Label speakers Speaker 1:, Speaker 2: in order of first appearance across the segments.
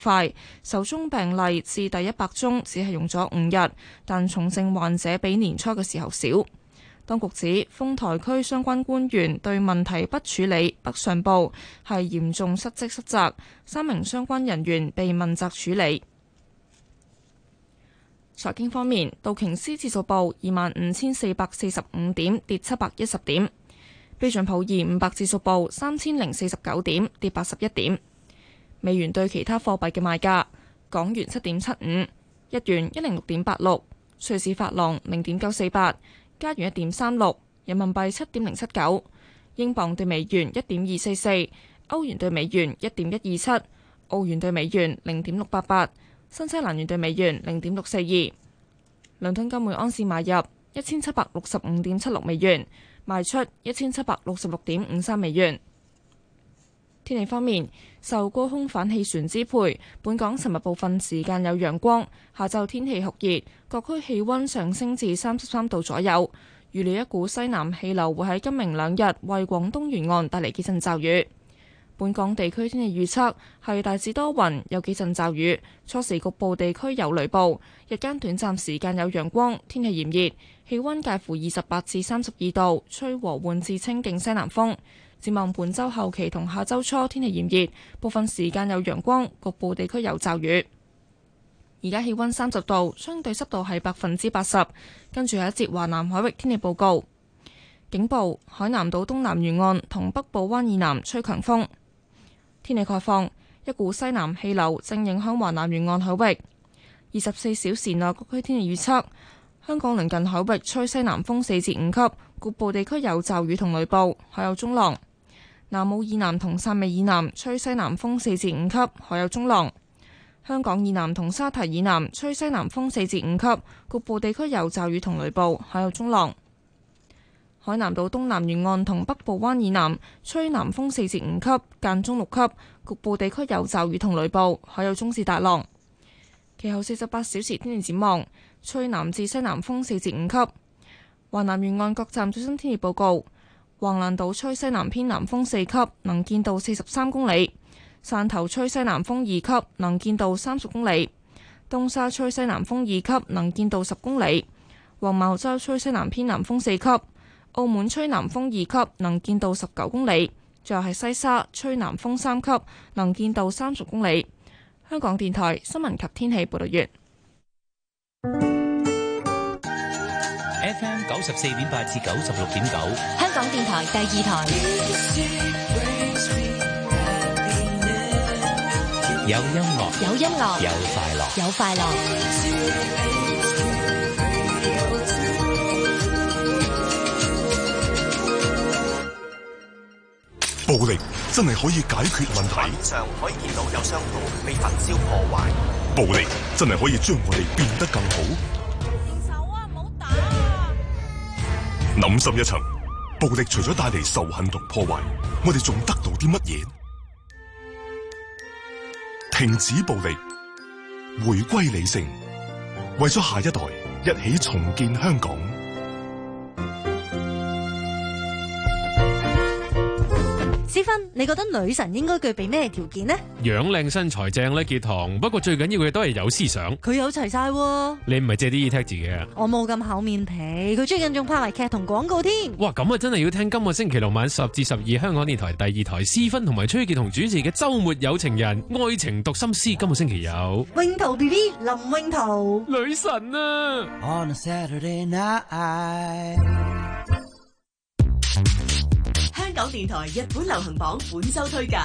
Speaker 1: 快，首宗病例至第100宗只係用咗5日，但重症患者比年初嘅時候少。當局指豐台區相關官員對問題不處理、不上報，係嚴重失職失責，3名相關人員被問責處理。財經方面，道瓊斯指數報25,445點，跌710點；標準普爾500指數報3049點，跌81點。美元對其他貨幣嘅賣價：港元7.75，日元106.86，瑞士法郎0.948，加元1.36，人民幣7.079，英鎊對美元1.244，歐元對美元1.127，澳元對美元0.688，新西蘭元對美元0.642。倫敦金每盎司買入1765.76美元，賣出1766.53美元。天氣方面，受高空反氣旋支配，本港尋日部分時間有陽光，下晝天氣酷熱，各區氣溫上升至33度左右。預料一股西南氣流會喺今明兩日為廣東沿岸帶嚟幾陣驟雨。本港地區天氣預測係大致多雲，有幾陣驟雨，初時局部地區有雷暴，日間短暫時間有陽光，天氣炎熱，氣溫介乎28至32度，吹和緩至清勁西南風。展望本週後期同下週初天氣炎熱，部分時間有陽光，局部地區有驟雨。而家氣溫30度，相對濕度係80%。跟住有一節華南海域天氣報告，警報：海南島東南沿岸同北部灣以南吹強風。天氣概況：一股西南氣流正影響華南沿岸海域。24小時內各區天氣預測：香港鄰近海域吹西南風4至5級，局部地區有驟雨同雷暴，海有中浪。南澳以南同汕尾以南吹西南風4至5級，海有中浪。香港以南同沙堤以南吹西南風4至5級，局部地區有驟雨同雷暴，海有中浪。海南島東南沿岸同北部灣以南吹南風4至5級，間中6級，局部地區有驟雨同雷暴，海有中至大浪。其後48小時天氣展望，吹南至西南風4至5級。華南沿岸各站最新天氣報告：橫瀾島吹西南偏南風4級，能見度43公里；汕頭吹西南風2級，能見度30公里；東沙吹西南風2級，能見度10公里；黃茅洲吹西南偏南風4級；澳門吹南風2級，能見度19公里；最後係西沙吹南風3級，能見度30公里。香港電台新聞及天氣報道完。
Speaker 2: FM 94.8至96.9，
Speaker 3: 香港電台第2台。
Speaker 2: 有音樂，
Speaker 3: 有音樂，
Speaker 2: 有快樂，
Speaker 3: 有快樂。
Speaker 4: 暴力真係可以解決問題。
Speaker 5: 畫面上可以見到有商鋪被焚燒破壞。
Speaker 4: 暴力真係可以將我哋變得更好。
Speaker 6: 停手啊！唔好打啊！
Speaker 4: 諗深一層，暴力除咗帶嚟仇恨同破壞，我哋仲得到啲乜嘢？停止暴力，回歸理性，為咗下一代，一起重建香港。
Speaker 7: 思芬，你覺得女神應該具備咩條件呢？
Speaker 8: 樣靚身材正咧，結堂。不過最緊要嘅都係有思想。
Speaker 7: 佢有齊晒喎。
Speaker 8: 你唔係借啲意踢自己啊？
Speaker 7: 我冇咁厚面皮，佢最近仲拍埋劇同廣告添。
Speaker 8: 哇，咁啊真係要聽今個星期六晚10至12香港電台第2台思芬同埋崔潔彤主持嘅週末有情人愛情讀心師。今個星期有
Speaker 7: 詠圖 BB 林詠圖
Speaker 8: 女神啊。
Speaker 9: On a Saturday night。
Speaker 10: 香港電台日本流行榜本周推介。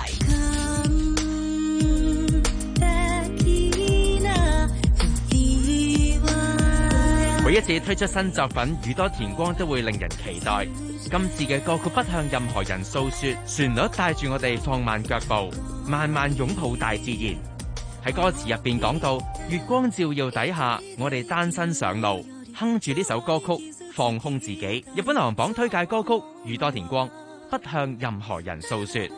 Speaker 11: 每一次推出新作品，宇多田光都會令人期待。今次嘅歌曲不向任何人訴說，旋律帶住我哋放慢腳步，慢慢擁抱大自然。喺歌詞入邊講到，月光照耀底下，我哋單身上路，哼住呢首歌曲，放空自己。日本流行榜推介歌曲，宇多田光。不向任何人訴說。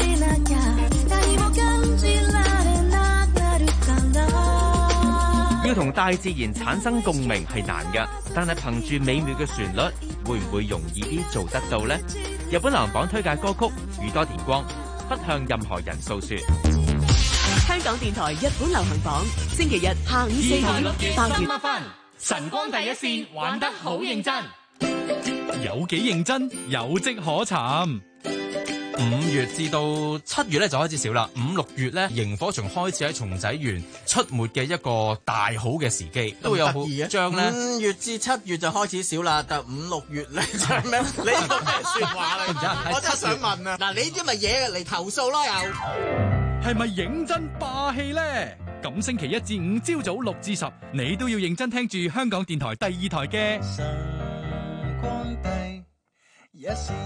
Speaker 11: 呢要同大自然產生共鳴係難㗎，但係憑住美妙嘅旋律，會唔會容易啲做得到呢？日本流行榜推介歌曲宇多田光，不向任何人訴說。
Speaker 10: 香港電台日本流行榜，星期日下午4點8月。
Speaker 12: 晨光第一線玩得好認真，
Speaker 13: 有幾認真有跡可尋。5月至到7月咧就開始少啦，5、6月咧螢火蟲開始喺松仔園出沒嘅一個大好嘅時機，都會有好張咧。
Speaker 14: 5月至7月就開始少啦，但5、6月咧就係咩？你呢個咩説話嚟？我真係想問啊！嗱，你啲咪嘢嚟投訴咯又？
Speaker 13: 係咪認真霸氣咧？咁星期1至5朝早6至10，你都要認真聽住香港電台第2台嘅晨光第一線。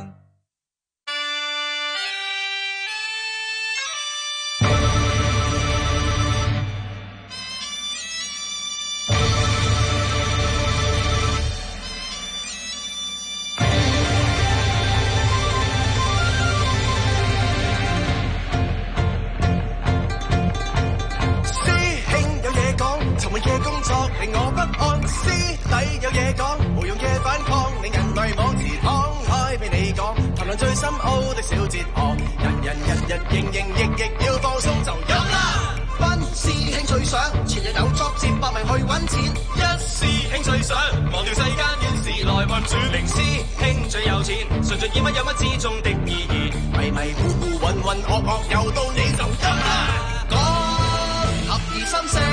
Speaker 5: 令我不安，師弟有嘢講，無用嘅反抗，令人迷惘時敞開俾你講，談論最深奧的小哲學，人日營役要放鬆就有啦。班師兄最想，前日有作接百名去揾錢，一師兄最想，忘掉世間遠事來運轉，零師兄最有錢，純粹以乜有乜之中的意義，迷糊渾噩又到你就有啦。講合意心聲。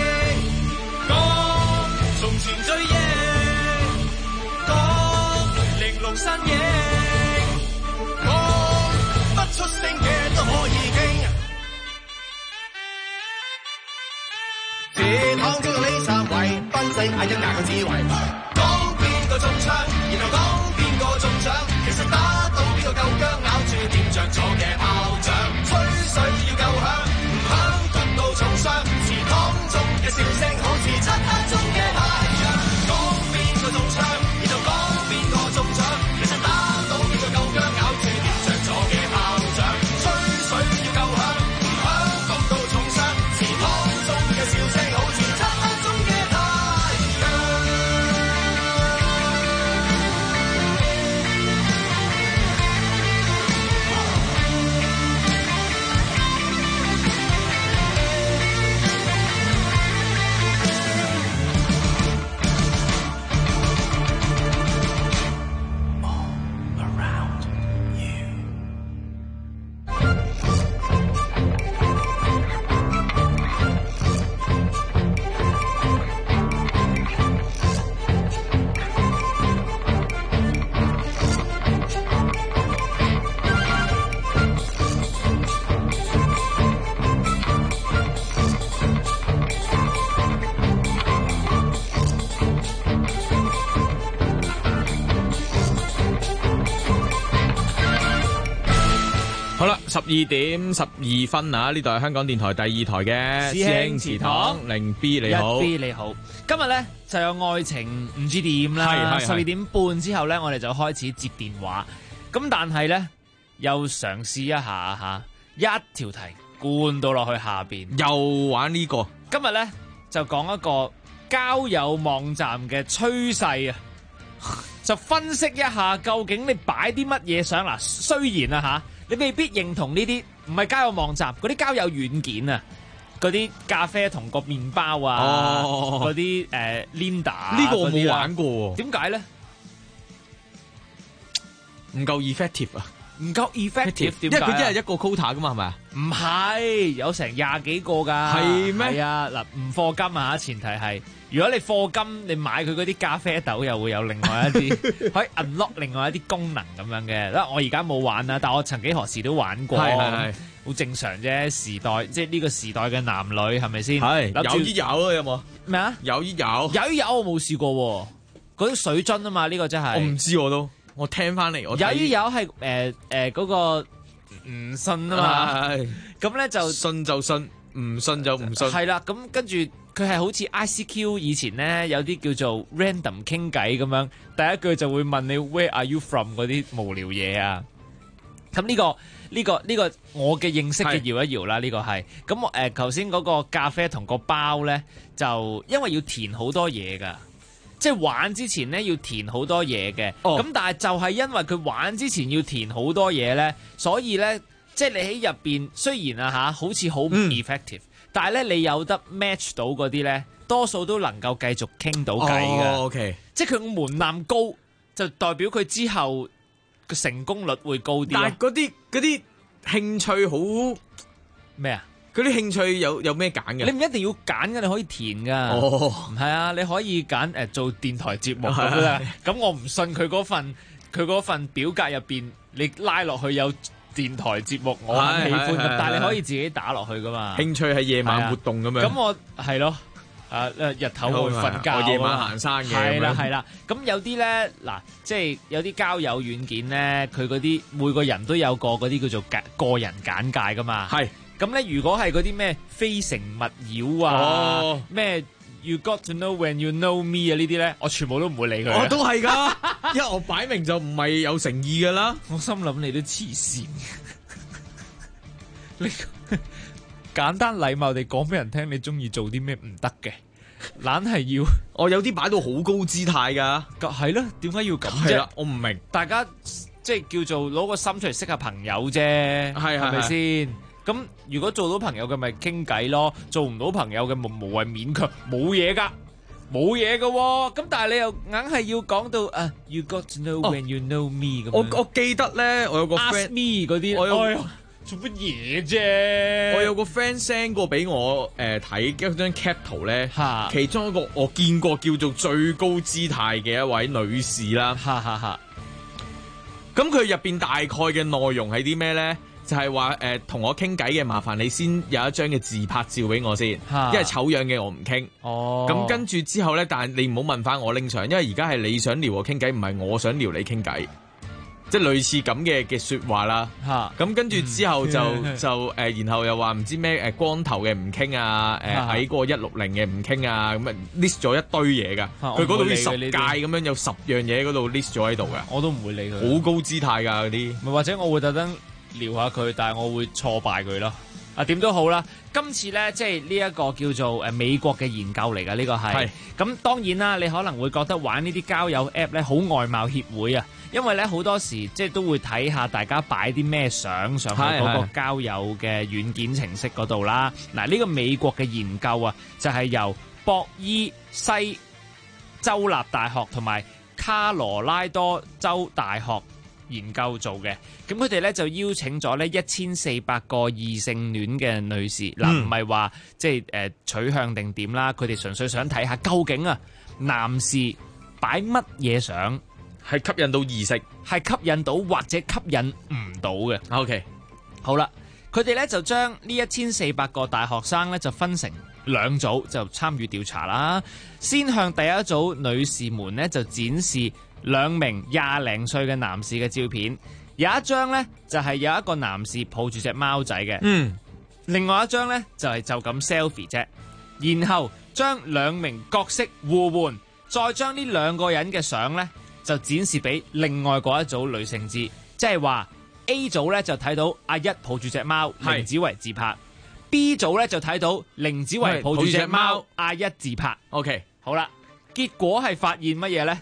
Speaker 5: 從前追憶，講玲瓏身影，講不出聲嘅都可以傾。這趟叫做李三位，分析嗌一架個智慧。講邊個中槍，然後講邊個中獎，其實打到邊個夠薑，咬住掂着咗嘅炮仗，吹水要夠響，唔響焗到重傷。祠堂中嘅笑聲好似漆黑中嘅太陽。講邊個中槍，然後講邊個中獎，其實打到邊個夠薑，咬住掂着咗嘅炮仗，吹水要夠響，唔響焗到重傷。祠堂中嘅笑聲好似漆黑中嘅太陽。
Speaker 15: 好啦，12點12分啊！呢度係香港電台第2台嘅師兄祠堂，零 B 你好
Speaker 12: ，1B 你好。今日咧就有愛情唔知點啦，12點半之後咧，我哋就開始接電話。咁但係咧又嘗試一下一條題灌到落去下邊，
Speaker 15: 又玩呢個。
Speaker 12: 今日咧就講一個交友網站嘅趨勢啊，就分析一下究竟你擺啲乜嘢相嗱。雖然啊你未必認同呢啲唔係交友網站，嗰啲交友軟件啊，嗰啲咖啡同個麵包啊，嗰啲Linda
Speaker 15: 呢個我冇玩過，
Speaker 12: 點解咧？
Speaker 15: 唔夠 effective 啊！
Speaker 12: 唔夠 effective，
Speaker 15: 因為佢一日一個 quota 噶嘛，係咪啊？
Speaker 12: 唔係，有成20幾個㗎。
Speaker 15: 係咩？
Speaker 12: 係啊，嗱，唔課金啊，前提係如果你課金，你買佢嗰啲咖啡豆又會有另外一啲可以 unlock 另外一啲功能咁樣嘅。嗱，我而家冇玩啦，但我曾幾何時都玩過。係好正常啫。時代即係呢個時代嘅男女係咪先？
Speaker 15: 係有依有啊，有冇
Speaker 12: 咩啊？
Speaker 15: 有依有
Speaker 12: 我冇試過喎。嗰啲水樽啊嘛，呢個真係
Speaker 15: 我唔知我聽翻嚟，我
Speaker 12: 有係嗰個唔信啊嘛，咁咧就
Speaker 15: 信就信，唔信就唔信。
Speaker 12: 係啦，咁跟住佢係好似 ICQ 以前咧有啲叫做 random 傾偈咁樣，第一句就會問你 Where are you from 嗰啲無聊嘢啊。 咁呢個我嘅認識嘅搖一搖啦，呢個係咁頭先嗰個咖啡同個包呢，就因為要填好多嘢㗎，即係玩之前呢要填好多嘢嘅。咁但係就係因為佢玩之前要填好多嘢呢，所以呢，即係你喺入邊雖然好似好唔 effective，但係呢，你有得 match 到嗰啲呢，多數都能夠繼續傾到偈㗎。
Speaker 15: OK， 即
Speaker 12: 係佢門檻高，就代表佢之後個成功率會高啲。
Speaker 15: 但係嗰啲興趣好
Speaker 12: 咩啊？
Speaker 15: 嗰啲興趣有咩揀嘅？
Speaker 12: 你唔一定要揀嘅，你可以填噶。唔係啊，你可以揀做電台節目咁啦。咁我唔信佢嗰份表格入邊，你拉落去有電台節目，我很喜歡嘅。但係你可以自己打落去噶嘛。
Speaker 15: 興趣係夜晚活動咁樣。
Speaker 12: 咁我係咯。日頭會瞓覺，
Speaker 15: 我夜晚行山嘅。
Speaker 12: 係啦。咁有啲咧，嗱，即係有啲交友軟件咧，佢嗰啲每個人都有個嗰啲叫做個人簡介噶嘛。係。咁咧，如果係嗰啲咩非誠勿擾啊，咩 You got to know when you know me 啊呢啲咧，我全部都唔會理佢。
Speaker 15: 我都係㗎，因為我擺明就唔係有誠意㗎啦。
Speaker 12: 我心諗你都黐線。你簡單禮貌地講俾人聽，你中意做啲咩唔得嘅，懶係要
Speaker 15: 我有啲擺到好高姿態㗎，
Speaker 12: 係咯？點解要咁啫？我唔明。大家即係叫做攞個心出嚟識下朋友啫，係咪先？咁如果做到朋友嘅咪傾偈咯，做唔到朋友嘅無謂勉強，冇嘢㗎，冇嘢㗎喎。咁但係你又硬係要講到You got to know when you know me 咁。
Speaker 15: 我記得咧，我有個 friend
Speaker 12: Ask me 嗰啲，做乜嘢啫？
Speaker 15: 我有個 friend send 過俾我睇一張 cap 圖咧，其中一個我見過叫做最高姿態嘅一位女士啦。咁佢入邊大概嘅內容係啲咩咧？就係話同我傾偈嘅，麻煩你先有一張嘅自拍照俾我先，因為醜樣嘅我唔傾。咁跟住之後咧，但係你唔好問翻我拎相，因為而家係你想撩我傾偈，唔係我想撩你傾偈。即係類似咁嘅説話啦，咁跟住之後就然後又話唔知咩光頭嘅唔傾啊，矮過160嘅唔傾啊，咁 list 咗一堆嘢㗎。佢嗰度啲10屆咁樣有10樣嘢嗰度 list 咗喺度㗎。
Speaker 12: 我都唔會理佢。
Speaker 15: 好高姿態㗎嗰啲。
Speaker 12: 或者我會特登撩下佢，但係我會挫敗佢咯。點都好啦，今次呢，即係呢一個叫做美國嘅研究嚟㗎，呢個係。咁當然啦，你可能會覺得玩呢啲交友 app 呢好外貌協會啊。因為咧好多時即係都會睇下大家擺啲咩相上去嗰個交友嘅軟件程式嗰度啦。嗱，呢個美國嘅研究啊，就係由博伊西州立大學同埋卡羅拉多州大學研究做嘅。咁佢哋咧就邀請咗咧1400個異性戀嘅女士，唔係話即係取向定點啦，佢哋純粹想睇下究竟啊男士擺乜嘢相
Speaker 15: 係吸引到異性，
Speaker 12: 係吸引到或者吸引唔到嘅。
Speaker 15: OK，
Speaker 12: 好啦，佢哋咧就將呢1400個大學生咧就分成2組，就參與調查啦。先向第一組女士們咧就展示2名20零歲嘅男士嘅照片，有一張咧就係有一個男士抱住隻貓仔嘅，另外一張咧就係就咁 selfie 啫。然後將2名角色互換，再將呢2個人嘅相咧就展示俾另外嗰一組女性知，即係話 A 組咧就睇到阿一抱住隻貓，凌子維自拍 ；B 組咧就睇到凌子維抱住隻貓，阿一自拍。
Speaker 15: OK，
Speaker 12: 好啦，結果係發現乜嘢咧？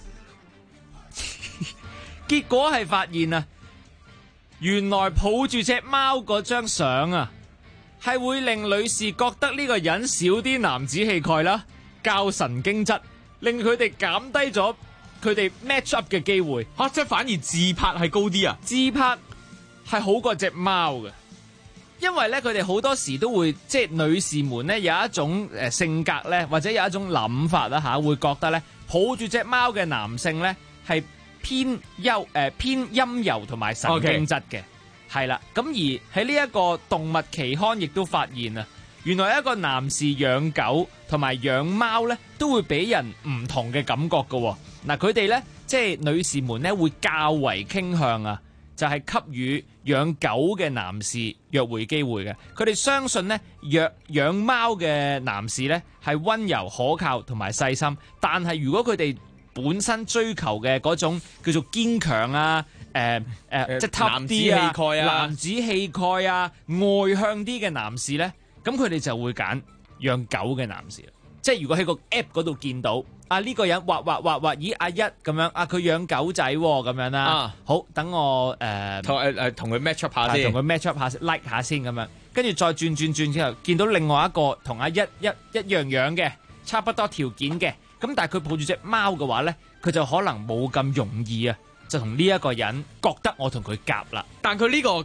Speaker 12: 結果係發現啊，原來抱住隻貓嗰張相啊，係會令女士覺得呢個人少啲男子氣概啦，較神經質，令佢哋減低咗佢哋 match up 嘅機會。
Speaker 15: 即係反而自拍係高啲啊？
Speaker 12: 自拍係好過隻貓嘅，因為咧佢哋好多時都會即係女士們咧有一種性格咧，或者有一種諗法啦嚇，會覺得咧抱住隻貓嘅男性咧係偏陰柔同埋神經質嘅，係啦。咁而喺呢一個動物期刊亦都發現啊，原來一個男士養狗同埋養貓咧都會俾人唔同嘅感覺㗎。嗱，佢哋咧即係女士們咧會較為傾向啊，就係給予養狗嘅男士約會機會嘅。佢哋相信咧養貓嘅男士咧係溫柔可靠同埋細心，但係如果佢哋本身追求嘅嗰種叫做堅強啊、 即係 tough 啲
Speaker 15: 男子氣概啊
Speaker 12: 男子氣概啊，外向啲嘅男士咧，咁佢哋就會揀養狗嘅男士。即係如果喺個 app 嗰度見到呢個人畫，咦阿一咁樣佢養狗仔喎咁樣啦，好等我
Speaker 15: 同佢 match up 下先，
Speaker 12: 同佢 match up 下 like 下先咁樣，跟住再轉之後見到另外一個同阿一樣樣嘅，差不多條件嘅，咁但係佢抱住隻貓嘅話咧，佢就可能冇咁容易啊，就同呢一個人覺得我同佢夾啦。
Speaker 15: 但佢呢個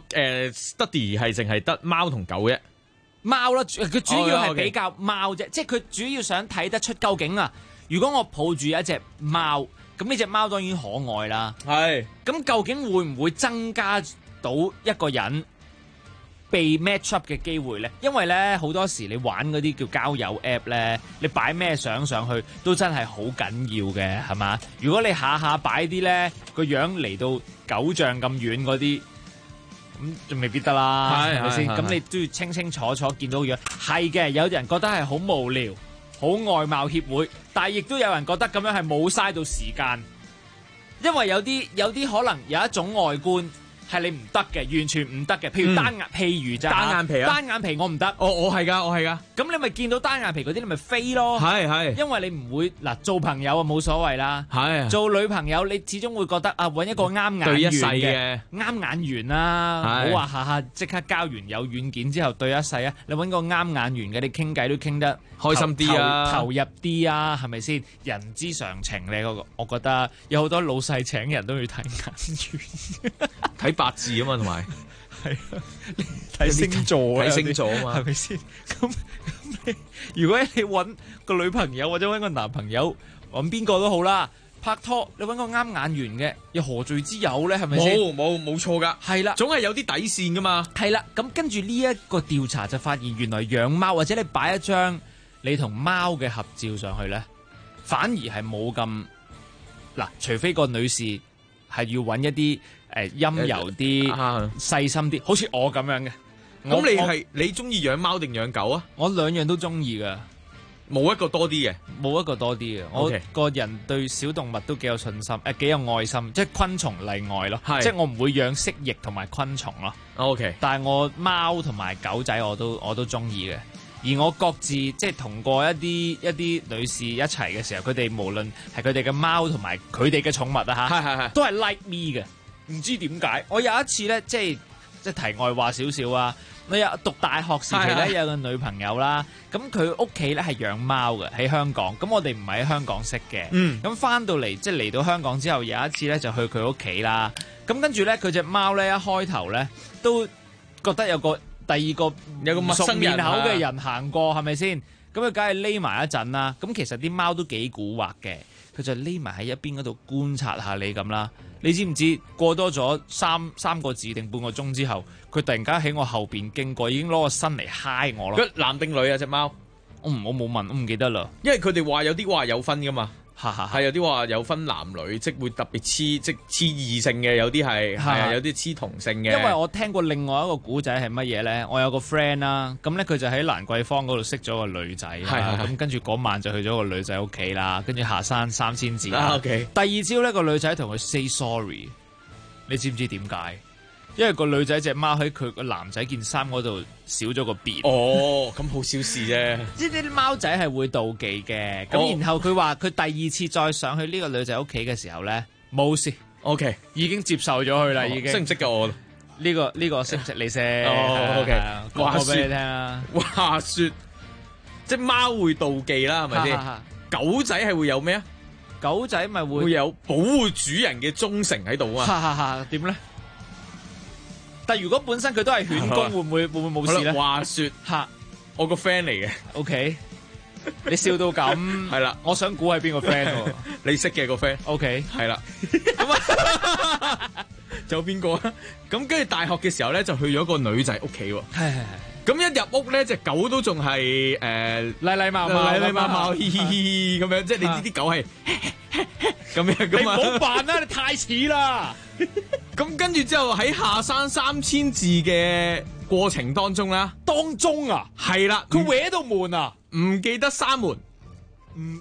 Speaker 15: study 係淨係得貓同狗啫。
Speaker 12: 貓啦，佢主要係比較貓啫，即係佢主要想睇得出究竟如果我抱住一隻貓，咁呢隻貓當然可愛啦。
Speaker 15: 係，
Speaker 12: 咁究竟會唔會增加到一個人被 match up 嘅機會咧？因為咧好多時你玩嗰啲叫交友 app 咧，你擺咩相上去都真係好緊要嘅，係嘛？如果你下下擺啲咧個樣嚟到9丈咁遠嗰啲，咁就未必得啦，係咪先？咁你都要清清楚楚見到樣。係嘅，有人覺得係好無聊，好外貌協會，但係亦都有人覺得咁樣係冇嘥到時間，因為有啲可能有一種外觀係你唔得嘅，完全唔得嘅。譬如單眼皮啊，單眼皮我唔得。
Speaker 15: 我係㗎。
Speaker 12: 咁你咪見到單眼皮嗰啲，你咪飛咯。係，因為你唔會做朋友冇所謂啦。係，做女朋友你始終會覺得揾一個啱眼緣嘅，對一世嘅啱眼緣啦。唔好話下下即刻交完友軟件之後對一世啊！你揾個啱眼緣嘅，你傾偈都傾得
Speaker 15: 開心啲啊，
Speaker 12: 投入啲啊，係咪先？人之常情咧，我覺得有好多老細請人都要睇眼緣。
Speaker 15: 睇八字啊嘛，同埋
Speaker 12: 係睇星座啊，
Speaker 15: 睇星座啊嘛，
Speaker 12: 係咪先？咁如果你揾個女朋友或者揾個男朋友，揾邊個都好啦，拍拖你揾個啱眼緣嘅，又何罪之有咧？係咪先？
Speaker 15: 冇錯噶，係啦，總係有啲底線噶嘛。係啦，
Speaker 12: 咁跟住呢一個調查就發現，原來養貓或者你擺一張你同貓嘅合照上去咧，反而係冇咁嗱，除非個女士係要揾一啲陰柔啲、細心啲，好似我咁樣嘅。
Speaker 15: 咁你中意養貓定養狗啊？
Speaker 12: 我兩樣都中意噶，
Speaker 15: 冇一個多啲嘅，
Speaker 12: 冇一個多啲嘅。我個人對小動物都幾有信心，幾有愛心，即係昆蟲例外咯。即係我唔會養蜥蜴同埋昆蟲咯。
Speaker 15: OK，
Speaker 12: 但係我貓同埋狗仔我都中意嘅。而我各自即係同過一啲女士一齊嘅時候，佢哋無論係佢哋嘅貓同埋佢哋嘅寵物啊嚇，都係 like me 嘅。唔知點解，我有一次咧，即係題外話少少啊。我有讀大學時期咧，有個女朋友啦，咁佢屋企咧係養貓嘅喺香港，咁我哋唔係喺香港識嘅。咁翻到嚟即係嚟到香港之後，有一次咧就去佢屋企啦。咁跟住咧，佢隻貓咧一開頭咧都覺得有個陌生面口嘅人行過，係咪先？咁佢梗係匿埋一陣啦。咁其實啲貓都幾蠱惑嘅，佢就匿埋喺一邊嗰度觀察下你咁啦。你知唔知過多咗三個字定半個鐘之後，佢突然間喺我後邊經過，已經攞個身嚟揩我咯。
Speaker 15: 男定女啊隻貓？
Speaker 12: 我冇問，我唔記得啦。
Speaker 15: 因為佢哋話有啲話有分噶嘛。
Speaker 12: 係
Speaker 15: 有啲話有分男女，即會特別黐異性嘅，有啲係有啲黐同性嘅。
Speaker 12: 因為我聽過另外一個古仔係乜嘢咧？我有個 friend 啦，咁咧佢就喺蘭桂坊嗰度識咗個女仔，咁跟住嗰晚就去咗個女仔屋企啦，跟住下山3000字。
Speaker 15: Okay.
Speaker 12: 第二朝咧個女仔同佢 say sorry， 你知唔知點解？因為個女仔隻貓喺佢個男仔件衫嗰度少咗個別。
Speaker 15: 哦，咁好小事啫。
Speaker 12: 即係啲貓仔係會妒忌嘅。咁然後佢話佢第二次再上去呢個女仔屋企嘅時候咧，冇事。
Speaker 15: OK， 已
Speaker 12: 經接受咗佢啦。已經識
Speaker 15: 唔識㗎我？
Speaker 12: 呢個識唔識你識
Speaker 15: ？OK，
Speaker 12: 講俾你聽啊。
Speaker 15: 話説，即係貓會妒忌啦，係咪先？狗仔係會有咩啊？
Speaker 12: 狗仔咪會
Speaker 15: 有保護主人嘅忠誠喺度啊。
Speaker 12: 點咧？但如果本身佢都係犬公，會唔會冇事咧？
Speaker 15: 話説我個 friend 嚟嘅。
Speaker 12: OK， 你笑到咁
Speaker 15: 係啦，
Speaker 12: 我想估係邊個 friend 喎？
Speaker 15: 你識嘅個 friend。OK， 係啦。咁啊，仲有邊個啊？咁跟住大學嘅時候咧，就去咗個女仔屋企喎。係。咁一入屋咧，隻狗都仲係
Speaker 12: 禮貌，
Speaker 15: 嘻嘻咁樣，即係你知啲狗係咁樣噶嘛？
Speaker 12: 你唔好扮啦，你太似啦。
Speaker 15: 咁跟住之後喺下山3000字嘅過程當中啦，係啦，
Speaker 12: 佢搲到門啊，
Speaker 15: 唔記得閂門，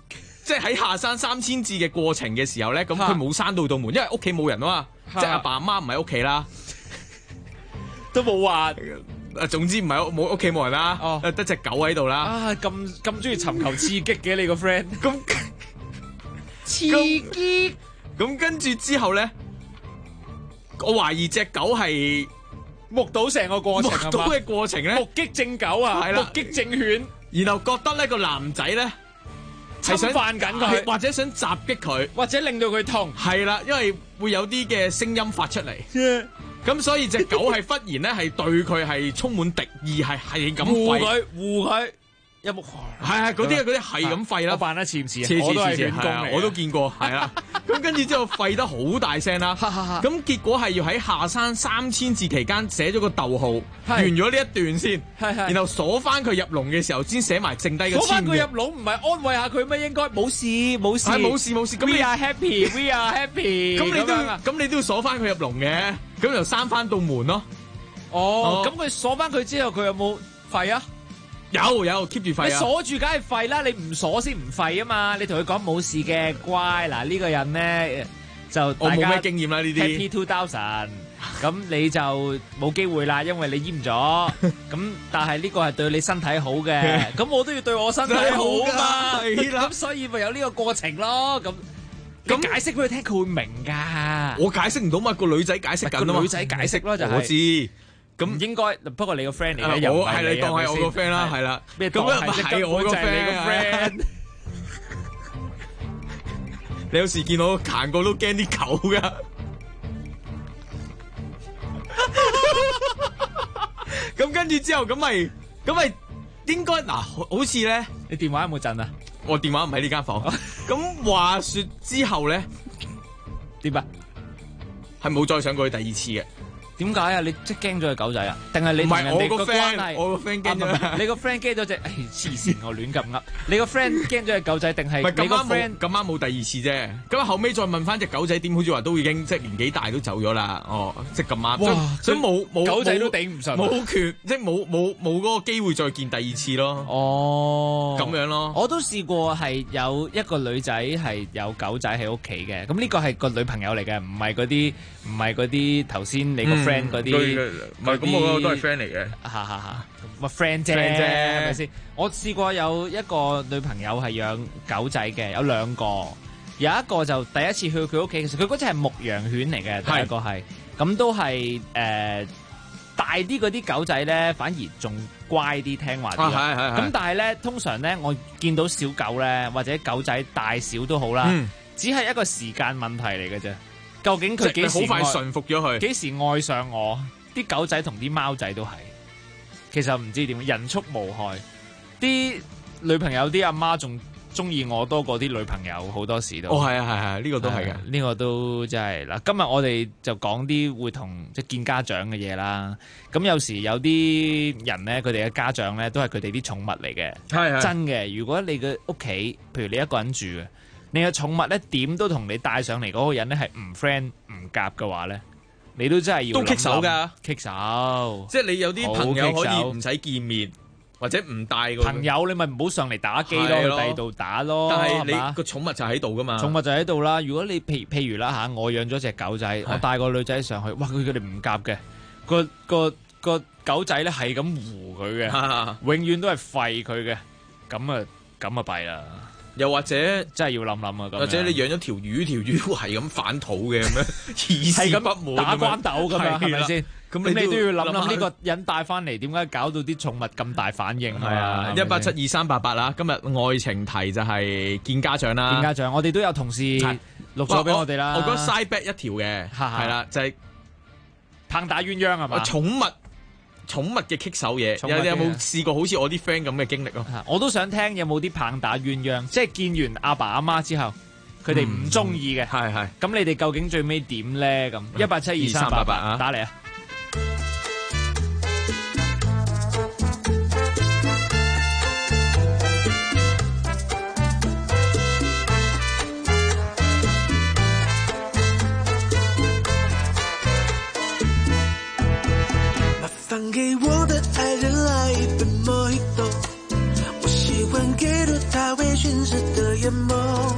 Speaker 15: 即係喺下山3000字嘅過程嘅時候咧，咁佢冇閂到道門，因為屋企冇人啊嘛，即係阿爸阿媽唔喺屋企啦，
Speaker 12: 都冇話。
Speaker 15: 總之唔係冇屋企冇人啦，得隻狗喺度啦。
Speaker 12: 啊，咁中意尋求刺激嘅你個 friend，
Speaker 15: 咁
Speaker 12: 刺激。
Speaker 15: 咁跟住之後咧，我懷疑隻狗係
Speaker 12: 目睹成個過程，
Speaker 15: 目睹嘅過程咧，
Speaker 12: 目擊證狗啊，
Speaker 15: 係啦，
Speaker 12: 目擊證犬，
Speaker 15: 然後覺得呢個男仔咧
Speaker 12: 侵犯緊佢，
Speaker 15: 或者想襲擊佢，
Speaker 12: 或者令到佢痛。
Speaker 15: 係啦，因為會有啲嘅聲音發出嚟。咁所以隻狗係忽然咧係對佢係充滿敵意，係咁吠
Speaker 12: 護佢，有冇？
Speaker 15: 係嗰啲係咁吠啦。
Speaker 12: 我扮得似唔似啊？
Speaker 15: 似
Speaker 12: 我都係員工嚟，
Speaker 15: 我都見過，係啦。咁跟住之後吠得好大聲啦。咁結果係要喺下山3000字期間寫咗個逗號，完咗呢一段先，然後鎖翻佢入籠嘅時候先寫埋剩低嘅簽。鎖翻佢入籠唔係安慰下佢咩？應該冇事冇事。係冇事。咁
Speaker 12: We are happy, we are happy。
Speaker 15: 咁你都要鎖翻佢入籠嘅。咁就閂翻道門咯。
Speaker 12: 哦，咁佢鎖翻佢之後，佢有冇吠啊？
Speaker 15: 有 keep 住吠啊！
Speaker 12: 你鎖住梗係吠啦，你唔鎖先唔吠啊嘛！你同佢講冇事嘅，乖嗱呢個人咧就
Speaker 15: 我冇咩經驗啦呢啲。
Speaker 12: Happy 2000，咁你就冇機會啦，因為你閹咗。咁但係呢個係對你身體好嘅，咁我都要對我身體好嘛。係啦，咁所以咪有呢個過程咯。咁解釋俾佢聽，佢會明㗎。
Speaker 15: 我解釋唔到嘛，個女仔解釋緊啊嘛。
Speaker 12: 個女仔解釋咯，就係。
Speaker 15: 我知。咁
Speaker 12: 應該，不過你個 friend 嚟嘅，又唔係
Speaker 15: 你當係我個 friend 啦，係啦。
Speaker 12: 咩當係我個 friend？
Speaker 15: 你有時見到行過都驚啲狗㗎。咁跟住之後，咁咪應該嗱，好似咧，
Speaker 12: 你電話有冇震啊？
Speaker 15: 我電話唔喺呢間房。咁話說之後咧，
Speaker 12: 點啊？係
Speaker 15: 冇再上過去第二次嘅。
Speaker 12: 點解啊？你即係驚咗隻狗仔啊？定係你同人哋個關係？
Speaker 15: 我個 friend 驚咗。
Speaker 12: 你個 friend 驚咗隻？黐線，我亂咁噏。你個 friend 驚咗隻狗仔，定係你個 friend
Speaker 15: 咁啱冇第二次啫？咁後尾再問翻隻狗仔點，好似話都已經即係年紀大都走咗啦。哦，即係咁啱。哇！所以冇
Speaker 12: 狗仔都頂唔順，
Speaker 15: 冇權，即係冇嗰個機會再見第二次咯。
Speaker 12: 哦，
Speaker 15: 咁樣咯。
Speaker 12: 我都試過係有一個女仔係有狗仔喺屋企嘅。咁呢個係個女朋友嚟嘅，唔係嗰啲頭先你個 friend 嗰啲。
Speaker 15: 唔係咁，我都係 friend 嚟嘅。
Speaker 12: 咪 friend 啫，係咪先？我試過有一個女朋友係養狗仔嘅，有2個，有一個就第一次去佢屋企，其實佢嗰隻係牧羊犬嚟嘅，第一個係，咁都係大啲嗰啲狗仔咧，反而仲乖啲聽話啲。咁但係咧，通常咧，我見到小狗咧，或者狗仔大小都好啦，只係一個時間問題嚟嘅啫。究竟佢幾時
Speaker 15: 好快馴服咗佢？
Speaker 12: 幾時愛上我？啲狗仔同啲貓仔都係，其實唔知點，人畜無害。啲女朋友啲阿媽仲中意我多過啲女朋友，好多時都。
Speaker 15: 哦，係啊，呢個都係嘅。
Speaker 12: 呢個都真係嗱。今日我哋就講啲會同即係見家長嘅嘢啦。咁有時有啲人咧，佢哋嘅家長咧都係佢哋啲寵物嚟嘅，係真嘅。如果你嘅屋企，譬如你一個人住嘅，你嘅寵物咧點都同你帶上嚟嗰個人咧係唔 friend 唔夾嘅話咧，你都真係要都棘手㗎，棘手。
Speaker 15: 即係你有啲朋友可以唔使見面，或者唔帶個
Speaker 12: 朋友，你咪唔好上嚟打機咯，去第二度打咯。
Speaker 15: 但係你個寵物就喺度㗎嘛，
Speaker 12: 寵物就喺度啦。如果你譬如啦嚇，我養咗隻狗仔，我帶個女仔上去，哇！佢哋唔夾嘅，個狗仔咧係咁護佢嘅，永遠都係吠佢嘅，咁啊弊啦。
Speaker 15: 又或者
Speaker 12: 真係要諗諗啊！
Speaker 15: 或者你養咗條魚係咁反肚嘅咁樣，意思不滿
Speaker 12: 打關鬥咁樣，係咪先？咁你都要諗諗呢個人帶翻嚟，點解搞到啲寵物咁大反應？係啊
Speaker 15: ，1872388啦！今日愛情題就係見家長啦。
Speaker 12: 見家長，我哋都有同事錄咗俾我哋啦。
Speaker 15: 我覺得 side back 一條嘅，係啦，就係
Speaker 12: 棒打鴛鴦係嘛？
Speaker 15: 寵物嘅棘手嘢，有冇試過好似我啲 friend 咁嘅經歷咯？
Speaker 12: 我都想聽有冇啲棒打鴛鴦，即係見完阿爸阿媽之後，佢哋唔中意嘅。係。咁你哋究竟最尾點咧？咁1872388啊，打嚟啊！
Speaker 5: 放給我的愛人來一杯 Mojito，我喜歡給了他微醺時的眼眸。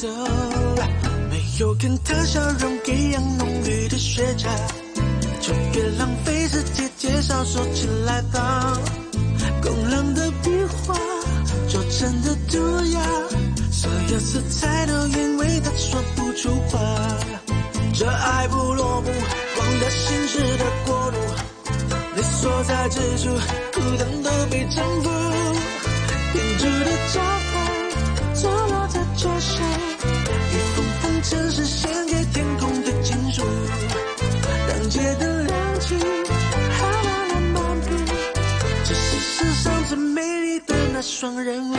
Speaker 5: 走，没有跟他笑容一样浓郁的学渣，就别浪费时间介绍，说起来吧，工人的笔画做成的涂鸦，所有色彩都因为他说不出话，这爱不落幕，光的心事的国度，你所在之处，孤单都被征服，编织的招牌坐落在桌上，一封封城市献给天空的情书，当街的亮起还慢慢漫步，这是世上最美丽的那双人舞。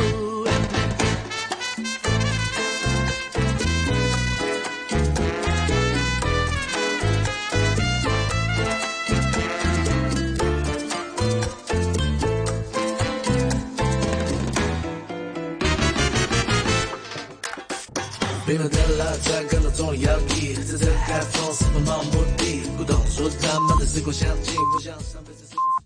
Speaker 5: 冰冷的拉赞看到总理要义，这才开放是否盲目的不懂，说他们的时空相近，不像上辈子。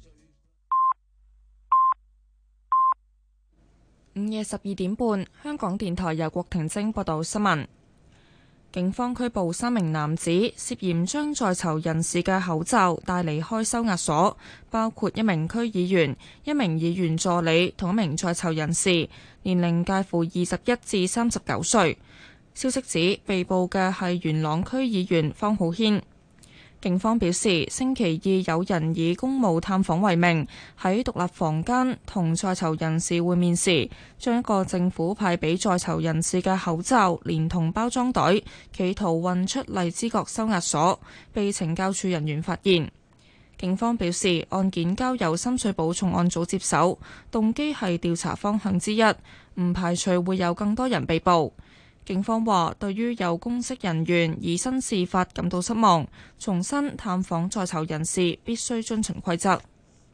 Speaker 1: 午夜12點半，香港電台由郭婷晶報道新聞。警方拘捕3名男子，涉嫌將在囚人士嘅口罩帶離開收押所，包括1名區議員、1名議員助理同1名在囚人士，年齡介乎21至39歲。消息指被捕嘅係元朗區議員方浩軒。警方表示，星期二有人以公務探訪為名，喺獨立房間同在囚人士會面時，將一個政府派俾在囚人士嘅口罩連同包裝袋，企圖運出荔枝角收押所，被懲教署人員發現。警方表示，案件交由深水埗重案組接手，動機係調查方向之一，唔排除會有更多人被捕。警方話，對於有公職人員以身試法感到失望，重申探訪在囚人士必須遵循規則。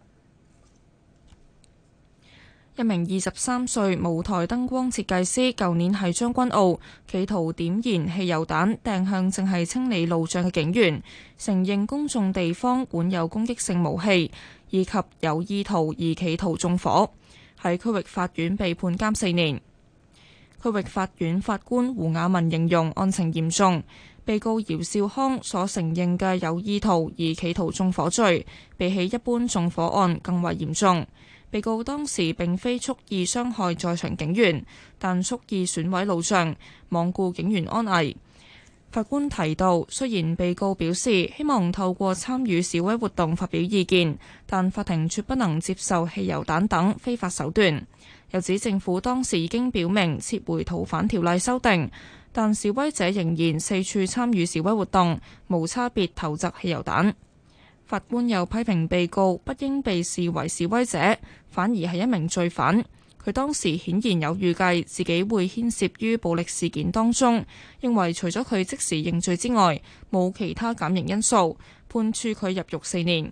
Speaker 1: 一名23歲舞台燈光設計師，舊年喺將軍澳企圖點燃汽油彈掟向正係清理路障嘅警員，承認公眾地方管有攻擊性武器，以及有意圖而企圖縱火，喺區域法院被判監4年。區域法院法官胡雅文形容案情嚴重，被告姚少康所承認嘅有意圖而企圖縱火罪，比起一般縱火案更為嚴重。被告當時並非蓄意傷害在場警員，但蓄意損毀路障，罔顧警員安危。法官提到，雖然被告表示希望透過參與示威活動發表意見，但法庭絕不能接受汽油彈等非法手段。又指政府當時已經表明撤回逃犯條例修訂，但示威者仍然四處參與示威活動，無差別投擲汽油彈。法官又批評被告不應被視為示威者，反而係一名罪犯。佢當時顯然有預計自己會牽涉於暴力事件當中，認為除咗佢即時認罪之外，冇其他減刑因素，判處佢入獄4年。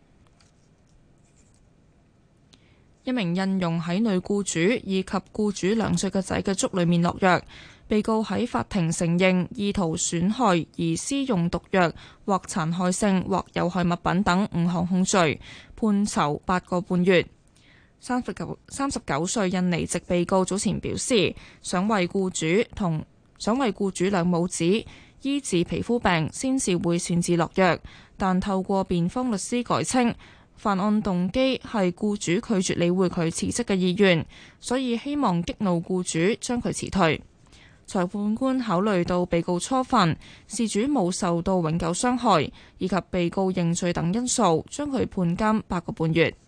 Speaker 1: 一名印傭喺女僱主以及僱主2歲嘅仔嘅粥裏面落藥，被告喺法庭承認意圖損害而施用毒藥或殘害性或有害物品等5項控罪，判囚8個半月。39歲印尼籍被告早前表示，想為僱主兩母子醫治皮膚病，先至會擅自落藥，但透過辯方律師改稱，犯案動機係僱主拒絕理會佢辭職嘅意願，所以希望激怒僱主將佢辭退。裁判官考慮到被告初犯、事主冇受到永久傷害以及被告認罪等因素，將佢判監8個半月。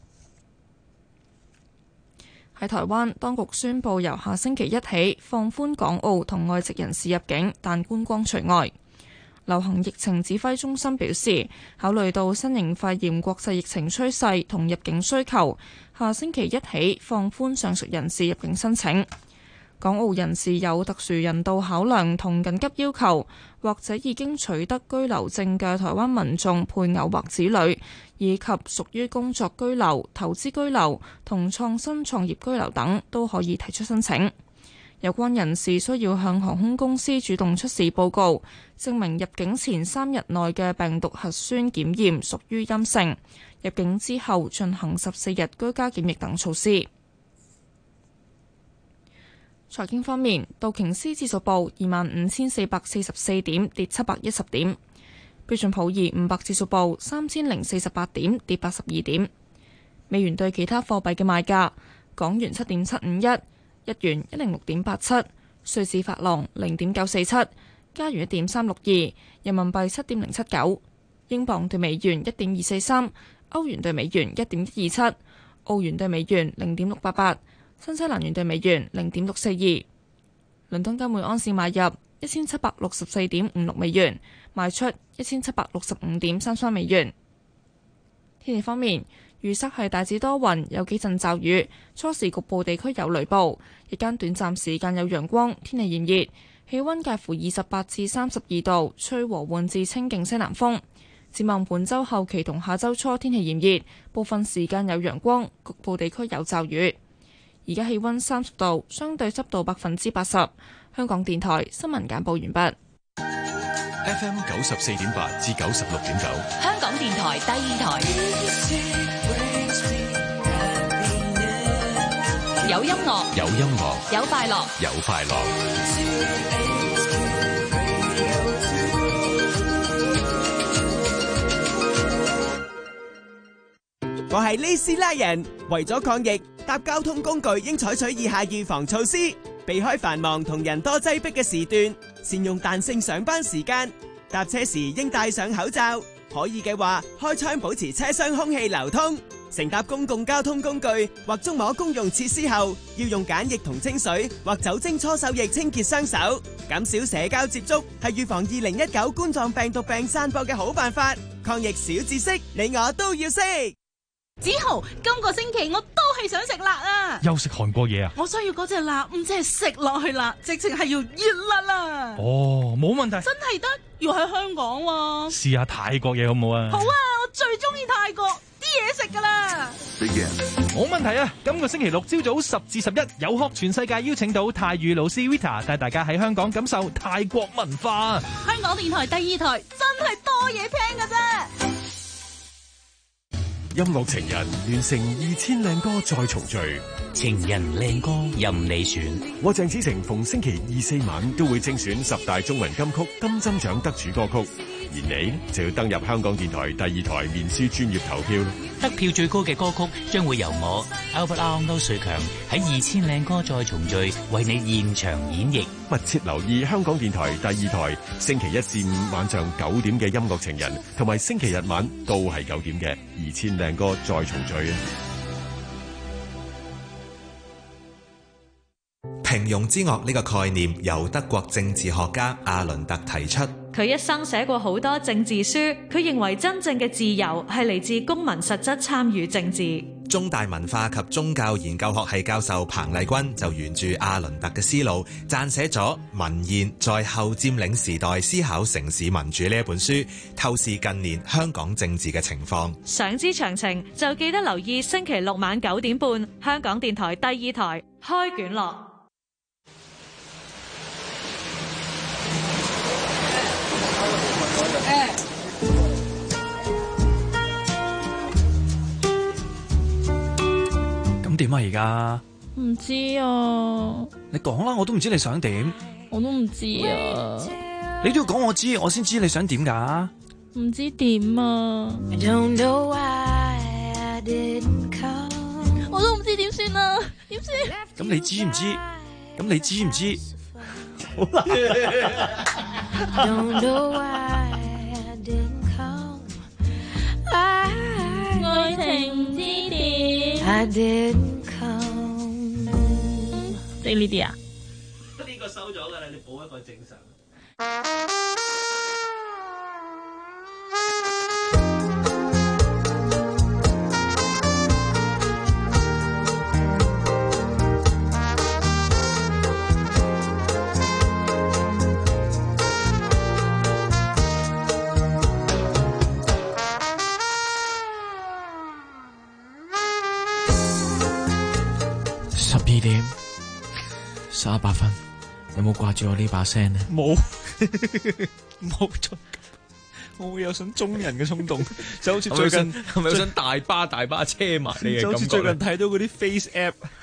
Speaker 1: 喺台灣，當局宣布由下星期1起放寬港澳同外籍人士入境，但觀光除外。流行疫情指揮中心表示，考慮到新型肺炎國際疫情趨勢同入境需求，下星期1起放寬上述人士入境申請。港澳人士有特殊人道考量同緊急要求，或者已經取得居留證嘅台灣民眾配偶或子女，以及屬於工作居留、投資居留同創新創業居留等，都可以提出申請。有關人士需要向航空公司主動出示報告，證明入境前3日內嘅病毒核酸檢驗屬於陰性，入境之後進行14日居家檢疫等措施。 財經方面，道瓊斯指數報25,444點，跌710點；標準普爾500指數報3,048點，跌82點。美元對其他貨幣嘅賣價：港元7.751，日元106.87，瑞士法郎0.947，加元1.362，人民幣7.079，英鎊對美元1.243，歐元對美元1.127，澳元對美元0.688，新西蘭元對美元0.642。倫敦金每安士買入1764.56美元，賣出1765.33美元。天氣方面，預測係大致多雲，有幾陣驟雨，初時局部地區有雷暴，日間短暫時間有陽光，天氣炎熱，氣溫介乎28至32度，吹和緩至清勁西南風。展望本週後期同下週初天氣炎熱，部分時間有陽光，局部地區有驟雨。而家氣溫30度，相對濕度80%。香港電台新聞簡報完畢。
Speaker 4: FM 94.8至96.9，
Speaker 3: 香港電台第二台，有音樂，
Speaker 4: 有音樂，
Speaker 3: 有快樂，
Speaker 4: 有快樂。
Speaker 16: 我係呢斯拉人，為咗抗疫，搭交通工具應採取以下預防措施：避開繁忙同人多擠迫嘅時段，善用彈性上班時間，搭車時應戴上口罩，可以嘅話開窗保持車廂空氣流通。乘搭公共交通工具或觸摸公用設施後，要用梘液同清水或酒精搓手液清潔雙手。減少社交接觸係預防2019冠狀病毒病散播嘅好辦法。抗疫小知識，你我都要識。
Speaker 6: 子豪，今個星期我都係想食辣啊！
Speaker 17: 又食韓國嘢啊！
Speaker 6: 我需要嗰隻辣，唔止係食落去辣，直情係要熱辣啊！
Speaker 17: 哦，冇問題，
Speaker 6: 真係得，要喺香港喎。
Speaker 17: 試下泰國嘢好唔好啊？
Speaker 6: 好啊，我最中意泰國啲嘢食噶啦。
Speaker 17: 冇問題啊！今個星期六朝早10至11，有學全世界邀請到泰語老師 Vita 帶大家喺香港感受泰國文化。
Speaker 6: 香港電台第二台真係多嘢聽噶啫。
Speaker 4: 音樂情人聯成2000靚歌再重聚，
Speaker 2: 情人靚歌任你選。
Speaker 4: 我鄭子誠逢星期2、4晚都會精選10大中文金曲金針獎得主歌曲，而你就要登入香港電台第二台面書專頁投票。
Speaker 2: 得票最高嘅歌曲將會由我 Albert R. 歐瑞強喺2000靚歌再重聚為你現場演繹。
Speaker 4: 密切留意香港電台第二台星期1至5晚上9點嘅音樂情人，同埋星期日晚都係9點嘅2000靚歌再重聚啊！
Speaker 18: 平庸之惡呢個概念由德國政治學家阿倫特提出。
Speaker 19: 佢一生寫過好多政治書，佢認為真正嘅自由係嚟自公民實質參與政治。
Speaker 18: 中大文化及宗教研究學系教授彭麗君就沿住阿倫特嘅思路，撰寫咗《民憲在後佔領時代思考城市民主》呢一本書，透視近年香港政治嘅情況。
Speaker 19: 想知詳情就記得留意星期六晚9點半，香港電台第二台開卷樂。
Speaker 17: 咁點啊？而家
Speaker 1: 唔知啊。
Speaker 17: 你講啦，我都唔知你想點。
Speaker 1: 我都唔知啊。
Speaker 17: 你都要講我知，我先知你想點㗎。
Speaker 1: 唔知點啊。我都唔知點算啊。點算？
Speaker 17: 咁你知唔知？咁你知唔知？好難。
Speaker 1: 愛情之點。識呢啲啊？
Speaker 12: 呢個收咗㗎啦，你補一個正常。
Speaker 15: 12點38分，有冇掛住我呢把聲呢？
Speaker 17: 冇，冇錯。我會有想中人嘅衝動，就好似最近
Speaker 15: 係咪有想大巴車埋你嘅感覺？
Speaker 17: 就好似最近睇到嗰啲 Face App，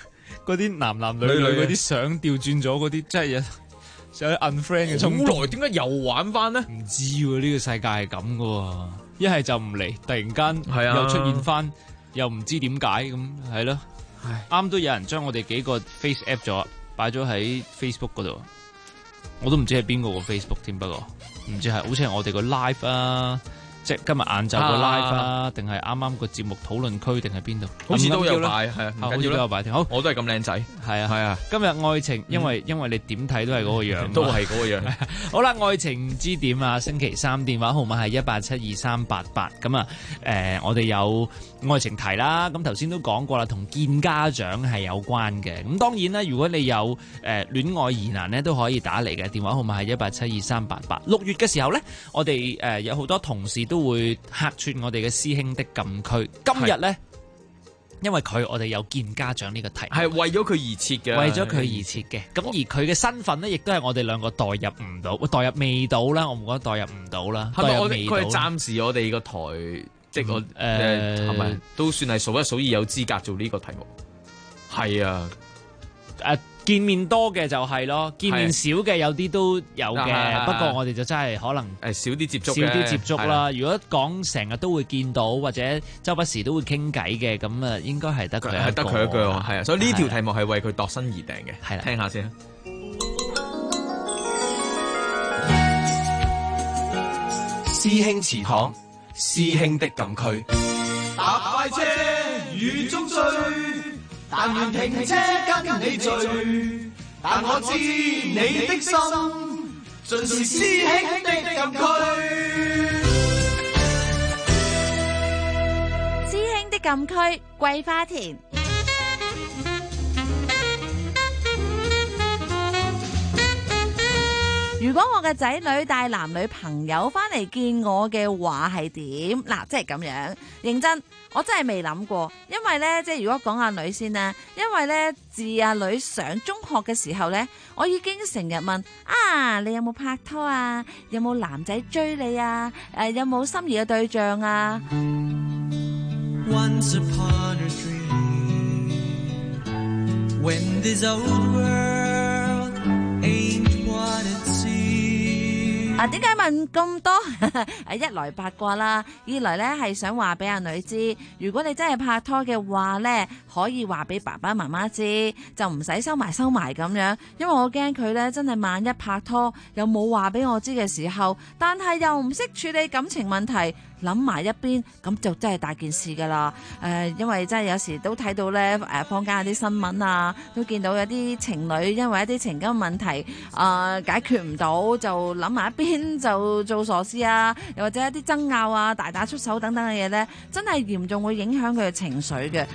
Speaker 12: 嗰啲男男女女嗰啲相調轉咗嗰啲，真係有 unfriend 嘅衝動。
Speaker 15: 好耐，點解又玩翻呢？
Speaker 12: 唔知喎，呢個世界係咁噶喎，一係就唔嚟，突然間又出現翻，又唔知點解咁，係咯。啱都有人將我哋幾個 face app 咗，擺咗喺 Facebook 嗰度，我都唔知係邊個個 Facebook 添，不過唔知係好似係我哋個 live 啊。即係今日晏晝個 live 啊，定係啱啱個節目討論區，定係邊度？
Speaker 15: 好似都有擺，係啊，
Speaker 12: 好似都有擺添。好，
Speaker 15: 我都係咁靚仔，
Speaker 12: 係啊，
Speaker 15: 係啊。
Speaker 12: 今日愛情，因為你點睇都係嗰個樣，
Speaker 15: 都係嗰個樣。
Speaker 12: 好啦，愛情之點啊，星期三電話號碼係1872388。咁啊，我哋有愛情題啦。咁頭先都講過啦，同見家長係有關嘅。咁當然啦，如果你有戀愛疑難呢，都可以打嚟嘅。電話號碼係1872388。6月嘅時候呢，我哋有好多同事都會客串我哋嘅師兄的禁區。今日呢，因為我哋有見家長呢個題，
Speaker 15: 係為咗佢而設嘅，
Speaker 12: 為咗佢而設嘅。咁而佢嘅身份呢，亦都係我哋兩個代入唔到，代入未到啦。我唔覺得代入唔到啦。
Speaker 15: 係咪佢係暫時我哋個台，即係係咪都算係數一數二有資格做呢個題目？係啊，
Speaker 12: 見面多嘅就係咯，見面少嘅有啲都有嘅，不過我哋就真係可能
Speaker 15: 少啲接觸
Speaker 12: 啦。如果講成日都會見到或者周不時都會傾偈嘅，咁啊應該係得佢一
Speaker 15: 個，係啊，所以呢條題目係為佢度身而定嘅，
Speaker 12: 係啦，
Speaker 15: 聽下先。
Speaker 5: 師兄祠堂，師兄的禁區，搭快車雨中追。但願停車跟你聚，但我知你的心盡是師兄的禁區。
Speaker 20: 師兄的禁區，桂花田。如果我嘅仔女帶男女朋友翻嚟見我嘅話係點？嗱，即係咁樣，認真，我真係未諗過，因為呢，即係如果講阿女先啦，因為呢，自阿女上中學嘅時候呢，我已經成日問啊，你有冇拍拖啊？有冇男仔追你啊？有冇心儀嘅對象啊？
Speaker 9: Once upon a dream, when this old world ain't what it seems。
Speaker 20: 點解問咁多？一來八卦啦，二來呢係想話俾阿女知，如果你真係拍拖嘅話呢，可以話俾爸爸媽媽知，就唔使收埋咁樣，因為我驚佢呢真係萬一拍拖又冇話俾我知嘅時候，但係又唔識處理感情問題，諗埋一邊，咁就真係大件事噶啦。因為真係有時都睇到呢，坊間有啲新聞啊，都見到有啲情侶因為一啲情感問題解決唔到，就諗埋一邊就做傻事啊，又或者一啲爭拗啊、大打出手等等嘅嘢呢，真係嚴重會影響佢嘅情緒嘅。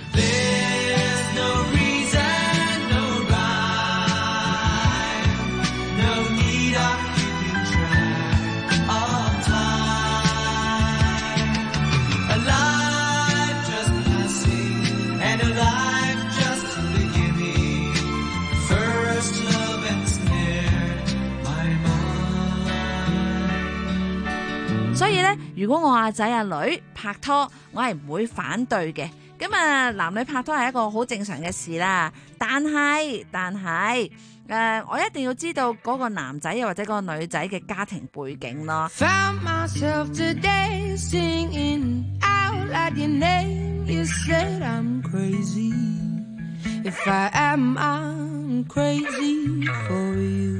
Speaker 20: 所以咧，如果我阿仔阿女拍拖，我係唔會反對嘅。咁啊，男女拍拖係一個好正常嘅事啦。但係，我一定要知道嗰個男仔又或者嗰個女仔嘅家庭背景咯。Found myself today singing out loud your name. You said I'm crazy. If I am, I'm crazy for you.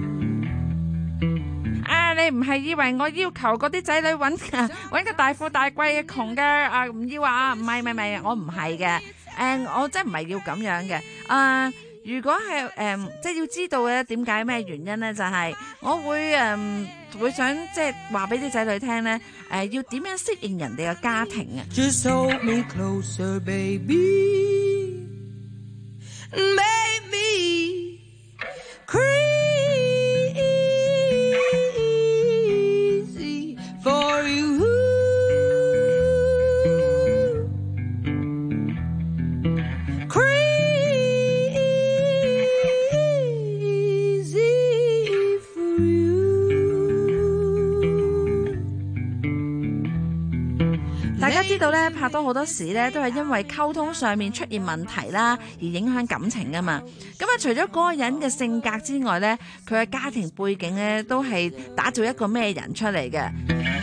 Speaker 20: 你唔係以為我要求嗰啲仔女揾個大富大貴嘅窮嘅唔要啊？唔係，我唔係嘅。我真係唔係要咁樣嘅。如果係即係要知道嘅點解咩原因咧，就係我會想即係話俾啲仔女聽咧，要點樣適應人哋嘅家庭啊。Just hold me closer, baby, and make me crazy for you. 咧拍拖好多時咧都係因為溝通上面出現問題啦，而影響感情噶嘛。咁啊，除咗嗰個人嘅性格之外咧，佢嘅家庭背景咧都係打造一個咩人出嚟嘅。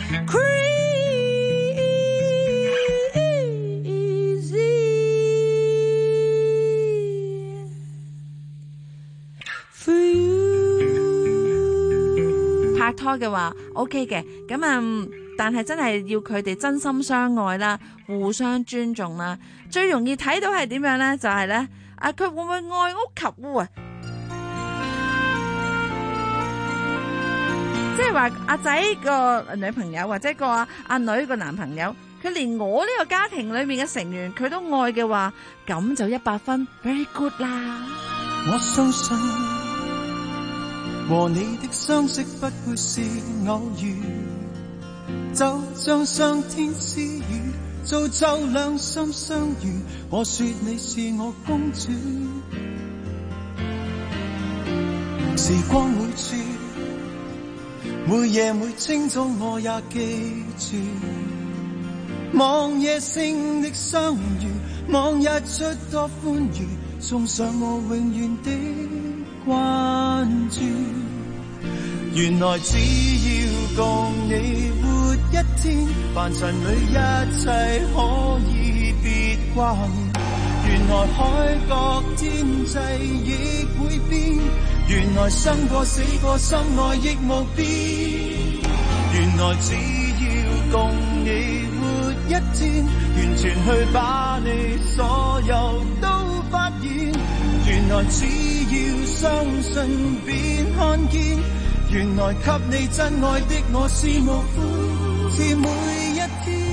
Speaker 20: 拍拖嘅話 OK 嘅，咁但係真係要佢哋真心相愛啦，互相尊重啦。最容易睇到係點樣呢？就係呢，佢會唔會愛屋及烏啊？即係話阿仔個女朋友或者個阿女個男朋友，佢連我呢個家庭裏面嘅成員佢都愛嘅話，咁就100分 very good 啦。
Speaker 9: 我相信和你的相識不會是偶遇，就像上天賜予，造就兩心相遇。我說你是我公主，時光每處，每夜每清早我也記住，望夜星的相遇，望日出多歡愉，送上我永遠的關注。原來只要共你活一天，凡塵裏一切可以別掛念。原來海角天際亦會變，原來生過死過心愛亦無變。原來只要共你活一天，完全去把你所有都發現。原來只要相信便看見，原來給你真愛的我是無悔，是每一天。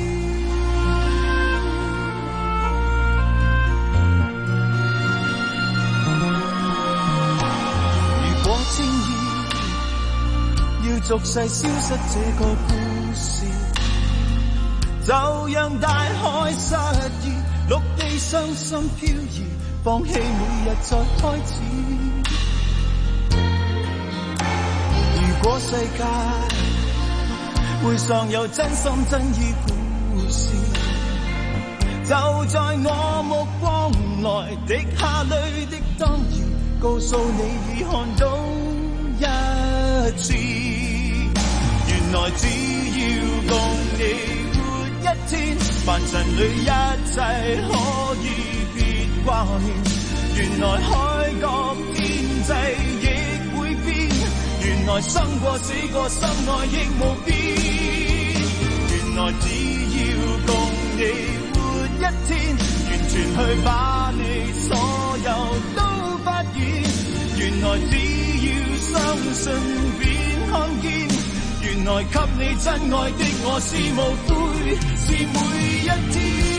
Speaker 9: 如果輕易要俗世消失這個故事，就讓大海失意，陸地傷心飄移，放棄每日再開始。如果世界會尚有真心真意故事，就在我目光內滴下淚的當然，告訴你已看到一次。原來只要共你活一天，凡塵裏一切可以別掛念。原來海角天際亦會變，原來生過死過心愛亦無變。原來只要共你活一天，完全去把你所有都發現。原來只要相信便看見，原來給你真愛的我是無悔，是每一天。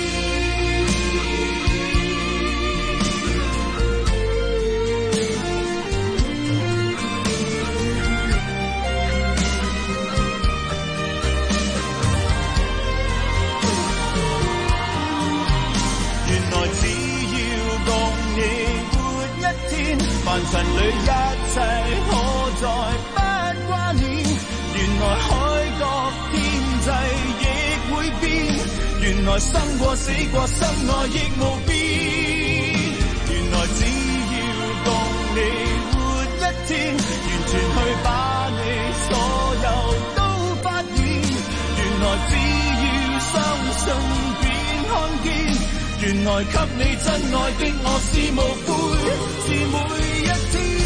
Speaker 9: 凡塵裏一切可再不掛念，原來海角天際亦會變，原來生過死過心愛亦無變。原來只要共你活一天，完全去把你所有都發現。原來只要相信便看見，原來給你真愛的我是無悔，是每一天。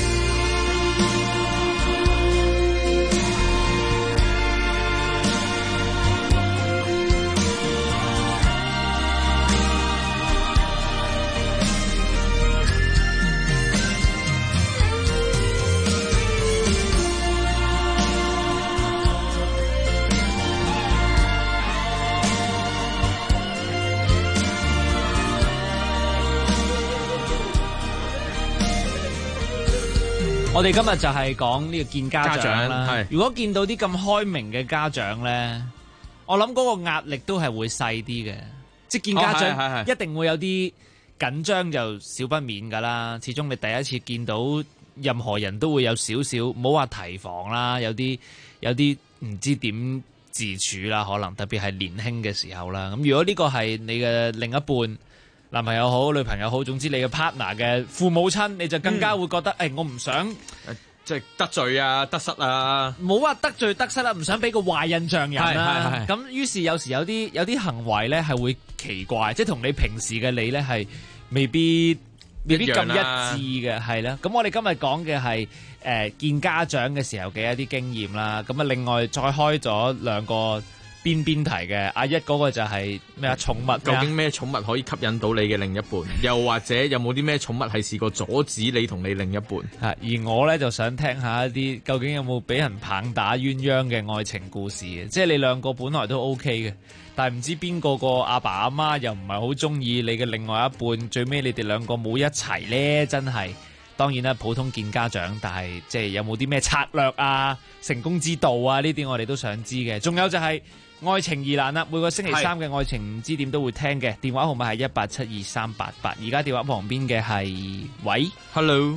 Speaker 12: 我哋今日就係講呢個見家長啦。如果見到啲咁開明嘅家長咧，我諗嗰個壓力都係會細啲嘅。即係見家長一定會有啲緊張，就少不免㗎啦。始終你第一次見到任何人都會有少少，唔好話提防啦，有啲唔知點自處啦，可能特別係年輕嘅時候啦。咁如果呢個係你嘅另一半，男朋友好、女朋友好，總之你嘅 partner 嘅父母親，你就更加會覺得，我唔想
Speaker 15: 即係得罪啊、得失啊，
Speaker 12: 冇話得罪得失啦，唔想俾個壞印象人啦。咁於是有時有啲行為咧係會奇怪，即係同你平時嘅你咧係未必咁一致嘅，係啦。咁我哋今日講嘅係見家長嘅時候嘅一啲經驗啦。咁啊，另外再開咗兩個邊題嘅。阿一嗰個就係咩啊？寵物
Speaker 15: 究竟咩寵物可以吸引到你嘅另一半？又或者有冇啲咩寵物係試過阻止你同你另一半？
Speaker 12: 而我咧就想聽下一啲究竟有冇俾人棒打鴛鴦嘅愛情故事嘅，即係你兩個本來都 OK 嘅，但係唔知邊個阿爸阿媽又唔係好中意你嘅另外一半，最尾你哋兩個冇一齊呢？真係當然啦，普通見家長，但係即係有冇啲咩策略啊、成功之道啊？呢啲我哋都想知嘅。仲有就係愛情疑難啦，每個星期三嘅愛情唔知點都會聽嘅。電話號碼係1872388。而家電話旁邊嘅係喂
Speaker 15: ，Hello，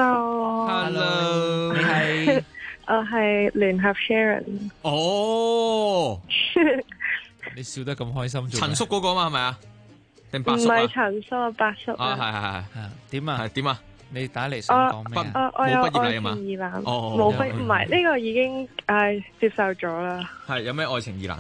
Speaker 12: 你係
Speaker 21: 我係聯合 Sharon。
Speaker 15: 哦，
Speaker 12: 你笑得咁開心，
Speaker 15: 陳叔嗰個嘛係咪啊？定八
Speaker 21: 叔啊？唔係陳叔啊，八叔
Speaker 15: 啊。係。
Speaker 12: 點啊？
Speaker 15: 點啊？
Speaker 12: 你打嚟想講咩啊？
Speaker 21: 我有愛情疑難。冇畢，唔係呢個已經接受咗啦。
Speaker 15: 係有咩愛情疑難？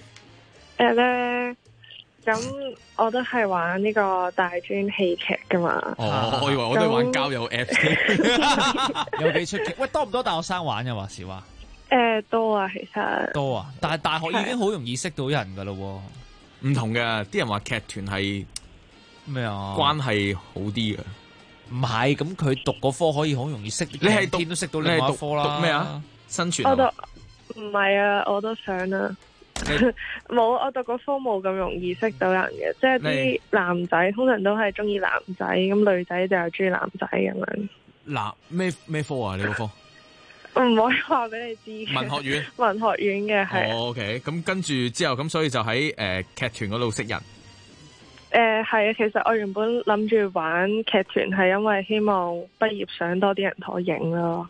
Speaker 21: 咁我都係玩呢個大專戲劇噶嘛。
Speaker 15: 我以為我都係玩交友 Apps。
Speaker 12: 有幾出奇？喂，多唔多大學生玩嘅話時話？
Speaker 21: 多啊，其實
Speaker 12: 多啊，但係大學已經好容易識到人噶咯。
Speaker 15: 唔同嘅，啲人話劇團係
Speaker 12: 咩啊？
Speaker 15: 關係好啲嘅。
Speaker 12: 唔係，咁佢讀嗰科可以好容易識。
Speaker 15: 你係
Speaker 12: 天都識到另外一科啦。
Speaker 15: 讀咩啊？生存。
Speaker 21: 我讀唔係啊，我都想啊。冇，我讀嗰科冇咁容易識到人嘅，即係啲男仔通常都係中意男仔，咁女仔就係中意男仔咁樣。
Speaker 15: 嗱，咩科啊？你嗰科？
Speaker 21: 唔可以話俾你知。
Speaker 15: 文學院。
Speaker 21: 文學院嘅係。
Speaker 15: OK，咁跟住之後，咁所以就喺劇團嗰度識人。
Speaker 21: 係啊，其實我原本諗住玩劇團係因為希望畢業相多啲人同我影咯。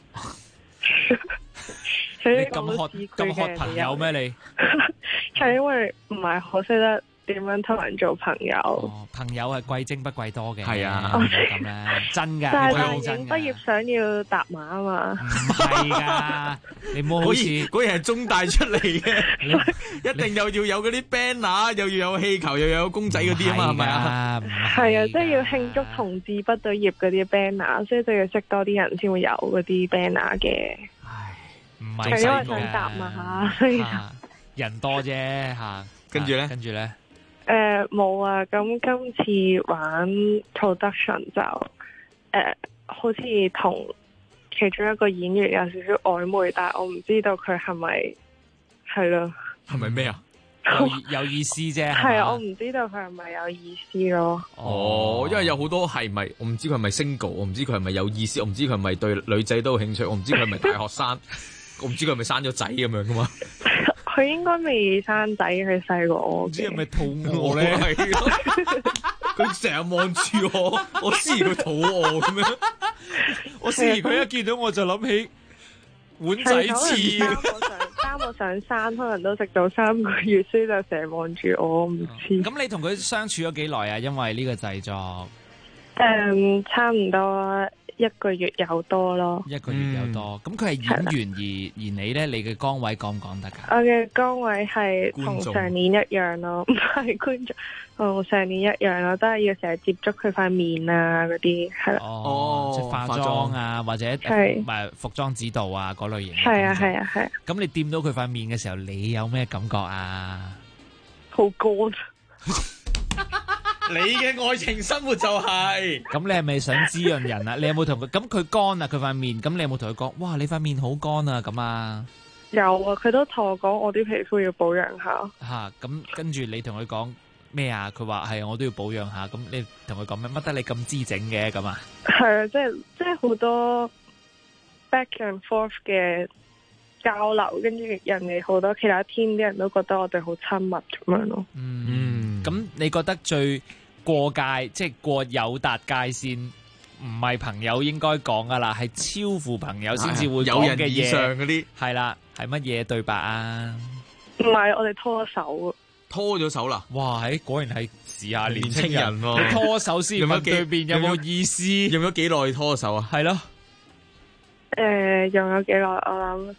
Speaker 12: 你咁渴朋友咩你？
Speaker 21: 係因為唔係好識得點樣同人做朋友。
Speaker 12: 朋友係貴精不貴多嘅。
Speaker 15: 係啊，
Speaker 12: 咁咧真㗎。
Speaker 21: 但係影畢業相要搭馬啊嘛。
Speaker 12: 唔係㗎，你唔好好似
Speaker 15: 果然係中大出嚟嘅，一定又要有嗰啲 banner，又要有氣球，又有公仔嗰啲啊嘛，係咪啊？
Speaker 21: 係啊，即係要慶祝同志畢到業嗰啲 banner，所以就要識多啲人先會有嗰啲 banner 嘅。
Speaker 12: 唔係
Speaker 21: 因為想搭馬，所以就
Speaker 12: 人多啫嚇。
Speaker 15: 跟住咧？
Speaker 21: 冇啊！咁今次玩 production 就好似同其中一個演員有少少曖昧，但係我唔知道佢係咪係咯？
Speaker 15: 係咪咩啊？
Speaker 12: 有意思啫。
Speaker 21: 係啊，我唔知道佢係咪有意思咯。
Speaker 15: 哦，因為有好多係咪？我唔知佢係咪 single，我唔知佢係咪有意思，我唔知佢係咪對女仔都有興趣，我唔知佢係咪大學生，我唔知佢係咪生咗仔咁樣噶嘛？
Speaker 21: 佢應該未生仔，佢細過我。
Speaker 12: 唔知係咪肚餓咧？
Speaker 15: 佢成日望住我，我思疑佢肚餓咁樣。
Speaker 12: 我思疑佢一見到我就諗起碗仔翅。
Speaker 21: 擔我上山，可能都食咗3個月，所以就成日望住我，唔知。
Speaker 12: 咁你同佢相處咗幾耐啊？因為呢個製作，
Speaker 21: 差唔多1個月有多咯。
Speaker 12: 1個月有多，咁佢係演員而你咧，你嘅崗位講唔講得㗎？
Speaker 21: 我嘅崗位係同上年一樣咯，唔係觀眾，同上年一樣咯，都係要成日接觸佢塊面啊嗰啲，係啦。
Speaker 12: 即係化妝啊，或者係服裝指導啊嗰類型。
Speaker 21: 係啊。
Speaker 12: 咁你掂到佢塊面嘅時候，你有咩感覺啊？
Speaker 21: 好乾。
Speaker 15: 你嘅愛情生活就係
Speaker 12: 咁，你係咪想滋潤人啊？你有冇同佢？咁佢乾啊，佢塊面。咁你有冇同佢講？哇，你塊面好乾啊！咁啊？
Speaker 21: 有啊，佢都同我講，我啲皮膚要保養下。
Speaker 12: 吓，咁跟住你同佢講咩啊？佢話係我都要保養下。咁你同佢講咩？乜得你咁姿整嘅咁啊？
Speaker 21: 係啊，即係好多 back and forth 嘅交流，跟住人哋好多其他 team 啲人都覺得我哋好親密咁樣咯。
Speaker 12: 咁你覺得最過界，即係過友達界線，唔係朋友應該講噶啦，係超乎朋友先至會講嘅嘢。
Speaker 15: 有人以上嗰啲
Speaker 12: 係啦，係乜嘢對白啊？
Speaker 21: 唔係，我哋拖手。
Speaker 15: 拖咗手啦！
Speaker 12: 哇，果然係時下年青
Speaker 15: 年
Speaker 12: 人
Speaker 15: 青人喎
Speaker 12: 你拖手先問對面有冇意思？
Speaker 15: 用咗幾耐拖手啊？
Speaker 12: 係咯。
Speaker 21: 用咗幾耐？我諗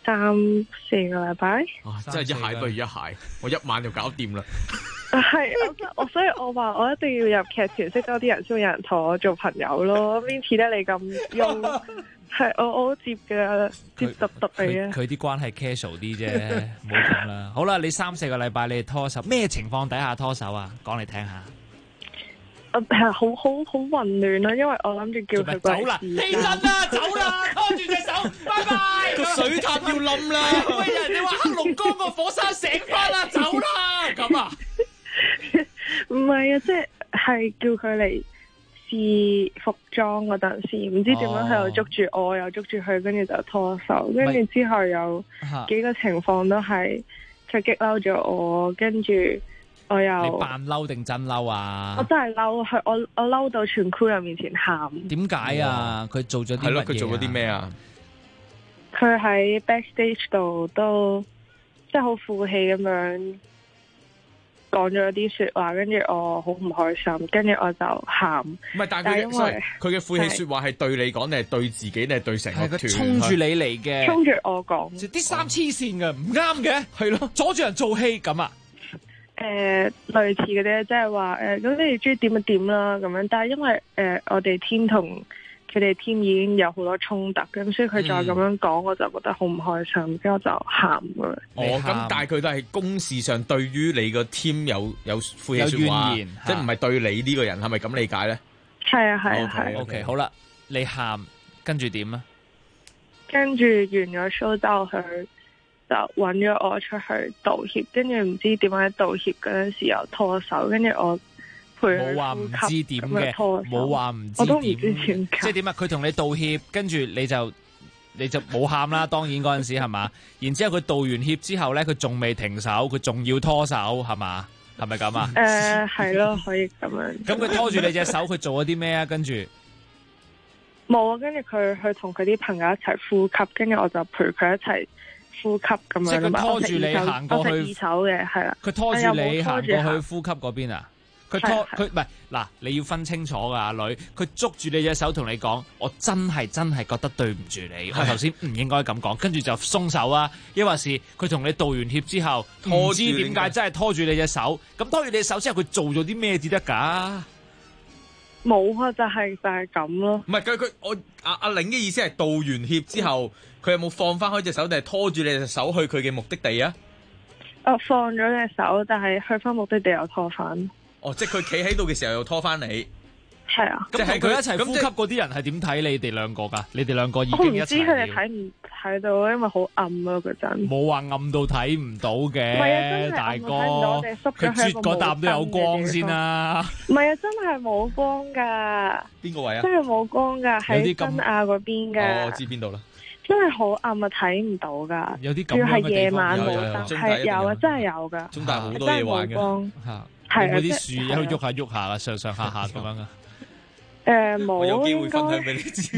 Speaker 21: 3-4個禮拜。
Speaker 15: 真係一蟹不如一蟹，我一晚就搞掂啦。
Speaker 21: 係，所以我話我一定要入劇團，識多啲人，先會有人同我做朋友咯。邊似得你咁用？係我好接嘅，接揼你啊！
Speaker 12: 佢啲關係 casual 啲啫，唔好講啦。好啦，你3-4個禮拜你哋拖手，咩情況底下拖手啊？講嚟聽下。
Speaker 21: 係好混亂啦，因為我諗住叫佢
Speaker 12: 走啦，起身啦，走啦，拖住隻手，拜拜。
Speaker 15: 個水塔要冧啦！
Speaker 12: 喂，人哋話黑龍江個火山醒翻啦，走啦，咁啊？
Speaker 21: 唔係啊，即係叫佢嚟試服裝嗰陣時，唔知點樣喺度捉住我，又捉住佢，跟住就拖手，跟住之後有幾個情況都係佢激嬲咗我，跟住我又
Speaker 12: 你扮嬲定真嬲啊？
Speaker 21: 我真係嬲，佢我嬲到全 crew 人面前喊。
Speaker 12: 點解啊？佢做咗啲乜嘢？係咯，
Speaker 15: 佢做咗啲咩啊？
Speaker 21: 佢喺 backstage 度都即係好負氣咁樣講咗啲說話，跟住我好唔開心，跟住我就喊。唔
Speaker 15: 係，但係佢嘅負氣說話係對你講定係對自己定係對成個團？
Speaker 12: 衝住你嚟嘅，
Speaker 21: 衝住我講。
Speaker 12: 啲衫黐線嘅，唔啱嘅，係咯，阻住人做戲咁啊！
Speaker 21: 類似嗰啲，即係話咁你哋中意點就點啦咁樣。但係因為我哋team同佢哋team已經有好多衝突，咁所以佢再咁樣講，我就覺得好唔開心，跟住我就喊㗎。
Speaker 15: 咁但係佢都係公事上對於你個 team 有負氣說話，
Speaker 12: 有怨言，
Speaker 15: 即係唔係對你呢個人，係咪咁理解咧？
Speaker 21: 係啊係啊係。
Speaker 12: OK，好啦，你喊跟住點啊？跟
Speaker 21: 住完咗 show 之後，佢就揾咗我出去道歉，跟住唔知點解道歉嗰陣時又拖手，跟住我陪佢
Speaker 12: 冇話唔知點嘅，冇話唔知
Speaker 21: 我都唔知點解。
Speaker 12: 即係點啊？佢同你道歉，跟住你就冇喊啦。當然嗰陣時係嘛？然之後佢道完歉之後咧，佢仲未停手，佢仲要拖手係嘛？係咪咁啊？
Speaker 21: 係咯，可以咁樣。
Speaker 12: 咁佢拖住你隻手，佢做咗啲咩啊？跟住
Speaker 21: 冇啊，跟住佢去同佢啲朋友一齊呼吸，跟住我就陪佢一齊呼吸咁樣。
Speaker 12: 即係佢拖住你行過去，
Speaker 21: 我食二手嘅係啦。
Speaker 12: 佢拖住你行過去呼吸嗰邊啊？佢唔係嗱，你要分清楚㗎，阿女。佢捉住你隻手同你講，我真係覺得對唔住你，我頭先唔應該咁講，跟住就鬆手啊！抑或是佢同你道完歉之後，唔知點解真係拖住你隻手，咁拖住你隻手之後，佢做咗啲咩至得㗎？
Speaker 21: 冇啊，就係咁咯。
Speaker 15: 唔係我阿玲嘅意思係道完歉之後，佢有冇放翻開隻手，定係拖住你隻手去佢嘅目的地啊？
Speaker 21: 放咗隻手，但係去翻目的地又拖翻。
Speaker 15: 即係佢企喺度嘅時候又拖翻你。
Speaker 21: 係啊。
Speaker 12: 咁同佢一齊呼吸嗰啲人係點睇你哋兩個㗎？你哋兩個已經一齊。
Speaker 21: 我唔知佢哋睇唔睇到，因為好暗啊嗰陣。
Speaker 12: 冇話暗到睇唔到嘅，
Speaker 21: 唔係啊，真係
Speaker 12: 大哥。
Speaker 21: 佢
Speaker 12: 啜嗰啖都有光先啦。
Speaker 21: 唔係啊，真係冇光㗎。
Speaker 15: 邊個位啊？
Speaker 21: 真係冇光㗎，喺新亞嗰邊㗎。
Speaker 15: 我知邊度啦。真
Speaker 21: 係好暗啊，睇唔到㗎。
Speaker 12: 有啲咁樣嘅地方。
Speaker 21: 要係夜晚冇燈，係有啊，真係有㗎。
Speaker 15: 中大好多嘢玩嘅。
Speaker 21: 係啊，
Speaker 12: 啲樹喺度喐下啊，上下咁樣啊。
Speaker 21: 冇。
Speaker 15: 我有機會分享俾你知。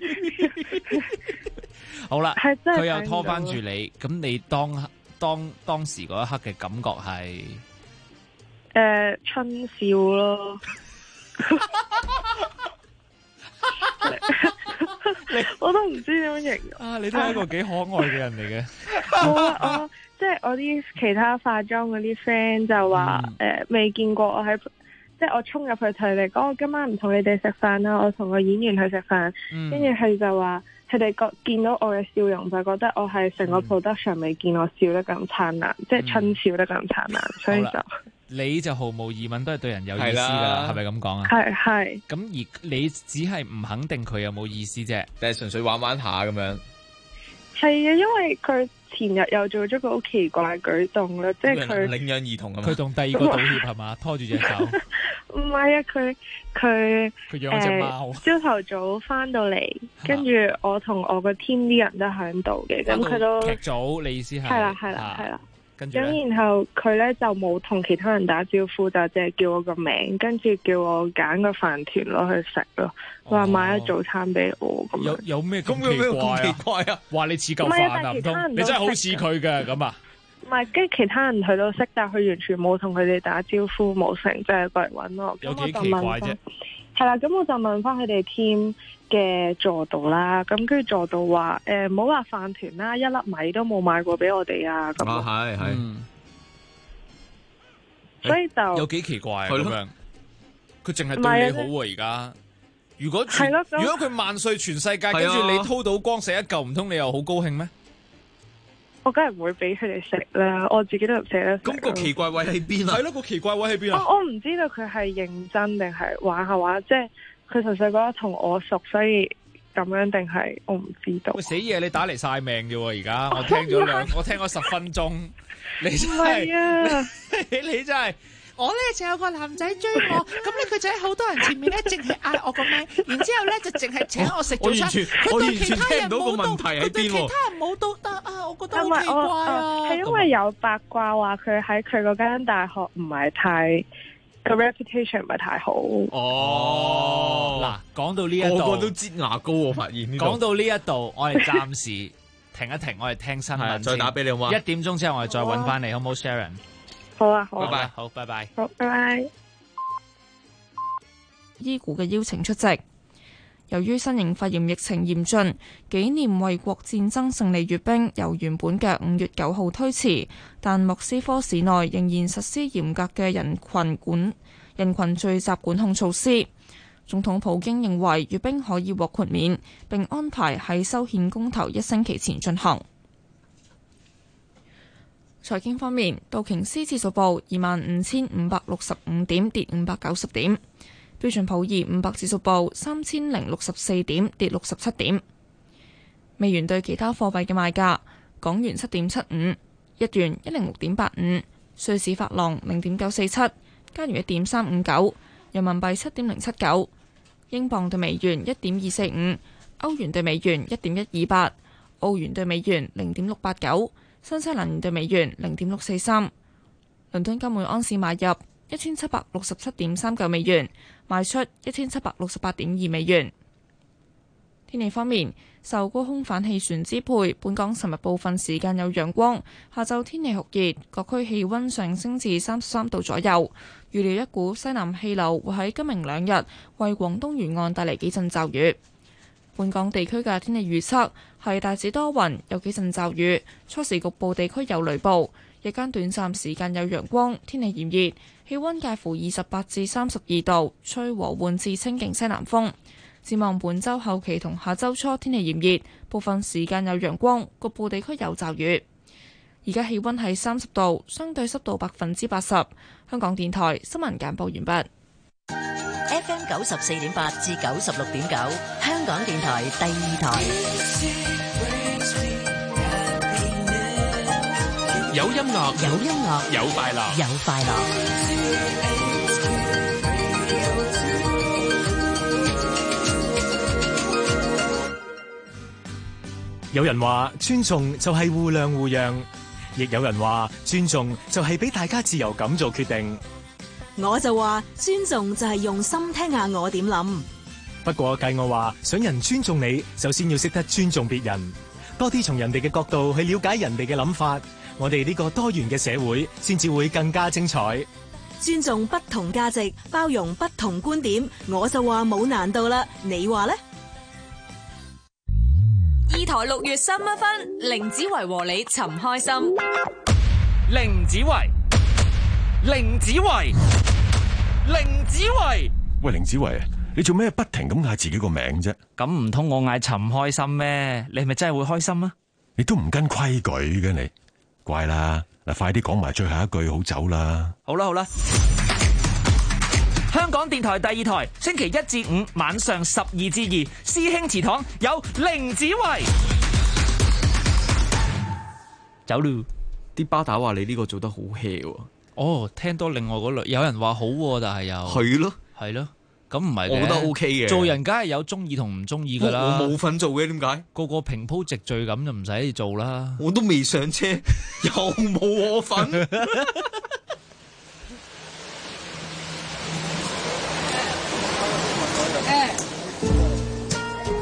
Speaker 12: 好啦，佢又拖翻住你，咁你當時嗰一刻嘅感覺係
Speaker 21: 春笑咯。我都唔知點樣形容
Speaker 12: 啊！你都係一個幾可愛嘅人嚟嘅。
Speaker 21: 我即係我啲其他化妝嗰啲 friend 就話未見過我喺，即係我衝入去同佢哋講，我今晚唔同你哋食飯啦，我同個演員去食飯。跟住佢就話佢哋見到我嘅笑容就覺得我係成個 production 未見我笑得咁燦爛，即係春笑得咁燦爛，所以就
Speaker 12: 你就毫無疑問都係對人有意思㗎啦，係咪咁講啊？
Speaker 21: 係。
Speaker 12: 咁而你只係唔肯定佢有冇意思啫，
Speaker 15: 定係純粹玩玩下咁樣？
Speaker 21: 係啊，因為佢前日又做咗個好奇怪舉動啦，即係佢
Speaker 15: 領養兒童咁。
Speaker 12: 佢同第二個道歉係嘛？拖住隻手。
Speaker 21: 唔係啊，佢
Speaker 12: 養隻貓。
Speaker 21: 朝頭早翻到嚟，跟住我同我個 team 啲人都喺度嘅，咁佢都
Speaker 12: 劇組，你意思係？
Speaker 21: 係啦。咁然後佢咧就冇同其他人打招呼，就淨係叫我個名，跟住叫我揀個飯團攞去食咯。話買咗早餐俾我咁樣。
Speaker 12: 有咩咁奇怪啊？話你似嚿飯啊？唔通你真係好似佢嘅咁啊？
Speaker 21: 唔係，跟住其他人佢都識，但係佢完全冇同佢哋打招呼，冇成，就係過嚟揾我。
Speaker 12: 有幾奇怪啫？
Speaker 21: 係啦，咁我就問翻佢哋 team 嘅助導啦，咁跟住助導話唔好話飯團啦，一粒米都冇買過俾我哋啊，咁
Speaker 15: 係，
Speaker 21: 所以就
Speaker 12: 有幾奇怪咁樣。佢淨係對你好喎，而家。如果佢萬歲全世界，跟住你掏到光食一嚿，唔通你又好高興咩？
Speaker 21: 我梗係唔會俾佢哋食啦，我自己都唔捨得食。
Speaker 15: 咁個奇怪位喺邊啊？
Speaker 12: 係咯，個奇怪位喺邊啊？
Speaker 21: 我唔知道佢係認真定係玩下玩，即係佢純粹覺得同我熟，所以咁樣定係我唔知道。
Speaker 12: 喂，死嘢！你打嚟晒命啫喎！而家我聽咗10分鐘，你真係你真係。
Speaker 6: 我咧就有個男仔追我，咁咧佢就喺好多人前面咧，淨係嗌我個名，然之後咧就淨係請我食早餐。
Speaker 15: 我完全聽唔到個問題喺邊喎。
Speaker 6: 其他人冇到得啊，我覺得好奇怪啊。
Speaker 21: 係因為有八卦話佢喺佢嗰間大學唔係太個 reputation 唔係太好。
Speaker 12: 嗱，講到呢一度，
Speaker 15: 個個都擠牙膏，我發現。
Speaker 12: 講到呢一度，我哋暫時停一停，我哋聽新聞。
Speaker 15: 再打俾你好嘛？
Speaker 12: 1點鐘之後，我哋再揾翻你，好唔好 ，Sharon？
Speaker 21: 好啊，好，
Speaker 12: 拜拜，好，拜拜，
Speaker 21: 好，拜拜。
Speaker 1: 醫護嘅邀請出席。由於新型肺炎疫情嚴峻，紀念衛國戰爭勝利閱兵由原本嘅5月9號推遲，但莫斯科市內仍然實施嚴格嘅人群聚集管控措施。總統普京認為閱兵可以獲豁免，並安排喺修憲公投1星期前進行。財經方面，道瓊斯指數報25,565點，跌590點；標準普爾500指數報3064點，跌67點。美元對其他貨幣嘅賣價：港元7.75，日元106.85，瑞士法郎0.947，加元1.359，人民幣7.079，英鎊對美元1.245，歐元對美元1.128，澳元對美元0.689。新西蘭元對美元0.643，倫敦金每安士買入1767.39美元，賣出1768.2美元。天氣方面，受高空反氣旋支配，本港尋日部分時間有陽光，下晝天氣酷熱，各區氣溫上升至33度左右。預料一股西南氣流會喺今明兩日為廣東沿岸帶嚟幾陣驟雨。本港地區嘅天氣預測係大致多雲，有幾陣驟雨，初時局部地區有雷暴，日間短暫時間有陽光，天氣炎熱，氣溫介乎28至32度，吹和緩至清勁西南風。展望本週後期同下週初天氣炎熱，部分時間有陽光，局部地區有驟雨。而家氣溫係30度，相對濕度80%。香港電台新聞簡報完畢。
Speaker 3: FM 94.8至96.9，香港電台第2台。
Speaker 8: 有音樂，
Speaker 3: 有音樂，
Speaker 8: 有快樂，
Speaker 3: 有快樂。
Speaker 17: 有人話尊重就係互諒互讓，亦有人話尊重就係俾大家自由咁做決定。
Speaker 10: 我就話尊重就係用心聽下我點諗。
Speaker 17: 不過計我話想人尊重你，首先要識得尊重別人，多啲從人哋嘅角度去了解人哋嘅諗法，我哋呢個多元嘅社會先至會更加精彩。
Speaker 10: 尊重不同價值，包容不同觀點，我就話冇難度啦。你話呢？
Speaker 3: 二台6月3一分，凌子維和你尋開心。
Speaker 12: 凌子維，凌子維，凌子維。
Speaker 4: 喂，凌子維，你做咩不停咁嗌自己個名啫？
Speaker 12: 咁唔通我嗌尋開心咩？你係咪真係會開心啊？
Speaker 4: 你都唔跟規矩嘅你，乖啦，嗱，快啲講埋最後一句好走啦。
Speaker 12: 好啦好啦，香港電台第2台，星期1至5晚上12至2，師兄祠堂有凌子維。走嚕，
Speaker 15: 啲巴打話你呢個做得好 hea 喎。
Speaker 12: 哦，聽多另外嗰類，有人話好，但係又
Speaker 15: 係咯，
Speaker 12: 係咯，咁唔係，
Speaker 15: 我覺得 OK 嘅。
Speaker 12: 做人梗係有中意同唔中意噶啦。
Speaker 15: 我冇份做嘅，點解？
Speaker 12: 個個平鋪直敘咁就唔使做啦。
Speaker 15: 我都未上車，又冇我份。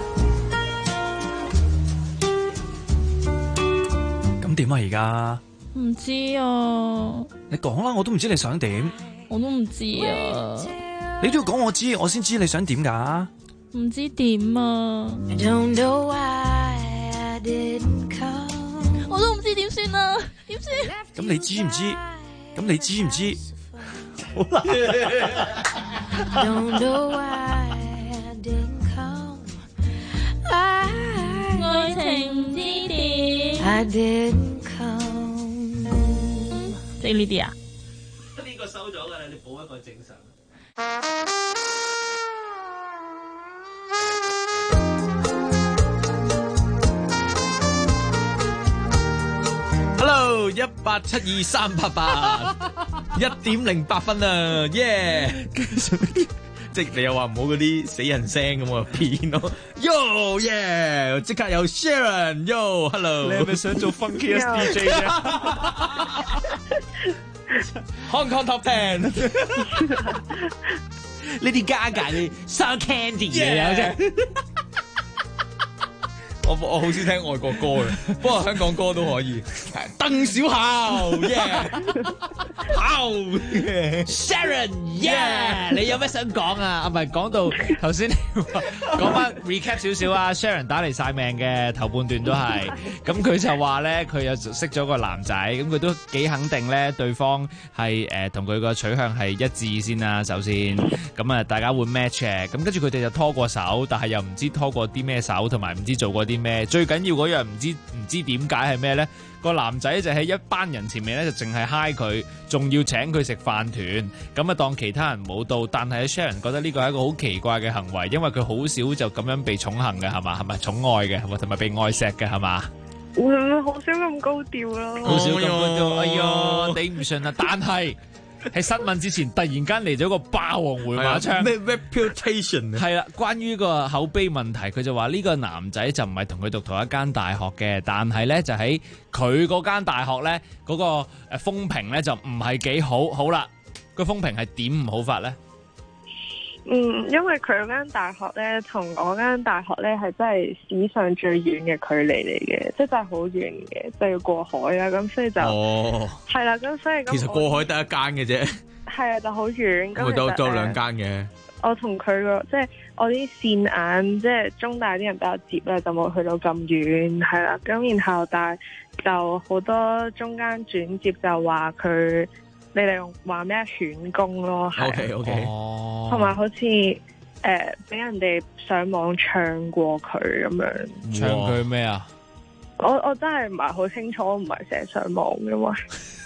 Speaker 17: 咁點啊？而家
Speaker 1: 唔知啊，
Speaker 7: 你講啦，我都唔知你想點。
Speaker 1: 我都唔知啊。
Speaker 7: 你都要講我知，我先知你想點㗎。
Speaker 1: 唔知點啊。我都唔知點算啊，點算？
Speaker 7: 咁你知唔知？咁你知唔知？好難。
Speaker 1: 愛情唔知點。即係呢啲啊？
Speaker 12: 呢個收咗㗎啦，你補一個正常。
Speaker 15: Hello， 1872388，1:08啊，耶！即係你又話唔好嗰啲死人聲咁啊，片咯。Yo， 耶！即刻有 Sharon，Yo，Hello。
Speaker 12: 你係咪想做 funkiest DJ 啫
Speaker 15: ？Hong Kong Top 10，
Speaker 12: Lady Gaga 嘅 Sour Candy 嘅啫。
Speaker 15: 我好少聽外國歌嘅，不過香港歌都可以。鄧小巧，
Speaker 12: 好 Sharon， 你有咩想講啊？唔係講到頭先，講翻 recap 少少啊。Sharon 打嚟晒命嘅頭半段都係，咁佢就話咧，佢又識咗個男仔，咁佢都幾肯定咧，對方係同佢個取向係一致先啦。首先，咁啊大家會 match 嘅，咁跟住佢哋就拖過手，但係又唔知拖過啲咩手，同埋唔知做過啲咩。最緊要嗰樣唔知點解係咩咧？個男仔就喺一班人前面咧，就淨係嗨佢，仲要請佢食飯團，咁啊當其他人冇到。但係 Sharon 覺得呢個係一個好奇怪嘅行為，因為佢好少就咁樣被寵幸嘅，係嘛？係咪寵愛嘅，同埋被愛錫嘅，係嘛？
Speaker 21: 好少咁高調咯，
Speaker 12: 好少咁高調。哎呀，頂唔順啊！但係喺新聞之前，突然間嚟咗個霸王回馬槍，
Speaker 15: 咩 reputation
Speaker 12: 係啦，關於個口碑問題，佢就話呢個男仔就唔係同佢讀同一間大學嘅，但係咧就喺佢嗰間大學咧嗰個風評咧就唔係幾好。好啦，個風評係點唔好法咧？
Speaker 21: 因為佢嗰間大學咧，同我間大學咧係真係史上最遠嘅距離嚟嘅，即係真係好遠嘅，就要過海啦。咁所以就係啦，咁所以
Speaker 15: 其實過海得一間嘅啫，係
Speaker 21: 啊，就好遠。咁
Speaker 15: 都有兩間嘅。
Speaker 21: 我同佢個即係我啲線眼，即係中大啲人比較接咧，就冇去到咁遠，係啦。咁然後但係就好多中間轉接就話佢。你哋話咩犬公咯
Speaker 15: ？OK，
Speaker 21: 同埋好似俾人哋上網唱過佢咁樣。
Speaker 12: 唱佢咩啊？
Speaker 21: 我真係唔係好清楚，我唔係成日上網嘅嘛。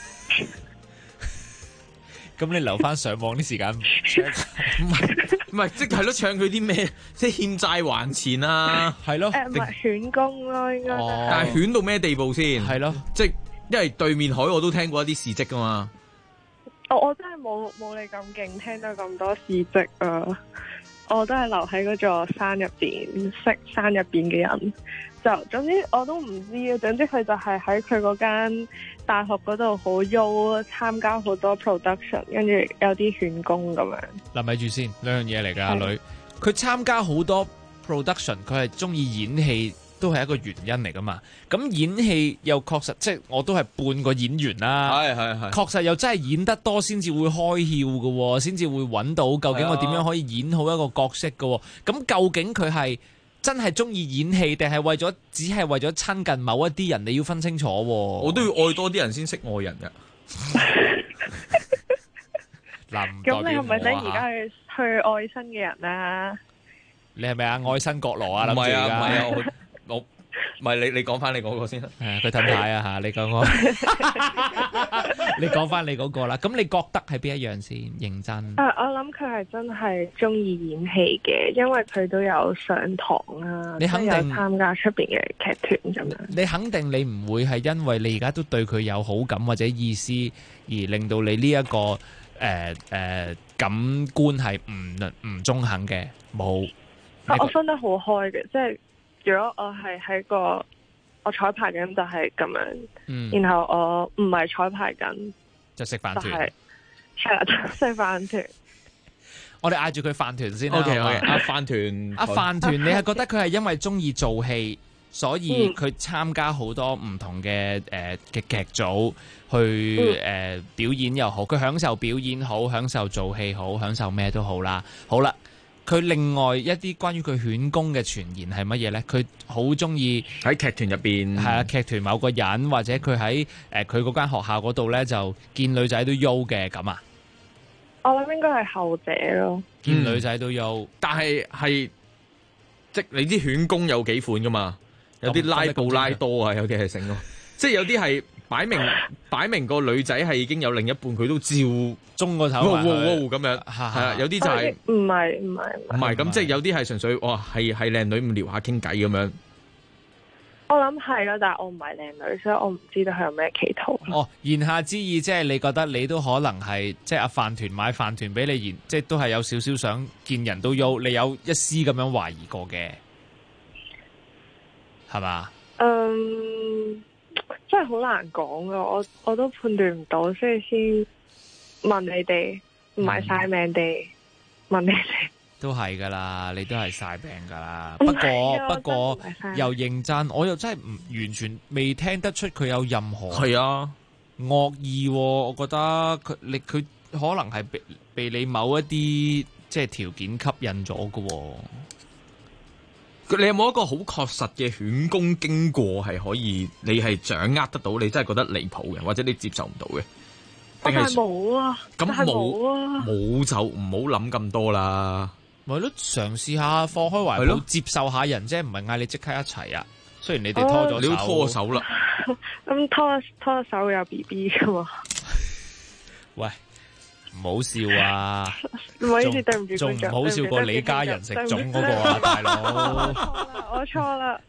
Speaker 12: 咁你留翻上網啲時間？
Speaker 15: 唔係，即係咯，唱佢啲咩？即係欠債還錢啊？係咯。
Speaker 21: 唔係犬公咯，應該。
Speaker 15: 但係犬到咩地步先？係咯，即係因為對面海我都聽過一啲事蹟噶嘛。
Speaker 21: 我真係冇你咁勁，聽到咁多事蹟啊！我都係留喺嗰座山入邊，識山入邊嘅人。就總之我都唔知啊。總之佢就係喺佢嗰間大學嗰度好優，參加好多 production， 跟住有啲犬工咁樣。
Speaker 12: 嗱，咪住先，兩樣嘢嚟㗎，阿女。佢參加好多 production， 佢係中意演戲。都係一個原因嚟噶嘛，咁演戲又確實即係我都係半個演員啦，係，確實又真係演得多先至會開竅嘅喎，先至會揾到究竟我點樣可以演好一個角色嘅喎，咁究竟佢係真係中意演戲定係只係為咗親近某一啲人？你要分清楚喎。我
Speaker 15: 都要愛多啲人先識愛人㗎。
Speaker 21: 咁你係咪想而家去愛新嘅人啊？
Speaker 12: 你係咪啊愛新覺羅啊？
Speaker 15: 唔係啊，唔係啊，我唔係你講翻你嗰個先啦。
Speaker 12: 佢褪太啊嚇，你講我，你講翻你嗰個啦。咁你覺得係邊一樣先？認真。
Speaker 21: 我諗佢係真係中意演戲嘅，因為佢都有上堂啊，
Speaker 12: 你肯定
Speaker 21: 有參加出邊嘅劇團咁樣。
Speaker 12: 你肯定你唔會係因為你而家都對佢有好感或者意思，而令到你呢一個感官係唔中肯嘅，冇。
Speaker 21: 我分得好開嘅，即係。如果我係喺我彩排緊就係咁樣，然後我唔係彩排緊
Speaker 12: 就食飯團，
Speaker 21: 係啦，食飯團。
Speaker 12: 我哋嗌住佢飯團先啦。
Speaker 15: OK， 阿飯團，
Speaker 12: 你係覺得佢係因為中意做戲， 所以佢參加好多唔同嘅劇組去表演又好，佢享受表演好，享受做戲好，享受咩都好啦。好啦，佢另外一啲關於佢犬公嘅傳言係乜嘢呢？佢好中意
Speaker 15: 喺劇團入邊，
Speaker 12: 係啊，劇團某個人或者佢喺佢嗰間學校嗰度呢，就見女仔都喐嘅咁啊。
Speaker 21: 我諗應該係後者咯。
Speaker 12: 見女仔都喐，
Speaker 15: 但係即你啲犬公有幾款噶嘛？有啲拉布拉多啊，有啲係成咯，即係有啲係擺明個女仔係已經有另一半，佢都照
Speaker 12: 中個頭
Speaker 15: 咁樣，係啊，有啲就係
Speaker 21: 唔係
Speaker 15: 咁，即係有啲係純粹哇係靚女咁聊下傾偈咁樣。
Speaker 21: 我諗係咯，但係我唔係靚女，所以我唔知道佢有咩企圖。
Speaker 12: 哦，言下之意即係你覺得你都可能係即係阿飯團買飯團俾你，即係都係有少少想見人都喐，你有一絲咁樣懷疑過嘅，係嘛？
Speaker 21: 真係好難講噶，我都判斷唔到，所以先問你哋，唔係晒命地問你哋。
Speaker 12: 都係噶啦，你都係晒命噶啦。不過又認真，我又真係唔完全未聽得出佢有任何惡意。我覺得佢可能係被你某一啲即係條件吸引咗噶。
Speaker 15: 你有冇一個好確實嘅犬公經過係可以你係掌握得到？你真係覺得離譜嘅，或者你接受唔到嘅？
Speaker 21: 但係冇啊，
Speaker 15: 咁冇就唔好諗咁多啦。
Speaker 12: 咪咯，嘗試下放開懷抱，接受下人啫，唔係嗌你即刻一齊啊。雖然你哋拖咗手，
Speaker 15: 你都拖手啦。
Speaker 21: 咁拖手會有 BB 噶嘛？
Speaker 12: 喂，唔好笑啊！
Speaker 21: 唔好意思，對唔住，
Speaker 12: 仲唔好笑過李家人食粽嗰個啊，大佬！
Speaker 21: 我錯啦。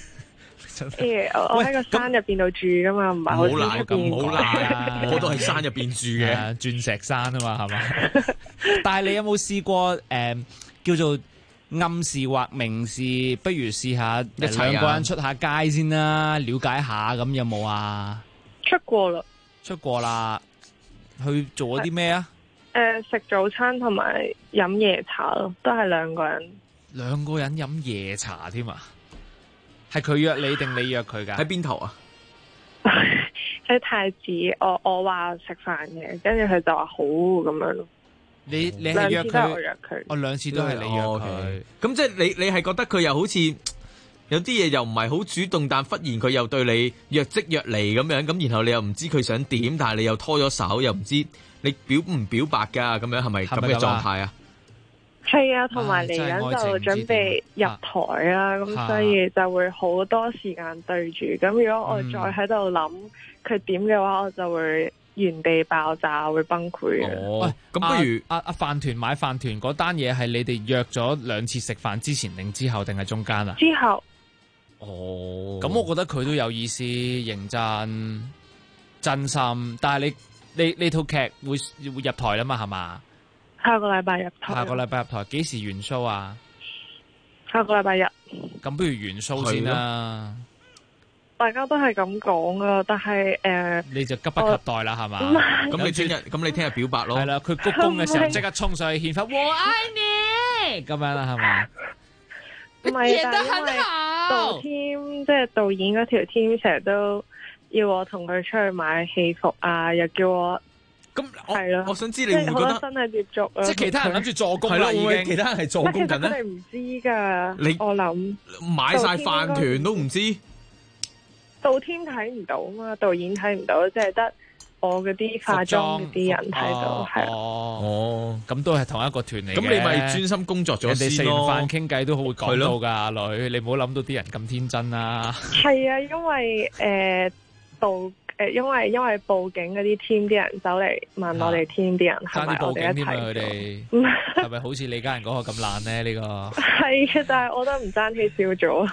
Speaker 21: 我喺個山入邊度住噶嘛，唔係好
Speaker 15: 賴咁好賴，我都係山入邊住嘅，
Speaker 12: 鑽石山啊嘛，係嘛？但係你有冇試過叫做暗示或明示，不如試下兩個人出下街先啦，了解下咁有冇啊？
Speaker 21: 出過啦，
Speaker 12: 去做咗啲咩啊？
Speaker 21: 食早餐同埋飲夜茶咯，都係兩個人。
Speaker 12: 兩個人飲夜茶添啊？係佢約你定你約佢噶？
Speaker 15: 喺邊頭啊？
Speaker 21: 喺太子，我話食飯嘅，跟住佢就話好咁樣咯。
Speaker 12: 你係約佢？
Speaker 21: 我約佢。
Speaker 12: 我兩次都係你約佢。
Speaker 15: 咁即係你係覺得佢又好似有啲嘢又唔係好主動，但忽然佢又對你若即若離咁樣，咁然後你又唔知佢想點，但係你又拖咗手，又唔知你表唔表白噶，咁樣係咪咁嘅狀態啊？
Speaker 21: 係啊，同埋嚟緊就準備入台啦，咁所以就會好多時間對住。咁如果我再喺度諗佢點嘅話，我就會原地爆炸，會崩潰嘅。
Speaker 12: 喂，咁不如阿飯團買飯團嗰單嘢係你哋約咗兩次食飯之前定之後定係中間啊？
Speaker 21: 之後。
Speaker 12: 哦，咁我覺得佢都有意思，認真心。但係你套劇會入台啦嘛，係嘛？
Speaker 21: 下個禮拜入台。
Speaker 12: 下個禮拜入台，幾時完 show 啊？
Speaker 21: 下個禮拜日。
Speaker 12: 咁不如完 show 先啦。
Speaker 21: 大家都係咁講噶，但係
Speaker 12: 你就急不及待啦，係嘛？
Speaker 15: 咁你聽日表白咯。
Speaker 12: 係啦，佢鞠躬嘅時候即刻衝上去獻花，我愛你咁樣啦，係嘛？
Speaker 21: 唔係，但係因為導 team 即係導演嗰條 team 成日都要我同佢出去買戲服啊，又叫我。
Speaker 15: 咁係咯，我想知你會唔會覺得
Speaker 21: 身體接觸啊？
Speaker 12: 即係其他人諗住助攻啦，已經
Speaker 15: 其他人係助攻緊咧。
Speaker 21: 佢哋唔知噶，我諗
Speaker 15: 買晒飯團都唔知。
Speaker 21: 導 team 睇唔到嘛，導演睇唔到，即係得我嗰啲化妝嗰啲人睇到，係
Speaker 12: 哦，咁都係同一個團嚟嘅。
Speaker 15: 咁你咪專心工作咗先咯。人哋食完飯傾偈都好會講到噶，阿女，你唔好諗到啲人咁天真啦。
Speaker 21: 係啊，因為因為報警嗰啲 team 啲人走嚟問我哋 team 啲人係咪我哋一齊，
Speaker 12: 佢哋係咪好似你家人嗰個咁爛咧？呢個
Speaker 21: 係嘅，但係我覺得唔爭氣笑咗。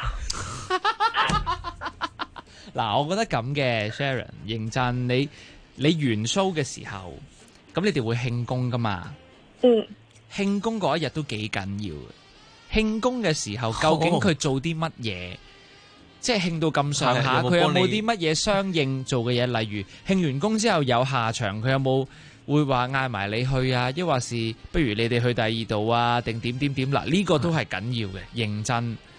Speaker 12: 嗱，我覺得咁嘅 Sharon 認真，你完 show 嘅時候，咁你哋會慶功噶嘛？慶功嗰一日都幾緊要嘅。慶功嘅時候，究竟佢做啲乜嘢？即係慶到咁上下，佢有冇啲乜嘢相應做嘅嘢？例如慶完功之後有下場，佢有冇會話嗌埋你去啊？抑或是不如你哋去第二度啊？定點？嗱，呢個都係緊要嘅，認真。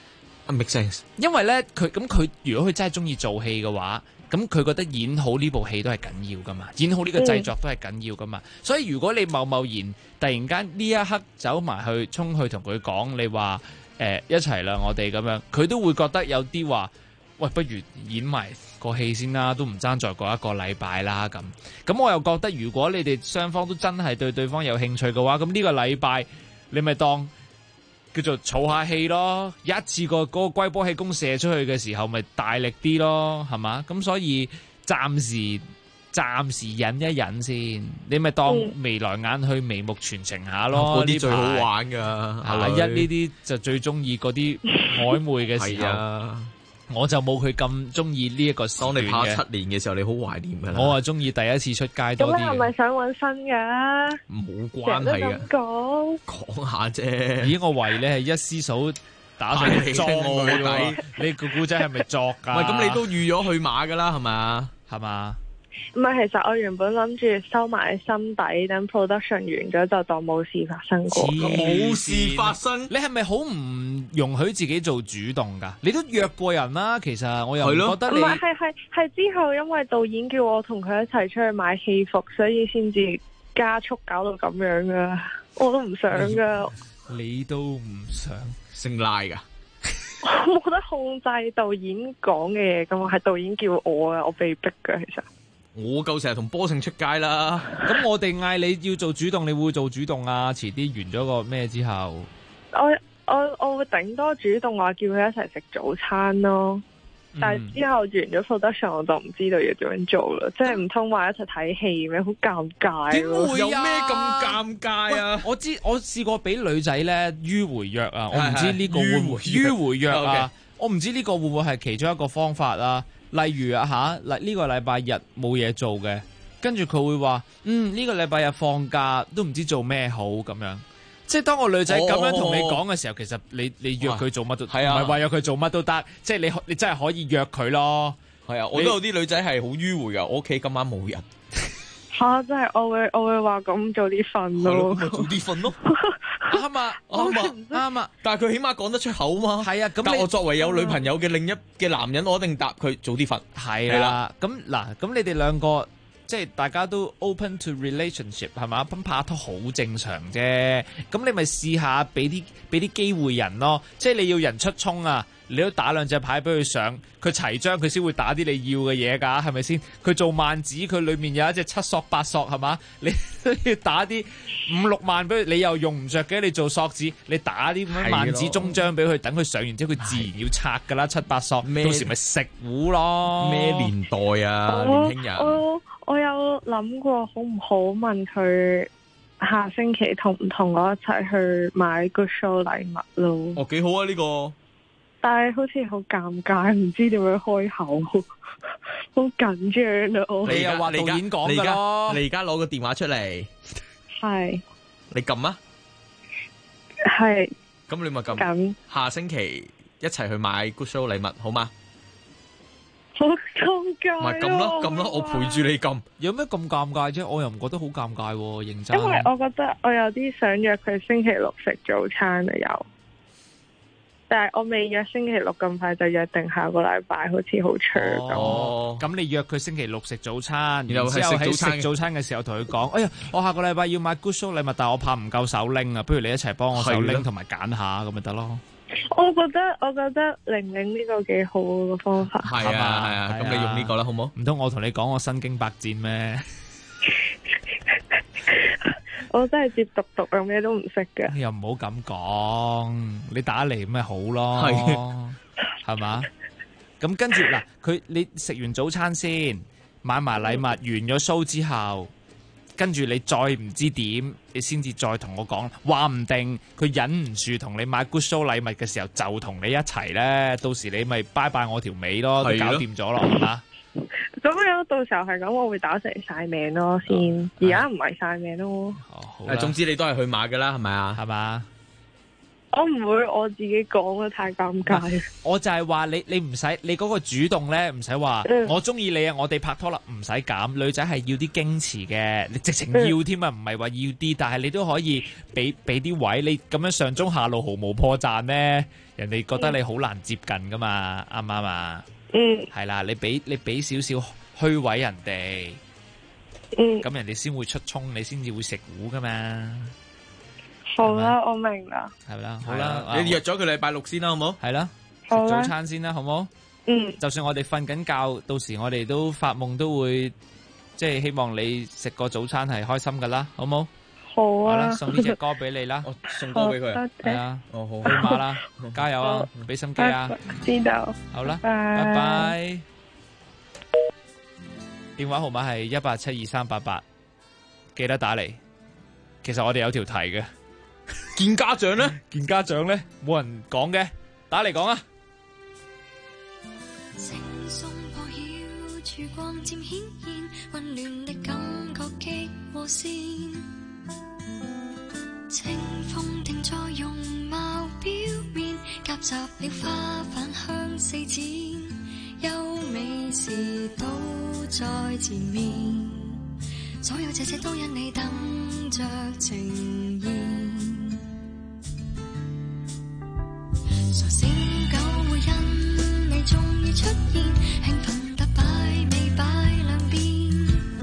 Speaker 15: make sense。
Speaker 12: 因為咧，佢如果佢真係中意做戲嘅話，咁佢覺得演好呢部戲都係緊要噶嘛，演好呢個製作都係緊要噶嘛。所以如果你貿然突然間呢一刻走埋去衝去同佢講，你話一齊啦，我哋咁樣，佢都會覺得有啲話，喂，不如演埋個戲先啦，都唔爭再過一個禮拜啦咁。咁我又覺得，如果你哋雙方都真係對對方有興趣嘅話，咁呢個禮拜你咪當叫做儲下氣咯，一次過嗰個龜波氣功射出去嘅時候，咪大力啲咯，係嘛？咁所以暫時忍一忍先，你咪當眉來眼去，眉目傳情下咯。
Speaker 15: 嗰啲最好玩噶，
Speaker 12: 下一呢啲就最中意嗰啲曖昧嘅時候。我就冇佢咁中意呢一個時段嘅。
Speaker 15: 當你拍7年嘅時候，你好懷念㗎啦。
Speaker 12: 我係中意第一次出街多啲。
Speaker 21: 咁你係咪想揾新㗎？
Speaker 15: 冇關係嘅，講下啫。
Speaker 12: 咦，我為你係一絲數打上嚟裝我底，你個故仔係咪作㗎？
Speaker 15: 唔係，咁你都預咗去馬㗎啦，係咪？
Speaker 12: 係嘛？
Speaker 21: 唔係，其實我原本諗住收埋心底，等 production 完咗就當冇事發生過。
Speaker 15: 冇事發生，
Speaker 12: 你係咪好唔容許自己做主動㗎？你都約過人啦，其實我又唔覺得你。
Speaker 21: 唔係，係之後因為導演叫我同佢一齊出去買戲服，所以先至加速搞到咁樣㗎。我都唔想㗎。
Speaker 12: 你都唔想
Speaker 15: 姓賴㗎？
Speaker 21: 我冇得控制導演講嘅嘢㗎嘛，係導演叫我啊，我被逼㗎其實。
Speaker 15: 我夠成日同波勝出街啦，
Speaker 12: 咁我哋嗌你要做主動，你會唔會做主動啊？遲啲完咗個咩之後，
Speaker 21: 我會頂多主動話叫佢一齊食早餐咯，但係之後完咗 production 我就唔知道要點樣做啦，即係唔通話一齊睇戲咩？好尷尬。
Speaker 12: 點會
Speaker 15: 有咩咁尷尬啊？
Speaker 12: 我試過俾女仔咧迂迴約啊，我唔知呢個會唔會迂迴約啊？我唔知呢個會唔會係其中一個方法啊？例如啊呢個禮拜日冇嘢做嘅，跟住佢會話呢個禮拜日放假都唔知做咩好咁樣。即係當個女仔咁樣同你講嘅時候，其實你約佢做乜都唔係話約佢做乜都得，即係你真係可以約佢咯。
Speaker 15: 係啊，我都有啲女仔係好迂迴噶，我屋企今晚冇人。
Speaker 21: 吓，真係我會話咁早啲瞓咯，
Speaker 15: 咪早啲瞓咯。
Speaker 12: 啱啊，啱啊，
Speaker 15: 但係佢起碼講得出口嘛。
Speaker 12: 係啊，
Speaker 15: 咁我作為有女朋友嘅另一嘅男人，我一定答佢早啲瞓。
Speaker 12: 係啦，咁咁你哋兩個即係大家都 open to relationship 係嘛？咁拍拖好正常啫。咁你咪試下俾啲機會人咯。即係你要人出衝啊，你都打2隻牌俾佢上，佢齊張佢先會打啲你要嘅嘢㗎，係咪先？佢做萬子，佢裏面有一隻7索8索係嘛？你都要打啲5、6萬俾佢，你又用唔着嘅，你做索子，你打啲咁樣萬子中張俾佢，等佢上完之後，佢自然要拆㗎啦，7、8索，到時咪食糊咯。
Speaker 15: 咩年代啊，年輕人？
Speaker 21: 我有諗過好唔好問佢下星期同唔同我一齊去買 Good Show 禮物咯。
Speaker 15: 哦，幾好啊呢個！
Speaker 21: 但係好似好尷尬，唔知點樣開口，好緊張啊！
Speaker 12: 你又話導演講㗎咯，
Speaker 15: 你而家攞個電話出嚟，
Speaker 21: 係
Speaker 15: 你撳啊，
Speaker 21: 係，
Speaker 15: 咁你咪撳，下星期一齊去買 Good Show 禮物好嗎？
Speaker 21: 好尷尬，
Speaker 15: 咪撳咯，我陪住你撳。
Speaker 12: 有咩咁尷尬啫？我又唔覺得好尷尬喎，認真。
Speaker 21: 因為我覺得我有啲想約佢星期六食早餐啊，有。但係我未約星期六咁快就約定下個禮拜，好似好長咁。
Speaker 12: 哦，咁你約佢星期六食早餐，然後喺食早餐嘅時候同佢講：哎呀，我下個禮拜要買 Good Show 禮物，但係我怕唔夠手拎啊，不如你一齊幫我手拎同埋揀下咁咪得咯。
Speaker 21: 我覺得玲玲呢個幾好個方法。
Speaker 15: 係啊，咁你用呢個啦，好唔好？
Speaker 12: 唔通我同你講我身經百戰咩？
Speaker 21: 我真係接讀有咩都唔識嘅。
Speaker 12: 又唔好咁講，你打嚟咪好咯，係嘛？咁跟住嗱，你食完早餐先，買埋禮物，完咗 show 之後，跟住你再唔知點，你先至再同我講，話唔定佢忍唔住同你買 Good Show 禮物嘅時候，就同你一齊咧。到時你咪拜拜我條尾咯，都搞掂咗咯，係嘛？
Speaker 21: 咁樣到時候係咁，我會打成晒名咯先。而家唔係晒名咯。
Speaker 15: 總之你都係去馬噶啦，係咪啊？
Speaker 12: 係嘛？
Speaker 21: 我唔會我自己講啊，太尷尬。
Speaker 12: 我就係話你唔使你嗰個主動咧，唔使話我中意你啊，我哋拍拖啦，唔使咁。女仔係要啲矜持嘅，你直情要添啊，唔係話要啲，但係你都可以俾啲位，你咁樣上中下路毫無破綻咧，人哋覺得你好難接近噶嘛，啱唔啱啊？係啦，你俾少少虛位人哋，咁人哋先會出衝，你先至會食糊噶嘛。
Speaker 21: 好啦，我明啦。
Speaker 12: 係啦，好啦，
Speaker 15: 你約咗佢禮拜六先啦，好冇？
Speaker 12: 係啦，食早餐先啦，好冇？就算我哋瞓緊覺，到時我哋都發夢都會，即係希望你食個早餐係開心噶啦，好冇？
Speaker 21: 好啊。
Speaker 12: 好啦，送呢隻歌俾你啦，
Speaker 15: 我送歌俾佢。
Speaker 21: 多謝。
Speaker 12: 係啊，
Speaker 15: 好
Speaker 12: 去馬啦，加油啊，俾心機啊。
Speaker 21: 知道。
Speaker 12: 好啦，
Speaker 21: 拜
Speaker 12: 拜。電話號碼係1872388，記得打嚟。其實我哋有條題嘅。
Speaker 15: 見家長咧，
Speaker 12: 見家長咧，冇人講嘅，打嚟講啊！
Speaker 11: 聲送破曉，曙光漸顯現，混亂的感覺激和善。清風停在容貌表面，夾雜了花瓣香四濺，優美事都在前面，所有這些都因你等着呈現。傻小狗會因你終於出現，興奮得擺尾擺兩邊，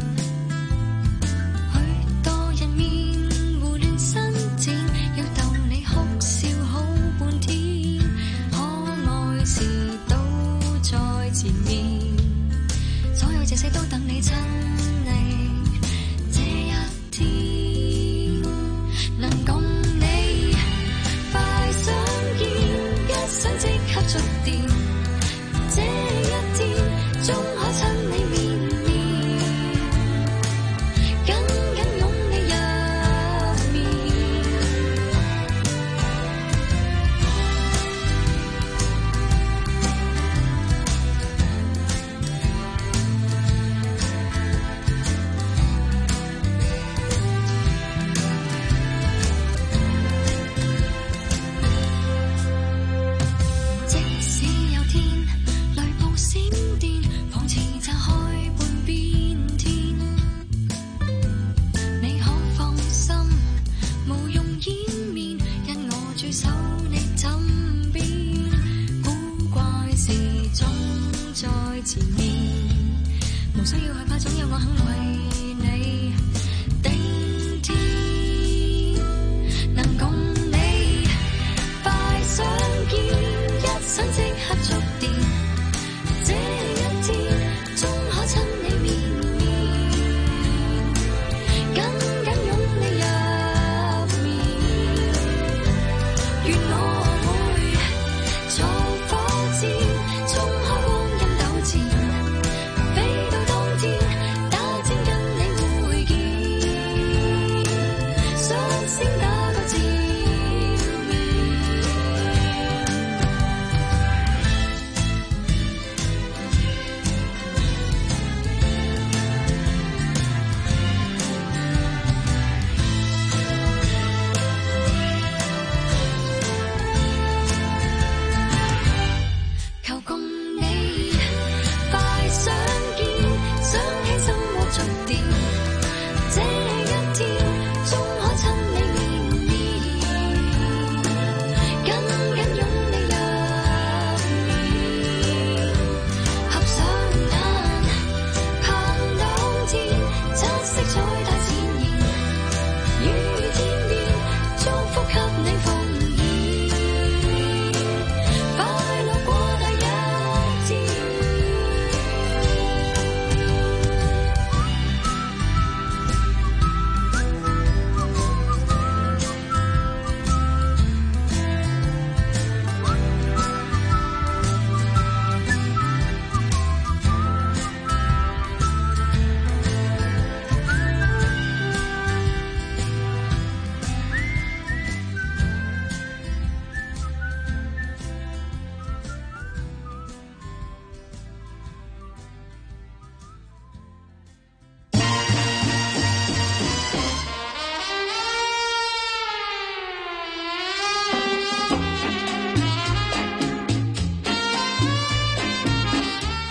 Speaker 11: 許多人面胡亂伸展，要逗你哭笑好半天，可愛事都在前面，所有這些都等你親歷這一天，能共你快相見，想即刻觸電，這一天終可親你面面，緊緊擁你入面。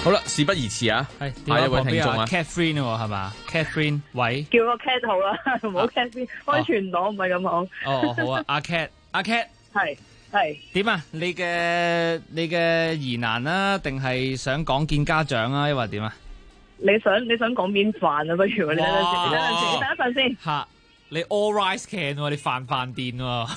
Speaker 15: 好啦，事不宜遲啊，
Speaker 12: 係
Speaker 15: 下一位聽眾啊
Speaker 12: Catherine 喎係嘛 ？Catherine，喂，
Speaker 14: 叫個 cat 好啦，唔好 cat 先，安全黨唔係咁好。
Speaker 12: 哦，好啊，阿 Cat，
Speaker 14: 係
Speaker 12: 點啊？你嘅疑難啊，定係想講見家長啊，抑或點啊？
Speaker 14: 你想講邊飯啊？不如你等一陣先。
Speaker 12: 嚇，你 all rice can 喎，你飯店喎。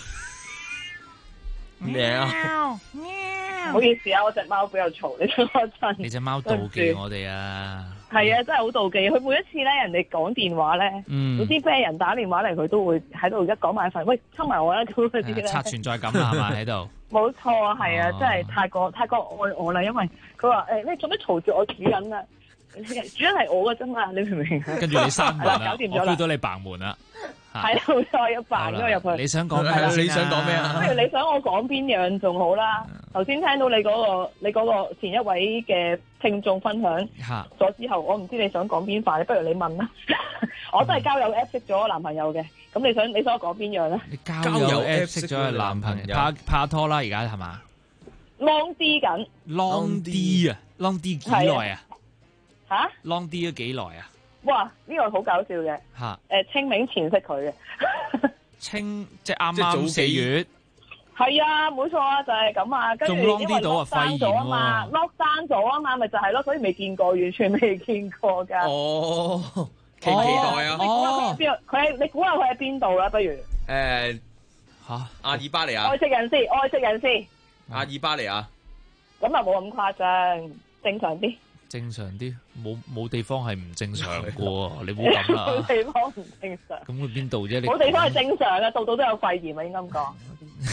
Speaker 15: 咩啊？
Speaker 14: 唔好意思啊，我隻貓比較嘈，你等我一陣。
Speaker 12: 你隻貓妒忌我哋啊！
Speaker 14: 係啊，真係好妒忌。佢每一次咧，人哋講電話咧，總之咩人打電話嚟，佢都會喺度一講埋一份，喂，抽埋我啦咁嗰啲咧。
Speaker 12: 刷存在感啊，係咪喺度？
Speaker 14: 冇錯啊，係啊，真係太過愛我啦。因為佢話你做咩嘈住我煮緊啊？煮緊係我嘅啫嘛，你明唔明啊？
Speaker 12: 跟住你閂門啦，
Speaker 14: 搞掂咗啦，
Speaker 12: 我 feel 到你白門啦。
Speaker 14: 係啦，冇錯，要扮咗入去。
Speaker 12: 你想講咩？
Speaker 15: 你想講咩啊？
Speaker 14: 不如你想我講邊樣仲好啦？頭先聽到你嗰個前一位嘅聽眾分享咗之後，我唔知你想講邊塊，不如你問啦。我都係交友 app 識咗我男朋友嘅，咁你想我講邊樣咧？
Speaker 12: 交友 app 識咗佢男朋友，拍拖啦，而家係嘛
Speaker 14: ？Long D 緊
Speaker 12: ，Long D 啊，Long D 幾耐啊？
Speaker 14: 吓
Speaker 12: ？Long D 咗幾耐啊？
Speaker 14: 哇！呢個好搞笑嘅，清明前識佢嘅，
Speaker 12: 即係啱啱4月，
Speaker 14: 係啊，冇錯啊，就係咁啊，跟住因為 lock 單咗啊嘛，lock 單咗啊嘛，咪就係咯，所以未見過，完全未見過㗎。
Speaker 15: 哦，期待啊！
Speaker 14: 你估下佢喺邊度啦？不如
Speaker 15: 阿爾巴尼亞，
Speaker 14: 外籍人士，
Speaker 15: 阿爾巴尼亞，
Speaker 14: 咁啊冇咁誇張，正常啲。
Speaker 12: 正常啲，冇地方係唔正常嘅喎，你唔好咁啦。
Speaker 14: 冇地方唔正常。咁
Speaker 12: 去邊度啫？
Speaker 14: 冇地方係正常嘅，度度都有肺炎啊！應該咁講。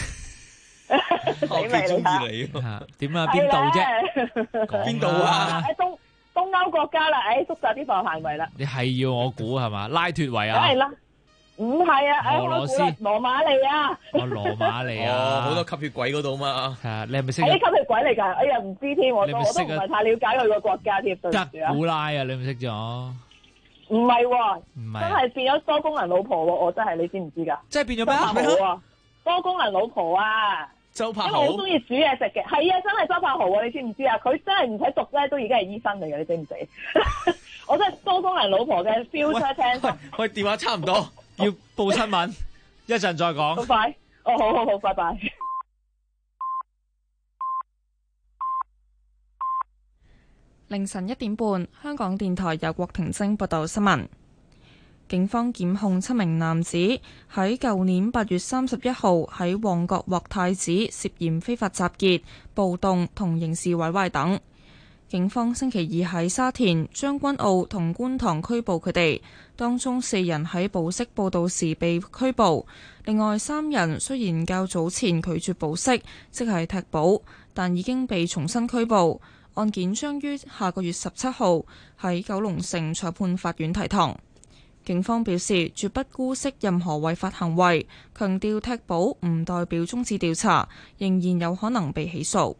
Speaker 15: 我幾中意你喎。
Speaker 12: 點啊？邊度啫？
Speaker 15: 邊度啊？
Speaker 14: 喺東歐國家啦，縮窄啲範圍啦。
Speaker 12: 你係要我估係嘛？拉脱維亞。
Speaker 14: 梗係啦。唔係啊，
Speaker 12: 俄羅斯、
Speaker 14: 羅馬尼亞。
Speaker 12: 羅馬尼亞，
Speaker 15: 好多吸血鬼嗰度嘛。
Speaker 12: 係啊，你係咪識？
Speaker 14: 啲吸血鬼嚟㗎，哎呀唔知添，我都唔係太了解佢個國家添。對唔住啊。
Speaker 12: 德古拉啊，你咪識咗？
Speaker 14: 唔係喎，
Speaker 12: 唔係，
Speaker 14: 真係變咗多功能老婆喎，我真係你知唔知㗎？
Speaker 12: 即係變咗咩
Speaker 14: 啊？多功能老婆啊！
Speaker 15: 周柏豪，
Speaker 14: 因為好中意煮嘢食嘅，係啊，真係周柏豪啊！你知唔知啊？佢真係唔使讀咧，都已經係醫生嚟嘅，你知唔知？我真係多功能老婆嘅 future tense。
Speaker 15: 喂，電話差唔多，
Speaker 12: 要報新聞，一陣再講。
Speaker 14: 好快，好，拜拜。
Speaker 1: 凌晨1點半，香港電台由郭婷晶報道新聞。警方檢控7名男子喺舊年8月31號喺旺角獲太子涉嫌非法集結、暴動同刑事毀壞等。警方星期二喺沙田、將軍澳同觀塘拘捕佢哋，當中4人喺保釋報到時被拘捕，另外3人雖然較早前拒絕保釋，即係踢保，但已經被重新拘捕。案件將於下個月17號喺九龍城裁判法院提堂。警方表示絕不姑息任何違法行為，強調踢保唔代表終止調查，仍然有可能被起訴。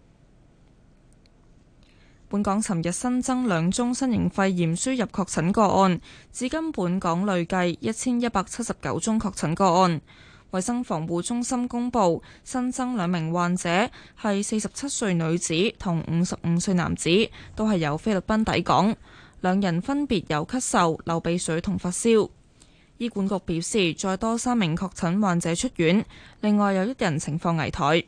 Speaker 1: 本港尋日新增2宗新型肺炎輸入確診個案，至今本港累計1179宗確診個案。衛生防護中心公布新增2名患者係47歲女子同55歲男子，都係由菲律賓抵港。2人分別有咳嗽、流鼻水同發燒。醫管局表示，再多3名確診患者出院，另外有1人情況危殆。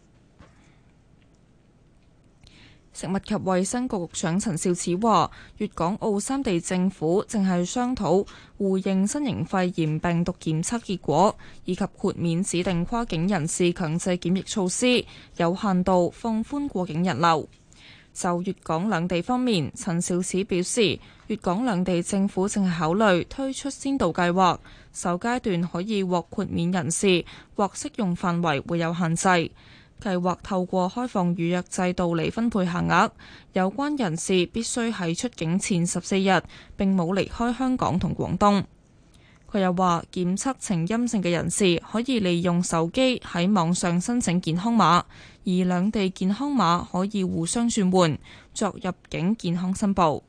Speaker 1: 食物及衛生局局長陳肇始話，粵港澳3地政府正係商討互認新型肺炎病毒檢測結果，以及豁免指定跨境人士強制檢疫措施，有限度放寬過境人流。就粵港兩地方面，陳肇始表示，粵港兩地政府正係考慮推出先導計劃，首階段可以獲豁免人士或適用範圍會有限制。計劃透過開放預約制度嚟分配限額，有關人士必須喺出境前14日並冇離開香港同廣東。佢又話，檢測呈陰性嘅人士可以利用手機喺網上申請健康碼，而兩地健康碼可以互相轉換，作入境健康申報。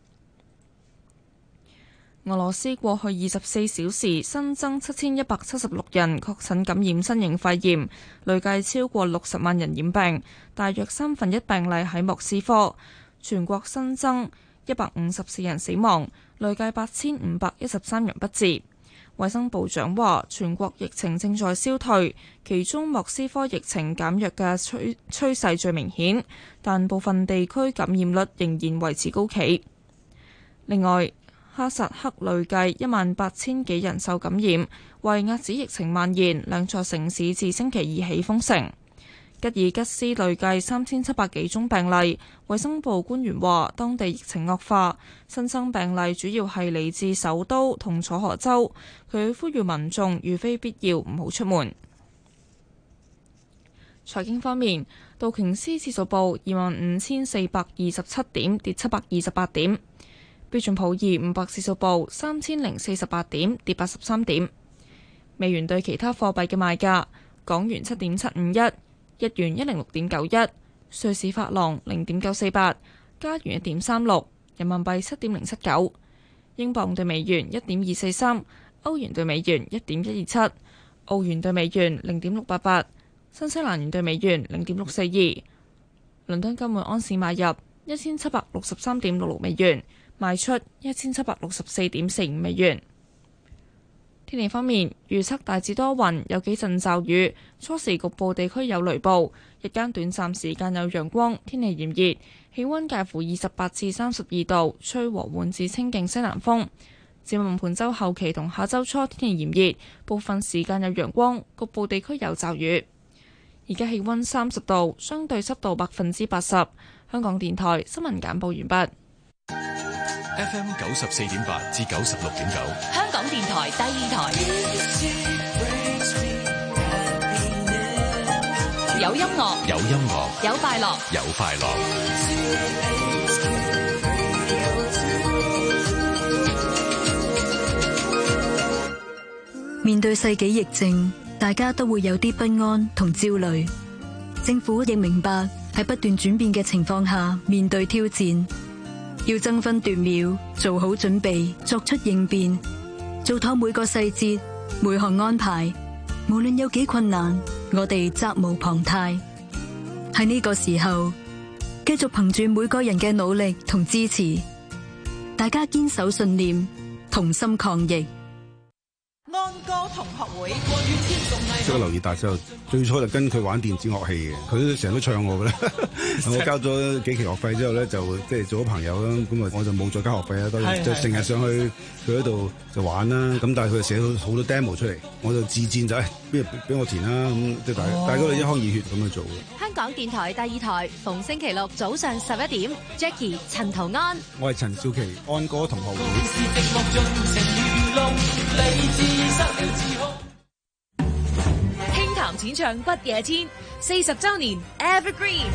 Speaker 1: 俄羅斯過去24小時新增7176人確診感染新型肺炎，累計超過60萬人染病，大約1/3病例喺莫斯科。 全國新增154人死亡，累計8513人不治。衛生部長話，全國疫情正在消退，其中莫斯科疫情減弱嘅趨勢最明顯，但部分地區感染率仍然維持高企。另外，哈薩克累計18000幾人受感染，為遏止疫情蔓延，兩座城市自星期二起封城。吉爾吉斯累計3700幾宗病例，衛生部官員話當地疫情惡化，新增病例主要係嚟自首都同楚河州。佢呼籲民眾如非必要唔好出門。財經方面，道瓊斯指數報25427點，跌728點；標準普爾500指數報3048點，跌83點。美元對其他貨幣嘅賣價：港元7.751。日元106.91，瑞士法郎0.948，加元1.36，人民幣7.079，英鎊對美元1.243，歐元對美元1.127，澳元對美元0.688，新西蘭元對美元0.642。倫敦金每安士買入1763.66美元，賣出1764.45美元。天氣方面，預測大致多雲，有幾陣驟雨，初時局部地區有雷暴，日間短暫時間有陽光，天氣炎熱，氣溫介乎28至32度，吹和緩至清勁西南風。展望本週後期同下週初天氣炎熱，部分時間有陽光，局部地區有驟雨。而家氣溫30度，相對濕度80%。香港電台新聞簡報完畢。
Speaker 4: FM 94.8至96.9，
Speaker 10: 香港電台第二台，有音樂，
Speaker 4: 有音樂，
Speaker 10: 有快樂，
Speaker 4: 有快樂。
Speaker 13: 面對世紀疫症，大家都會有啲不安同焦慮。政府亦明白喺不斷轉變嘅情況下面對挑戰，要爭分奪秒做好準備，作出應變，做妥每個細節，每項安排。無論有幾困難，我哋責無旁貸。喺呢個時候，繼續憑住每個人嘅努力同支持，大家堅守信念，同心抗疫。
Speaker 10: 安歌同學會，
Speaker 22: 即係留意大細路，最初就跟佢玩電子樂器嘅，佢都成日都唱我嘅啦。我交咗幾期學費之後咧，就即係做咗朋友啦。咁啊，我就冇再交學費啦，當然就成日上去佢嗰度就玩啦。咁但係佢就寫到好多 demo 出嚟，我就自薦就俾我填啦。咁即係大家都一腔熱血咁去做嘅。
Speaker 10: 香港電台第二台，逢星期六早上11點 ，Jackie 陳圖安，
Speaker 22: 我係陳少琪，安歌同學會。
Speaker 10: 輕談淺唱不夜天40週年 Evergreen。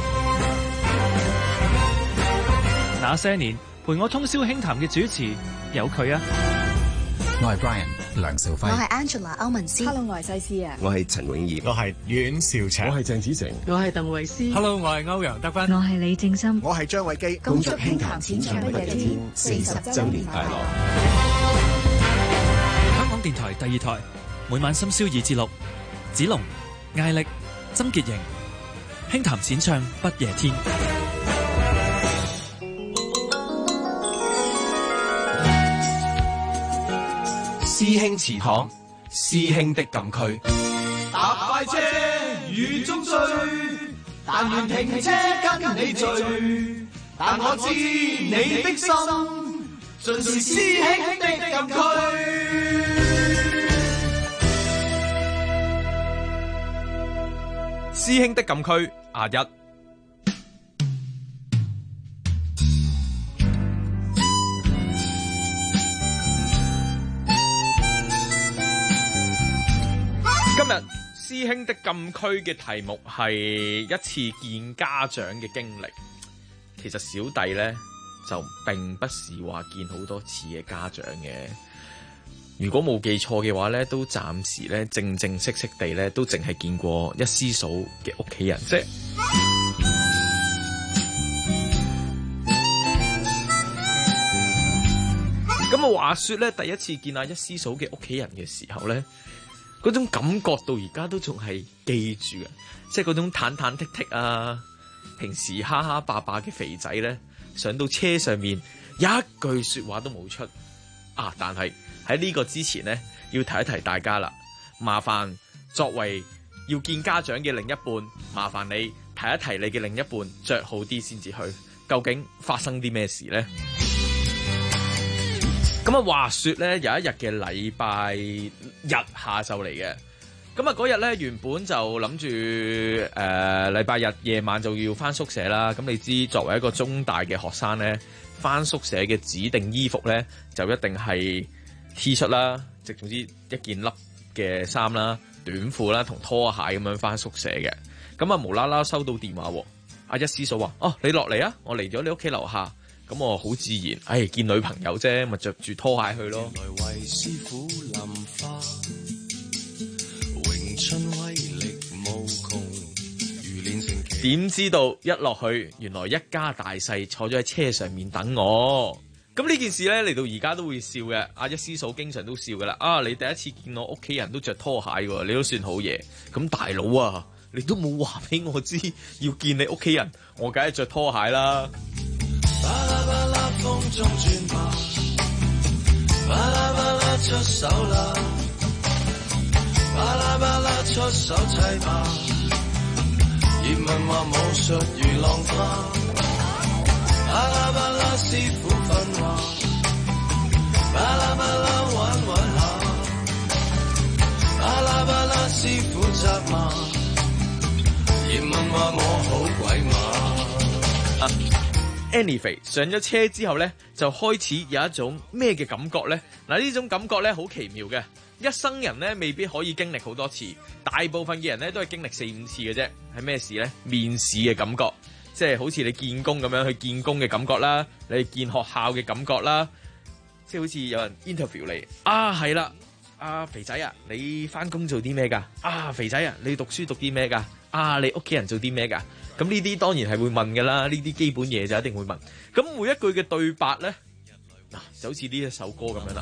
Speaker 23: 那些年陪我通宵輕談嘅主持有佢啊！
Speaker 24: 我係 Brian 梁兆輝，
Speaker 25: 我係 Angela 歐文詩。
Speaker 26: Hello， 我係西施啊。
Speaker 24: 我係陳永儀，
Speaker 26: 我係阮兆祥，
Speaker 24: 我係鄭子誠，
Speaker 26: 我係鄧慧思。
Speaker 23: Hello， 我係歐陽德芬，
Speaker 25: 我係李正心，
Speaker 26: 我係張偉基。
Speaker 25: 恭祝輕談淺唱不夜天40週年快樂！
Speaker 23: 香港電台第二台，每晚深宵2至6，子龍、艾力、曾潔瑩，輕談淺唱不夜天。
Speaker 5: 師兄祠堂，師兄的禁區。
Speaker 9: 搭快車雨中追，但願停車跟你聚。但我知你的心，盡是師兄的禁區。
Speaker 15: 師兄的禁區1。今日師兄的禁區嘅題目係一次見家長嘅經歷。其實小弟呢，就並不是話見好多次嘅家長嘅。如果冇記錯嘅話呢，都暫時呢正式地呢，都淨係見過一師嫂嘅屋企人啫。咁啊，話說呢，第一次見阿一師嫂嘅屋企人嘅時候呢，嗰種感覺到而家都仲係記住嘅，即係嗰種忐忐忑忑啊，平時哈哈霸霸嘅肥仔呢， 上到車上面一句説話都冇出啊！但係喺呢個之前呢，要提一提大家啦，麻煩作為要見家長嘅另一半，麻煩你提一提你嘅另一半着好啲先至去。究竟發生啲咩事呢？咁啊，話說呢，有一日嘅禮拜日下晝嚟嘅。咁啊，嗰日咧原本就諗住禮拜日夜晚就要翻宿舍啦。咁你知作為一個中大嘅學生咧，翻宿舍嘅指定衣服咧就一定係 T 恤啦，即總之一件笠嘅衫啦、短褲啦同拖鞋咁樣翻宿舍嘅。咁啊無啦啦收到電話喎，阿一師嫂話：哦，你落嚟啊，我嚟咗你屋企樓下。咁我好自然，見女朋友啫，咪着住拖鞋去咯。點知道一落去，原來一家大細坐咗喺車上面等我。咁呢件事呢，嚟到而家都會笑嘅。阿一師嫂經常都笑噶啦。你第一次見我屋企人都着拖鞋喎，你都算好嘢。咁大佬啊，你都冇話俾我知要見你屋企人，我梗係着拖鞋啦。巴拉巴拉風中轉吧，巴拉巴拉出手啦，巴拉巴拉出手砌吧。葉問話武術如浪花，巴拉巴拉師傅訓話，巴拉巴拉玩玩下，巴拉巴拉師傅責罵，葉問話我好鬼馬。Anyway， 上咗車之後呢，就開始有一種咩嘅感覺呢？嗱，呢種感覺呢，好奇妙嘅，一生人呢，未必可以經歷好多次，大部分嘅人呢，都係經歷4-5次嘅啫。係咩事呢？面試嘅感覺，即係好似你見工咁樣去見工嘅感覺啦，你見學校嘅感覺啦，即係好似有人 interview 你係啦，肥仔啊，你返工做啲咩㗎？肥仔啊，你讀書讀啲咩㗎？你屋企人做啲咩㗎？咁呢啲當然係會問㗎啦，呢啲基本嘢就一定會問。咁每一句嘅對白咧，就好似呢一首歌咁樣啦。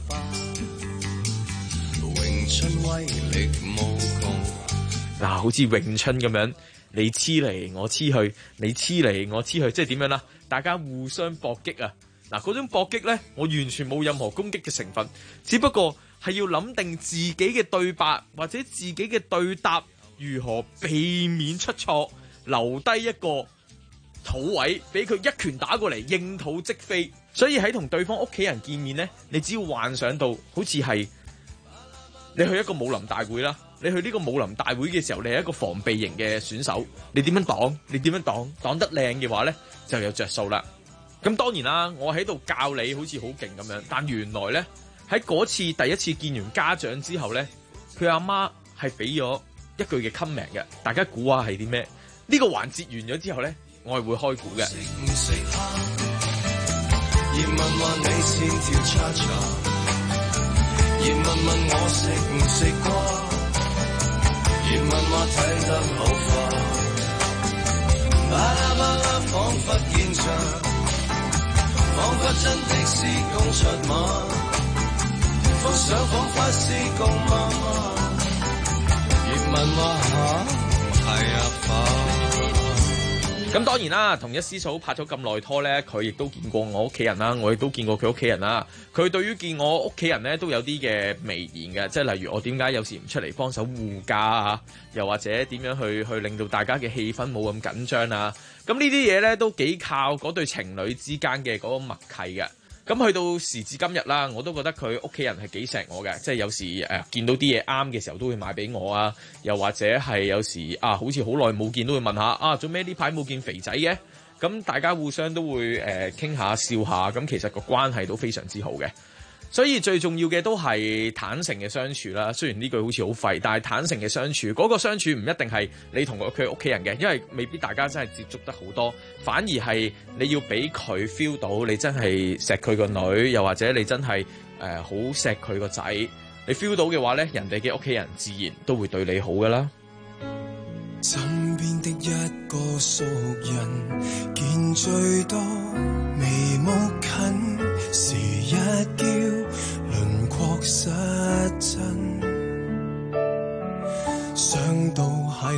Speaker 15: 詠春威力無窮，好似詠春咁樣，你黐嚟我黐去，你黐嚟我黐去，即係點樣啦？大家互相搏擊啊！嗰種搏擊咧，我完全冇任何攻擊嘅成分，只不過係要諗定自己嘅對白或者自己嘅對答，如何避免出錯。留低一個土位俾佢一拳打過嚟，應土即飛。所以喺同對方屋企人見面呢，你只要幻想到好似係你去一個武林大會啦，你去呢個武林大會嘅時候，你係一個防備型嘅選手，你點樣擋？你點樣擋？擋得靚嘅話呢，就有着數啦。咁當然啦，我喺度教你好似好勁咁樣，但原來呢，喺嗰次第一次見完家長之後呢，佢阿媽係俾咗一句嘅 comment 嘅，大家估下係啲咩？呢個環節完咗之後呢，我係會開估嘅。食唔食蝦？葉問問你線條叉叉，葉問問我食唔食瓜？葉問話睇得好快，巴拉巴拉彷彿見象，彷彿真的是共出馬，幅相彷彿是共媽媽。葉問話嚇，係啊爸。咁當然啦，同一師嫂拍咗咁耐拖呢，佢亦都見過我屋企人啦，我亦都見過佢屋企人啦。佢對於見我屋企人呢，都有啲嘅微言嘅，即係例如我點解有時唔出嚟幫手護駕啊，又或者點樣去令到大家嘅氣氛冇咁緊張啊。咁呢啲嘢呢，都幾靠嗰對情侶之間嘅嗰個默契嘅。咁去到時至今日啦，我都覺得佢屋企人係幾錫我嘅，即係有時見到啲嘢啱嘅時候都會買俾我啊，又或者係有時好似好耐冇見都會問下做咩呢排冇見肥仔嘅，咁大家互相都會傾下笑下，咁其實個關係都非常之好嘅。所以最重要嘅都係坦誠嘅相處啦。雖然呢句好似好廢，但係坦誠嘅相處，嗰個相處唔一定係你同佢屋企人嘅，因為未必大家真係接觸得好多，反而係你要俾佢 feel 到你真係錫佢個女，又或者你真係好錫佢個仔。你 feel 到嘅話呢，人哋嘅屋企人自然都會對你好噶啦。
Speaker 9: 枕邊的一個熟人，見最多眉目近，時一叫輪廓失真，想到邂逅和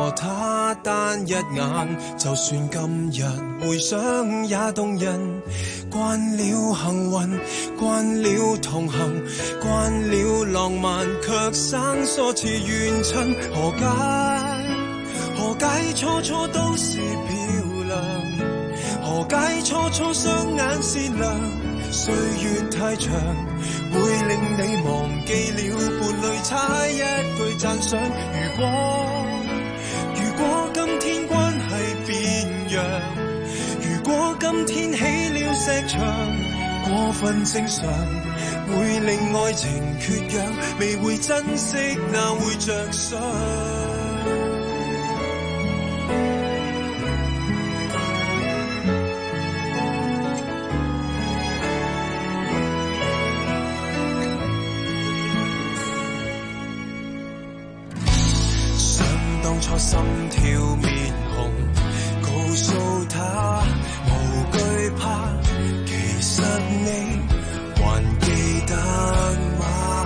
Speaker 9: 過他單一眼，就算今日回想也動人。慣了幸運，慣了同行，慣了浪漫，卻生疏似怨親。何解初初都是漂亮？何解初初雙眼善良？歲月太長，會令你忘記了伴侶差一句讚賞。如果今天關係變樣，如果今天起了石牆，過分正常，會令愛情缺氧，未會珍惜哪會着想。初心跳面紅，告訴他無懼怕，其實你還記得嗎？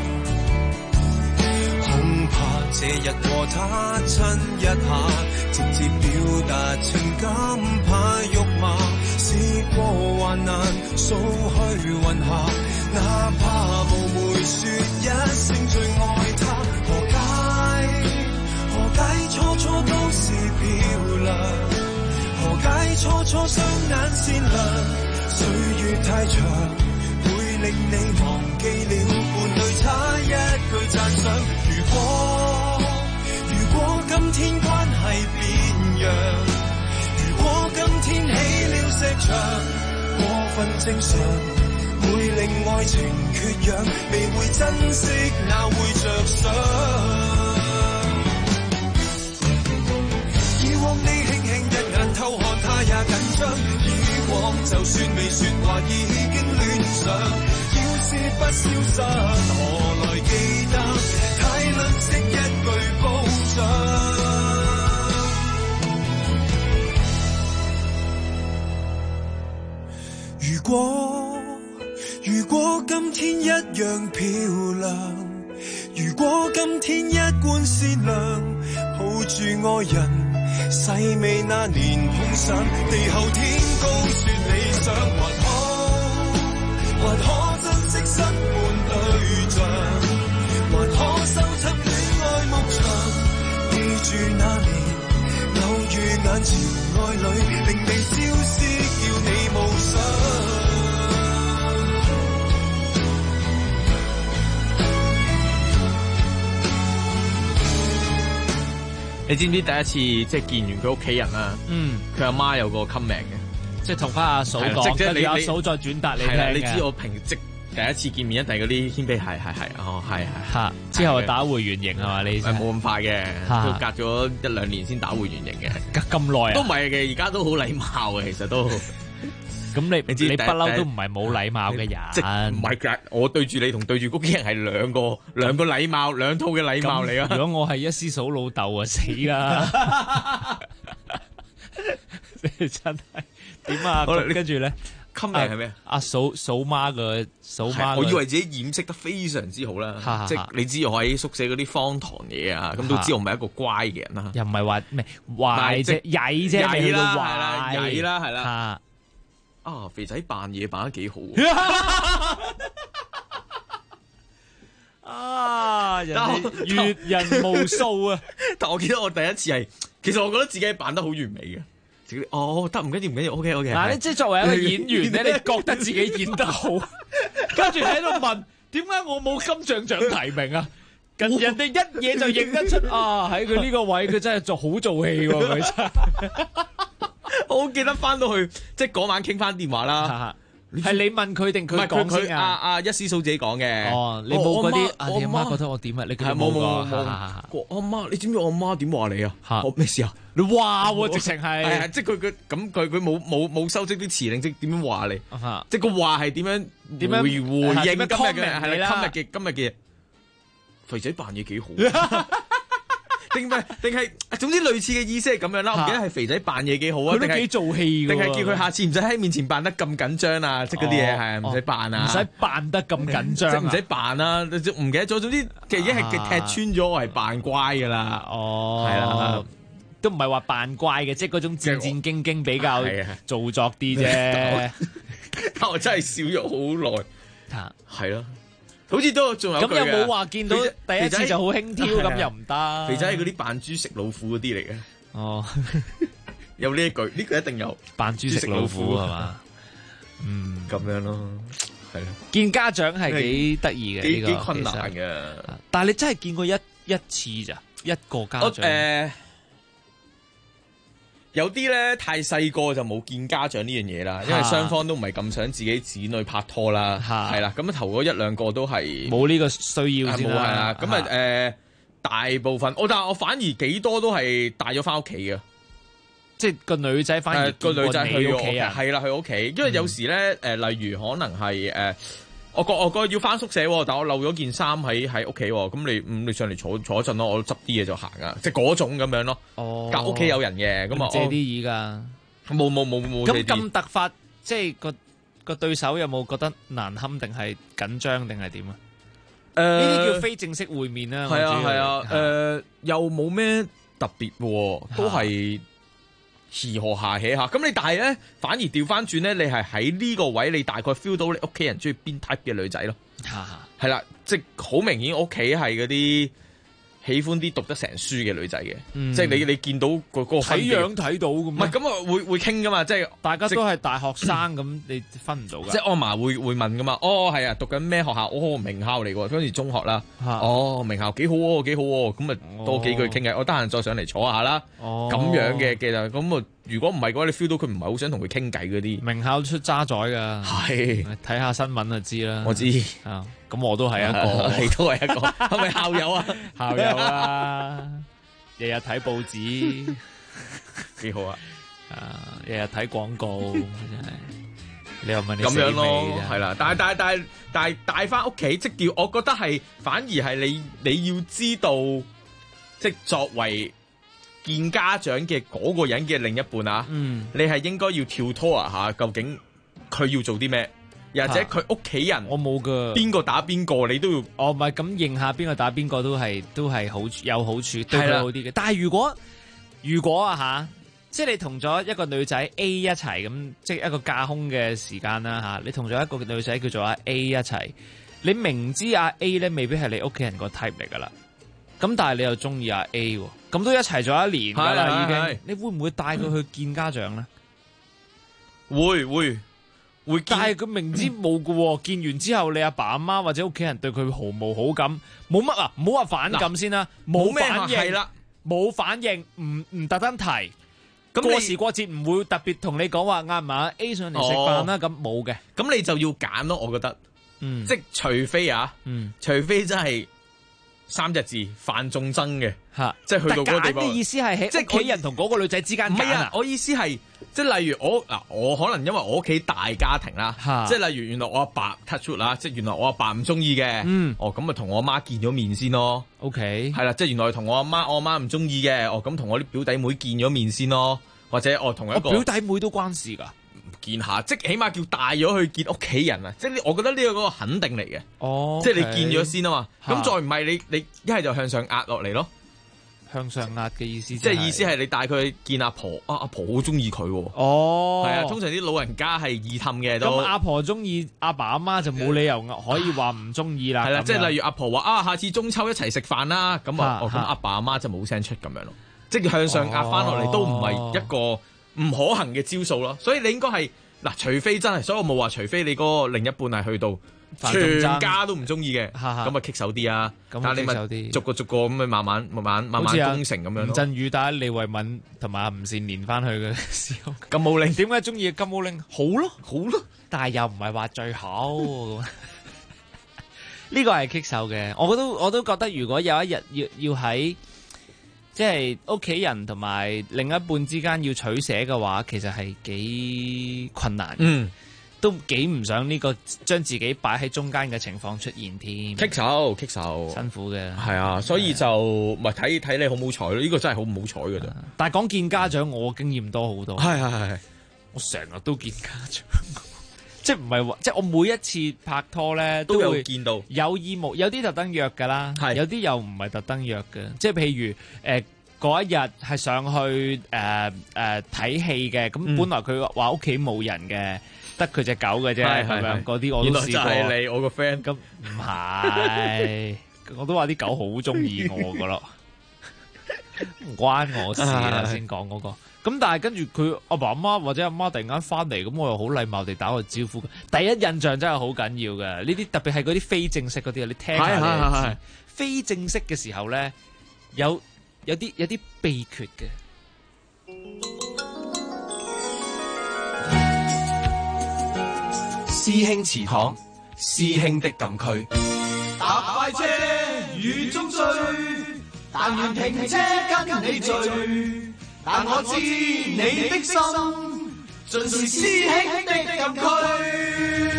Speaker 9: 恐怕這日和他親一下，直接表達情感，怕辱罵，試過患難，掃去雲霞，哪怕冒昧說一聲最愛他。何解初初都是漂亮？何解初初雙眼善良？歲月太長，會令你忘記了伴侶差一句讚賞。如果今天關係變樣，如果今天起了石牆，過分正常，會令愛情缺氧，未會珍惜哪會着想。你輕輕一眼偷看他也緊張，以往就算未說話已經亂想，要是不消失何來記得，太吝嗇一句褒獎。如果今天一樣漂亮，如果今天一貫善良，抱住愛人細味那年碰上，地後天高說理想，還可珍惜新伴對象，還可收葺戀愛牧場，記住那年偶遇眼前愛侶，令你消失叫你無想。
Speaker 15: 你知唔知第一次即係見完佢屋企人啦？佢阿媽有個 comment 嘅，
Speaker 12: 即係同翻阿嫂講，跟住阿嫂再轉達你聽嘅。
Speaker 15: 你知我第一次見面一定嗰啲謙卑係
Speaker 12: 嚇，之後打回原形係嘛？你
Speaker 15: 冇咁快嘅，都隔咗1-2年先打回原形嘅。
Speaker 12: 隔咁耐啊？
Speaker 15: 都唔係嘅，而家都好禮貌嘅，其實都。
Speaker 12: 咁你不嬲都唔係冇禮貌嘅人，
Speaker 15: 即係唔係㗎？我對住你同對住屋企人係兩個禮貌，兩套嘅禮貌嚟啊！
Speaker 12: 如果我係一師嫂老豆啊，死啦！真係點啊？跟住咧
Speaker 15: ，comment係咩？
Speaker 12: 阿嫂媽嘅嫂媽，
Speaker 15: 我以為自己掩飾得非常之好啦，即係你知我喺宿舍嗰啲荒唐嘢啊，咁都知我唔係一個乖嘅人啦。
Speaker 12: 又唔係話咩壞啫，曳啫，
Speaker 15: 曳啦，曳啦，係啦。肥仔扮嘢扮得幾好
Speaker 12: 啊！人哋閱人無數啊！
Speaker 15: 但我記得我第一次係，其實我覺得自己扮得好完美嘅。得唔緊要，OK。
Speaker 12: 嗱，你即係作為一個演員咧，你覺得自己演得好，跟住喺度問點解我冇金像獎提名啊？人哋一嘢就認得出啊！喺佢呢個位，佢真係好做戲喎，佢真係。
Speaker 15: 我好記得翻到去，即係嗰晚傾翻電話啦。
Speaker 12: 係你問佢定佢講先啊？
Speaker 15: 阿一師嫂自己講嘅。
Speaker 12: 哦，你冇嗰啲，你阿媽覺得我點啊？你冇
Speaker 15: 冇。我阿媽，你知唔知我阿媽點話你啊？我咩事啊？
Speaker 12: 你話喎，直情係。
Speaker 15: 係啊，即係佢冇修飾啲詞令，即係點樣話你？即係個話係點樣回應今日嘅係啦？今日嘅肥仔扮嘢幾好。 定係總之類似嘅意思係咁樣啦。我唔記得係肥仔扮嘢幾好啊，
Speaker 12: 佢都幾做戲㗎喎，
Speaker 15: 定係叫佢下次唔使喺面前扮得咁緊張啊，即係嗰啲嘢係唔使扮啊，
Speaker 12: 唔使扮得咁緊張，
Speaker 15: 即係唔使扮啊，唔記得咗。總之其實已經係踢穿咗我係扮乖㗎啦。
Speaker 12: 哦，
Speaker 15: 係啦。
Speaker 12: 都唔係話扮乖嘅，即係嗰種戰戰兢兢比較做作啲啫。
Speaker 15: 但我真係笑咗好耐，係咯，好似都仲有
Speaker 12: 咁，有冇話見到第一次就好輕佻咁又唔得？
Speaker 15: 肥仔係嗰啲扮豬食老虎嗰啲嚟嘅。
Speaker 12: 哦，
Speaker 15: 有呢一句，呢句一定有
Speaker 12: 扮豬食老虎係嘛？
Speaker 15: 咁樣咯，係咯。
Speaker 12: 見家長係幾得意嘅，
Speaker 15: 幾困難嘅。
Speaker 12: 但係你真係見過一次咋？一個家長？
Speaker 15: 有啲咧太細個就冇見家長呢樣嘢啦，因為雙方都唔係咁想自己子女拍拖啦，係啦，咁啊頭嗰一兩個都係
Speaker 12: 冇呢個需要先啦，
Speaker 15: 咁啊大部分但係我反而幾多都係帶咗翻屋企嘅，
Speaker 12: 即係個女仔反而
Speaker 15: 個女仔去
Speaker 12: 屋企啊，
Speaker 15: 係啦去屋企，因為有時咧例如可能係我個要翻宿舍，但我漏咗件衫喺屋企，咁你上嚟坐一陣咯，我執啲嘢就行啊，即係嗰種咁樣咯。
Speaker 12: 哦，
Speaker 15: 隔屋企有人嘅，咁啊
Speaker 12: 借啲椅㗎。
Speaker 15: 冇。
Speaker 12: 咁突發，即係個對手有冇覺得難堪定係緊張定係點啊？呢啲叫非正式會面啦。
Speaker 15: 係啊，又冇咩特別，都係。時何下起下，咁你但係咧，反而調翻轉咧，你係喺呢個位，你大概 feel 到你屋企人中意邊 type 嘅女仔咯，係啦，即係好明顯屋企係嗰啲喜歡啲讀得成書嘅女仔嘅，即係你見到個
Speaker 12: 睇樣睇到咁，
Speaker 15: 唔係咁啊會傾噶嘛，即係
Speaker 12: 大家都係大學生咁，你分唔到噶，
Speaker 15: 即係我嫲會問噶嘛，係啊，讀緊咩學校？名校嚟㗎，嗰陣時中學啦，名校幾好喎，幾好喎，咁啊多幾句傾偈，我得閒再上嚟坐下啦，咁樣嘅就咁啊。如果唔係嘅話，你 feel 到佢唔係好想同佢傾偈嗰啲。
Speaker 12: 名校出渣仔㗎，係睇下新聞就知啦。
Speaker 15: 我知
Speaker 12: 啊，咁我都係一個，
Speaker 15: 你都係一個，係咪校友啊？
Speaker 12: 校友啊，日日睇報紙，
Speaker 15: 幾好啊！
Speaker 12: 日日睇廣告，真係你又問你
Speaker 15: 咁樣咯，係啦。但係帶翻屋企，即叫我覺得係反而係你要知道，即作為見家長嘅嗰個人嘅另一半啊，你係應該要跳拖啊嚇，究竟佢要做啲咩？又或者佢屋企人，
Speaker 12: 我冇噶，
Speaker 15: 邊個打邊個，你都要。
Speaker 12: 唔係咁認下邊個打邊個都係有好處，對佢好啲嘅。但係如果啊嚇，即係你同咗一個女仔 A 一齊咁，即係一個架空嘅時間啦嚇，你同咗一個女仔叫做阿 A 一齊，你明知阿 A 咧未必係你屋企人個 type 嚟噶啦，咁但係你又中意阿 A 喎。咁都一齊咗一年㗎啦，已經。你會唔會帶佢去見家長咧？
Speaker 15: 會。
Speaker 12: 但係佢明知冇㗎喎，見完之後，你阿爸阿媽或者屋企人對佢毫無好感，冇乜啊，唔好話反感先啦，冇反應，係啦，冇反應，唔特登提。咁過時過節唔會特別同你講話啱唔啱 A 上嚟食飯啦，咁冇嘅。
Speaker 15: 咁你就要揀咯，我覺得。即除非除非真係。3隻字犯眾憎嘅，即係去到嗰個地方。
Speaker 12: 揀嘅意思係喺屋企人同嗰個女仔之間揀啊？唔係啊，
Speaker 15: 我意思係即係例如我可能因為我屋企大家庭啦，即係例如原來我阿爸 touch wood 啦，即係原來我阿爸唔中意嘅，咁咪同我阿媽見咗面先咯。
Speaker 12: OK，
Speaker 15: 係啦，即係原來同我阿媽唔中意嘅，咁同我啲表弟妹見咗面先咯，或者我同一個
Speaker 12: 表弟妹都關事㗎。
Speaker 15: 見下，即係起碼叫帶咗去見屋企人啊！即係我覺得呢個嗰個肯定嚟嘅，即係你見咗先啊嘛。咁再唔係你一係就向上壓落嚟咯。
Speaker 12: 向上壓嘅意思，
Speaker 15: 即係意思係你帶佢去見阿婆，阿婆好中意佢。
Speaker 12: 哦，
Speaker 15: 係啊，通常啲老人家係易氹嘅都。
Speaker 12: 咁阿婆中意阿爸阿媽就冇理由可以話唔中意啦。
Speaker 15: 係啦，即係例如阿婆話下次中秋一齊食飯啦，咁咁阿爸阿媽就冇聲出咁樣咯。即係向上壓翻落嚟都唔係一個唔可行嘅招數咯，所以你應該係嗱，除非真係，所以我冇話除非你嗰個另一半係去到全家都唔中意嘅，咁啊棘手啲啊，但係你咪逐個咁咪慢慢攻城咁樣咯。
Speaker 12: 吳鎮宇帶李慧敏同埋阿吳倩蓮翻去嘅時候，
Speaker 15: 金毛玲
Speaker 12: 點解中意金毛玲？好咯，但係又唔係話最好。呢個係棘手嘅，我都覺得如果有一日要喺。即係屋企人同埋另一半之間要取捨嘅話，其實係幾困難。 都幾唔想呢個將自己擺喺中間嘅情況出現添。
Speaker 15: 棘手，辛
Speaker 12: 苦嘅。
Speaker 15: 係啊，所以就咪睇你好唔好彩咯。呢個真係好唔好彩㗎咋。
Speaker 12: 但係講見家長，我經驗多好多。
Speaker 15: 係，
Speaker 12: 我成日都見家長。即係唔係話，即係我每一次拍拖咧
Speaker 15: 都有見到，
Speaker 12: 有意無有啲特登約㗎啦，有啲又唔係特登約嘅。即係譬如嗰一日係上去睇戲嘅，咁本來佢話屋企冇人嘅，得佢隻狗嘅啫，係咪？嗰啲我都試過。原來就係你，
Speaker 15: 我個 friend。
Speaker 12: 咁唔係，我都話啲狗好中意我㗎咯，唔關我事啦。先講嗰個。咁但係跟住佢阿爸阿媽或者阿媽突然間翻嚟，咁我又好禮貌地打個招呼。第一印象真係好緊要嘅，呢啲特別係嗰啲非正式嗰啲，你聽下你就知。非正式嘅時候咧，有啲秘訣嘅。
Speaker 5: 師兄祠堂，師兄的禁區。搭快車雨中追，但願停車跟你聚。但我知你的心，盡是師兄的禁區。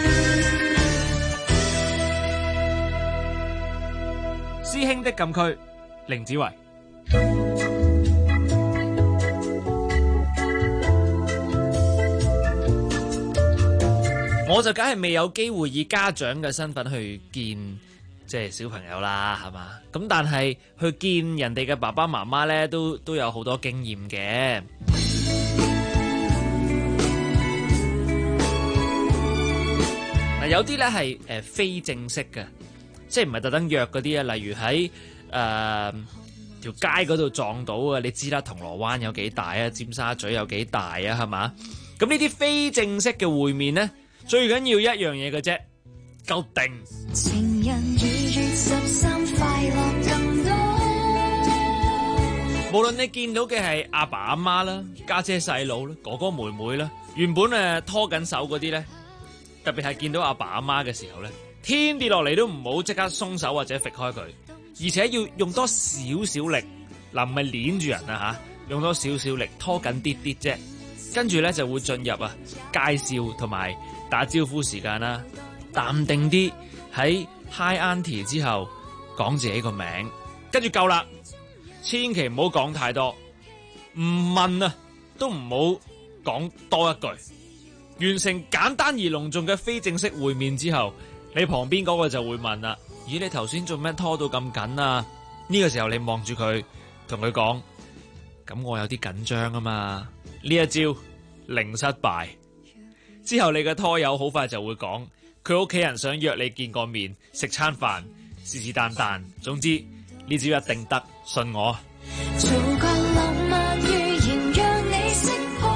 Speaker 12: 師兄的禁區，凌子維。我就梗係未有機會以家長嘅身份去見即係小朋友啦，係嘛？咁但係去見人哋嘅爸爸媽媽咧，都有好多經驗嘅。嗱，有啲咧係非正式嘅，即係唔係特登約嗰啲啊。例如喺條街嗰度撞到啊，你知啦，銅鑼灣有幾大啊，尖沙咀有幾大啊，係嘛？咁呢啲非正式嘅會面咧，最緊要一樣嘢嘅啫，夠定。
Speaker 11: 情人2月13快樂更多。
Speaker 12: 無論你見到嘅係阿爸阿媽啦、家姐細佬啦、哥哥妹妹啦，原本拖緊手嗰啲咧，特別係見到阿爸阿媽嘅時候咧，天跌落嚟都唔好即刻鬆手或者揈開佢，而且要用多少少力，嗱唔係捏住人啊嚇，用多少少力拖緊啲啲啫，跟住咧就會進入介紹同埋打招呼時間啦，淡定啲喺 Hi Auntie 之後講自己個名，跟住夠啦，千祈唔好講太多，唔問啊都唔好講多一句。完成簡單而隆重嘅非正式會面之後，你旁邊嗰個就會問啦：咦，你頭先做咩拖到咁緊啊？呢個時候你望住佢，同佢講：咁我有啲緊張啊嘛。呢一招零失敗。之後你嘅拖友好快就會講，佢屋企人想約你見個面，食餐飯，是是但但。總之呢招一定得，信我。
Speaker 11: 做個浪漫語言讓你識破，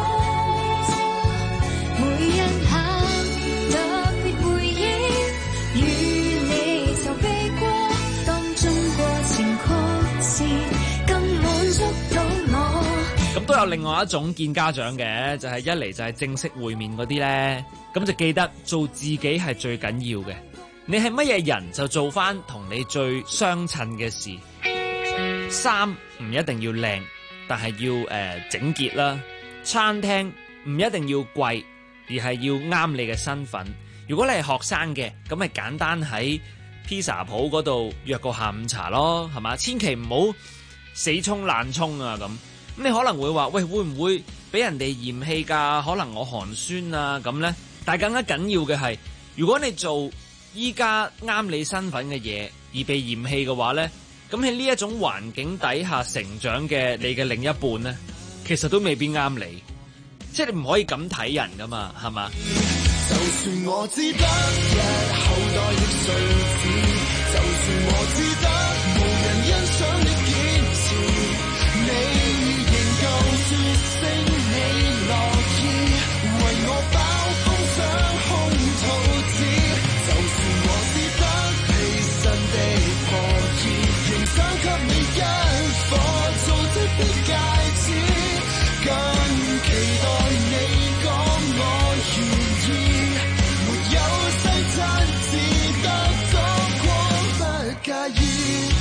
Speaker 11: 每一刻特別回憶，與你就避過，當中過程曲折更滿足到我。
Speaker 12: 咁都有另外一種見家長嘅，就係一嚟就係正式會面嗰啲咧，咁就記得做自己係最緊要嘅。你係乜嘢人就做翻同你最相襯嘅事。衫唔一定要靚，但係要整潔啦。餐廳唔一定要貴，而係要啱你嘅身份。如果你係學生嘅，咁咪簡單喺披薩鋪嗰度約個下午茶咯，係嘛？千祈唔好死衝爛衝啊咁。咁你可能會話，喂，會唔會俾人哋嫌棄㗎？可能我寒酸啊咁呢。但係更加緊要嘅係，如果你做依家啱你身份嘅嘢而被嫌棄嘅話呢，咁喺呢一種環境底下成長嘅你嘅另一半呢，其實都未必啱你。即係你唔可以咁睇人㗎嘛，係嘛？
Speaker 5: 就算我知得日後代亦誰知，就算我知得無人欣賞你堅持，你仍舊說聲你樂意為我爆風想空吐字。就算我知得犧牲的破意，仍想給你一顆做的戒指，更期待你講我願意，沒有細讚只得多過不介意。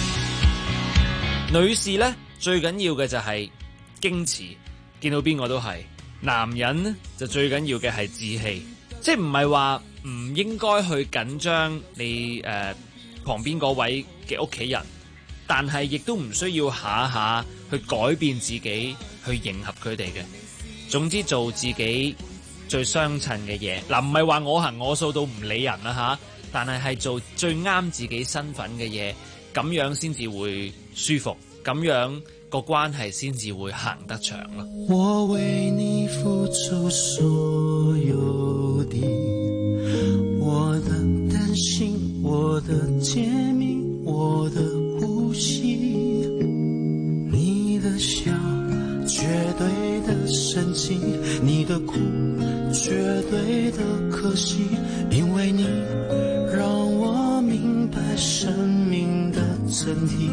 Speaker 12: 女士呢，最緊要嘅就係矜持，見到邊個都係。男人呢，就最緊要嘅係志氣。 即係唔係話唔應該去緊張你旁邊嗰位嘅屋企人，但係亦都唔需要下下去改變自己去迎合佢哋嘅。總之做自己最相襯嘅嘢，嗱，唔係話我行我素到唔理人啦嚇，但係做最啱自己身份嘅嘢，咁樣先至會舒服，咁樣個關係先至會行得長咯。
Speaker 9: 我為你付出所有的，我的擔心，我的揭秘，我的呼吸，你的笑絕對的深情，你的苦絕對的可惜，因為你讓我明白生命的真諦。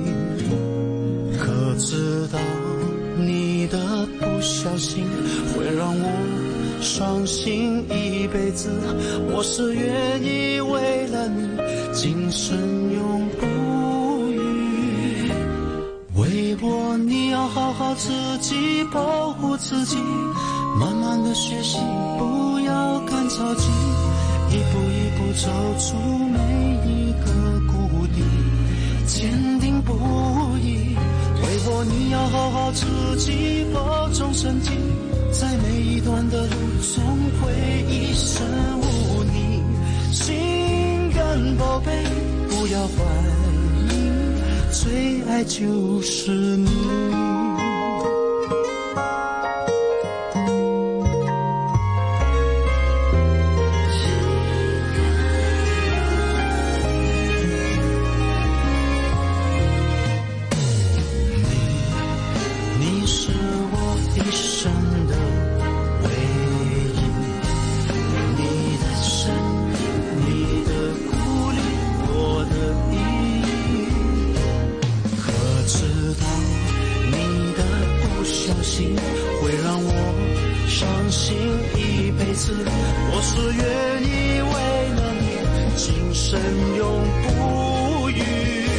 Speaker 9: 可知道你的不小心會讓我傷心一輩子，我是願意為了你今生永不渝。為我你要好好自己保護自己，慢慢的學習，不要趕着急，一步一步走出每一個谷底，堅定不移。為我你要好好自己保重身體，在每一段的路總會一生無你。心肝寶貝不要懷疑，最愛就是你。我是願意為了你今生永不渝。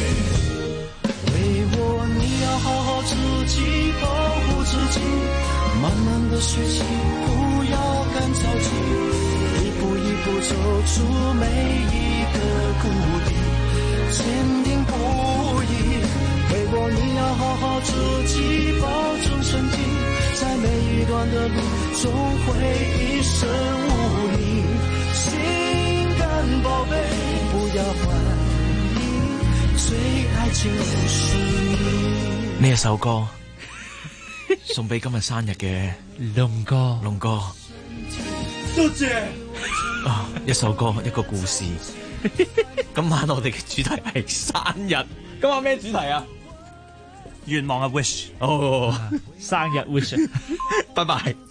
Speaker 9: 為我你要好好自己保護自己，慢慢的學習，不要趕着急，一步一步走出每一個谷底，堅定不移。為我你要好好自己保重身體，在每一段的路總會一生無你。心肝寶貝不要懷疑，最愛就是你。
Speaker 7: 呢一首歌送俾今日生日嘅龍哥，多謝。一首歌一個故事。今晚我哋嘅主題係生日。今晚咩主題啊？
Speaker 17: 願望啊 wish。
Speaker 12: 生日 wish。
Speaker 7: 拜拜。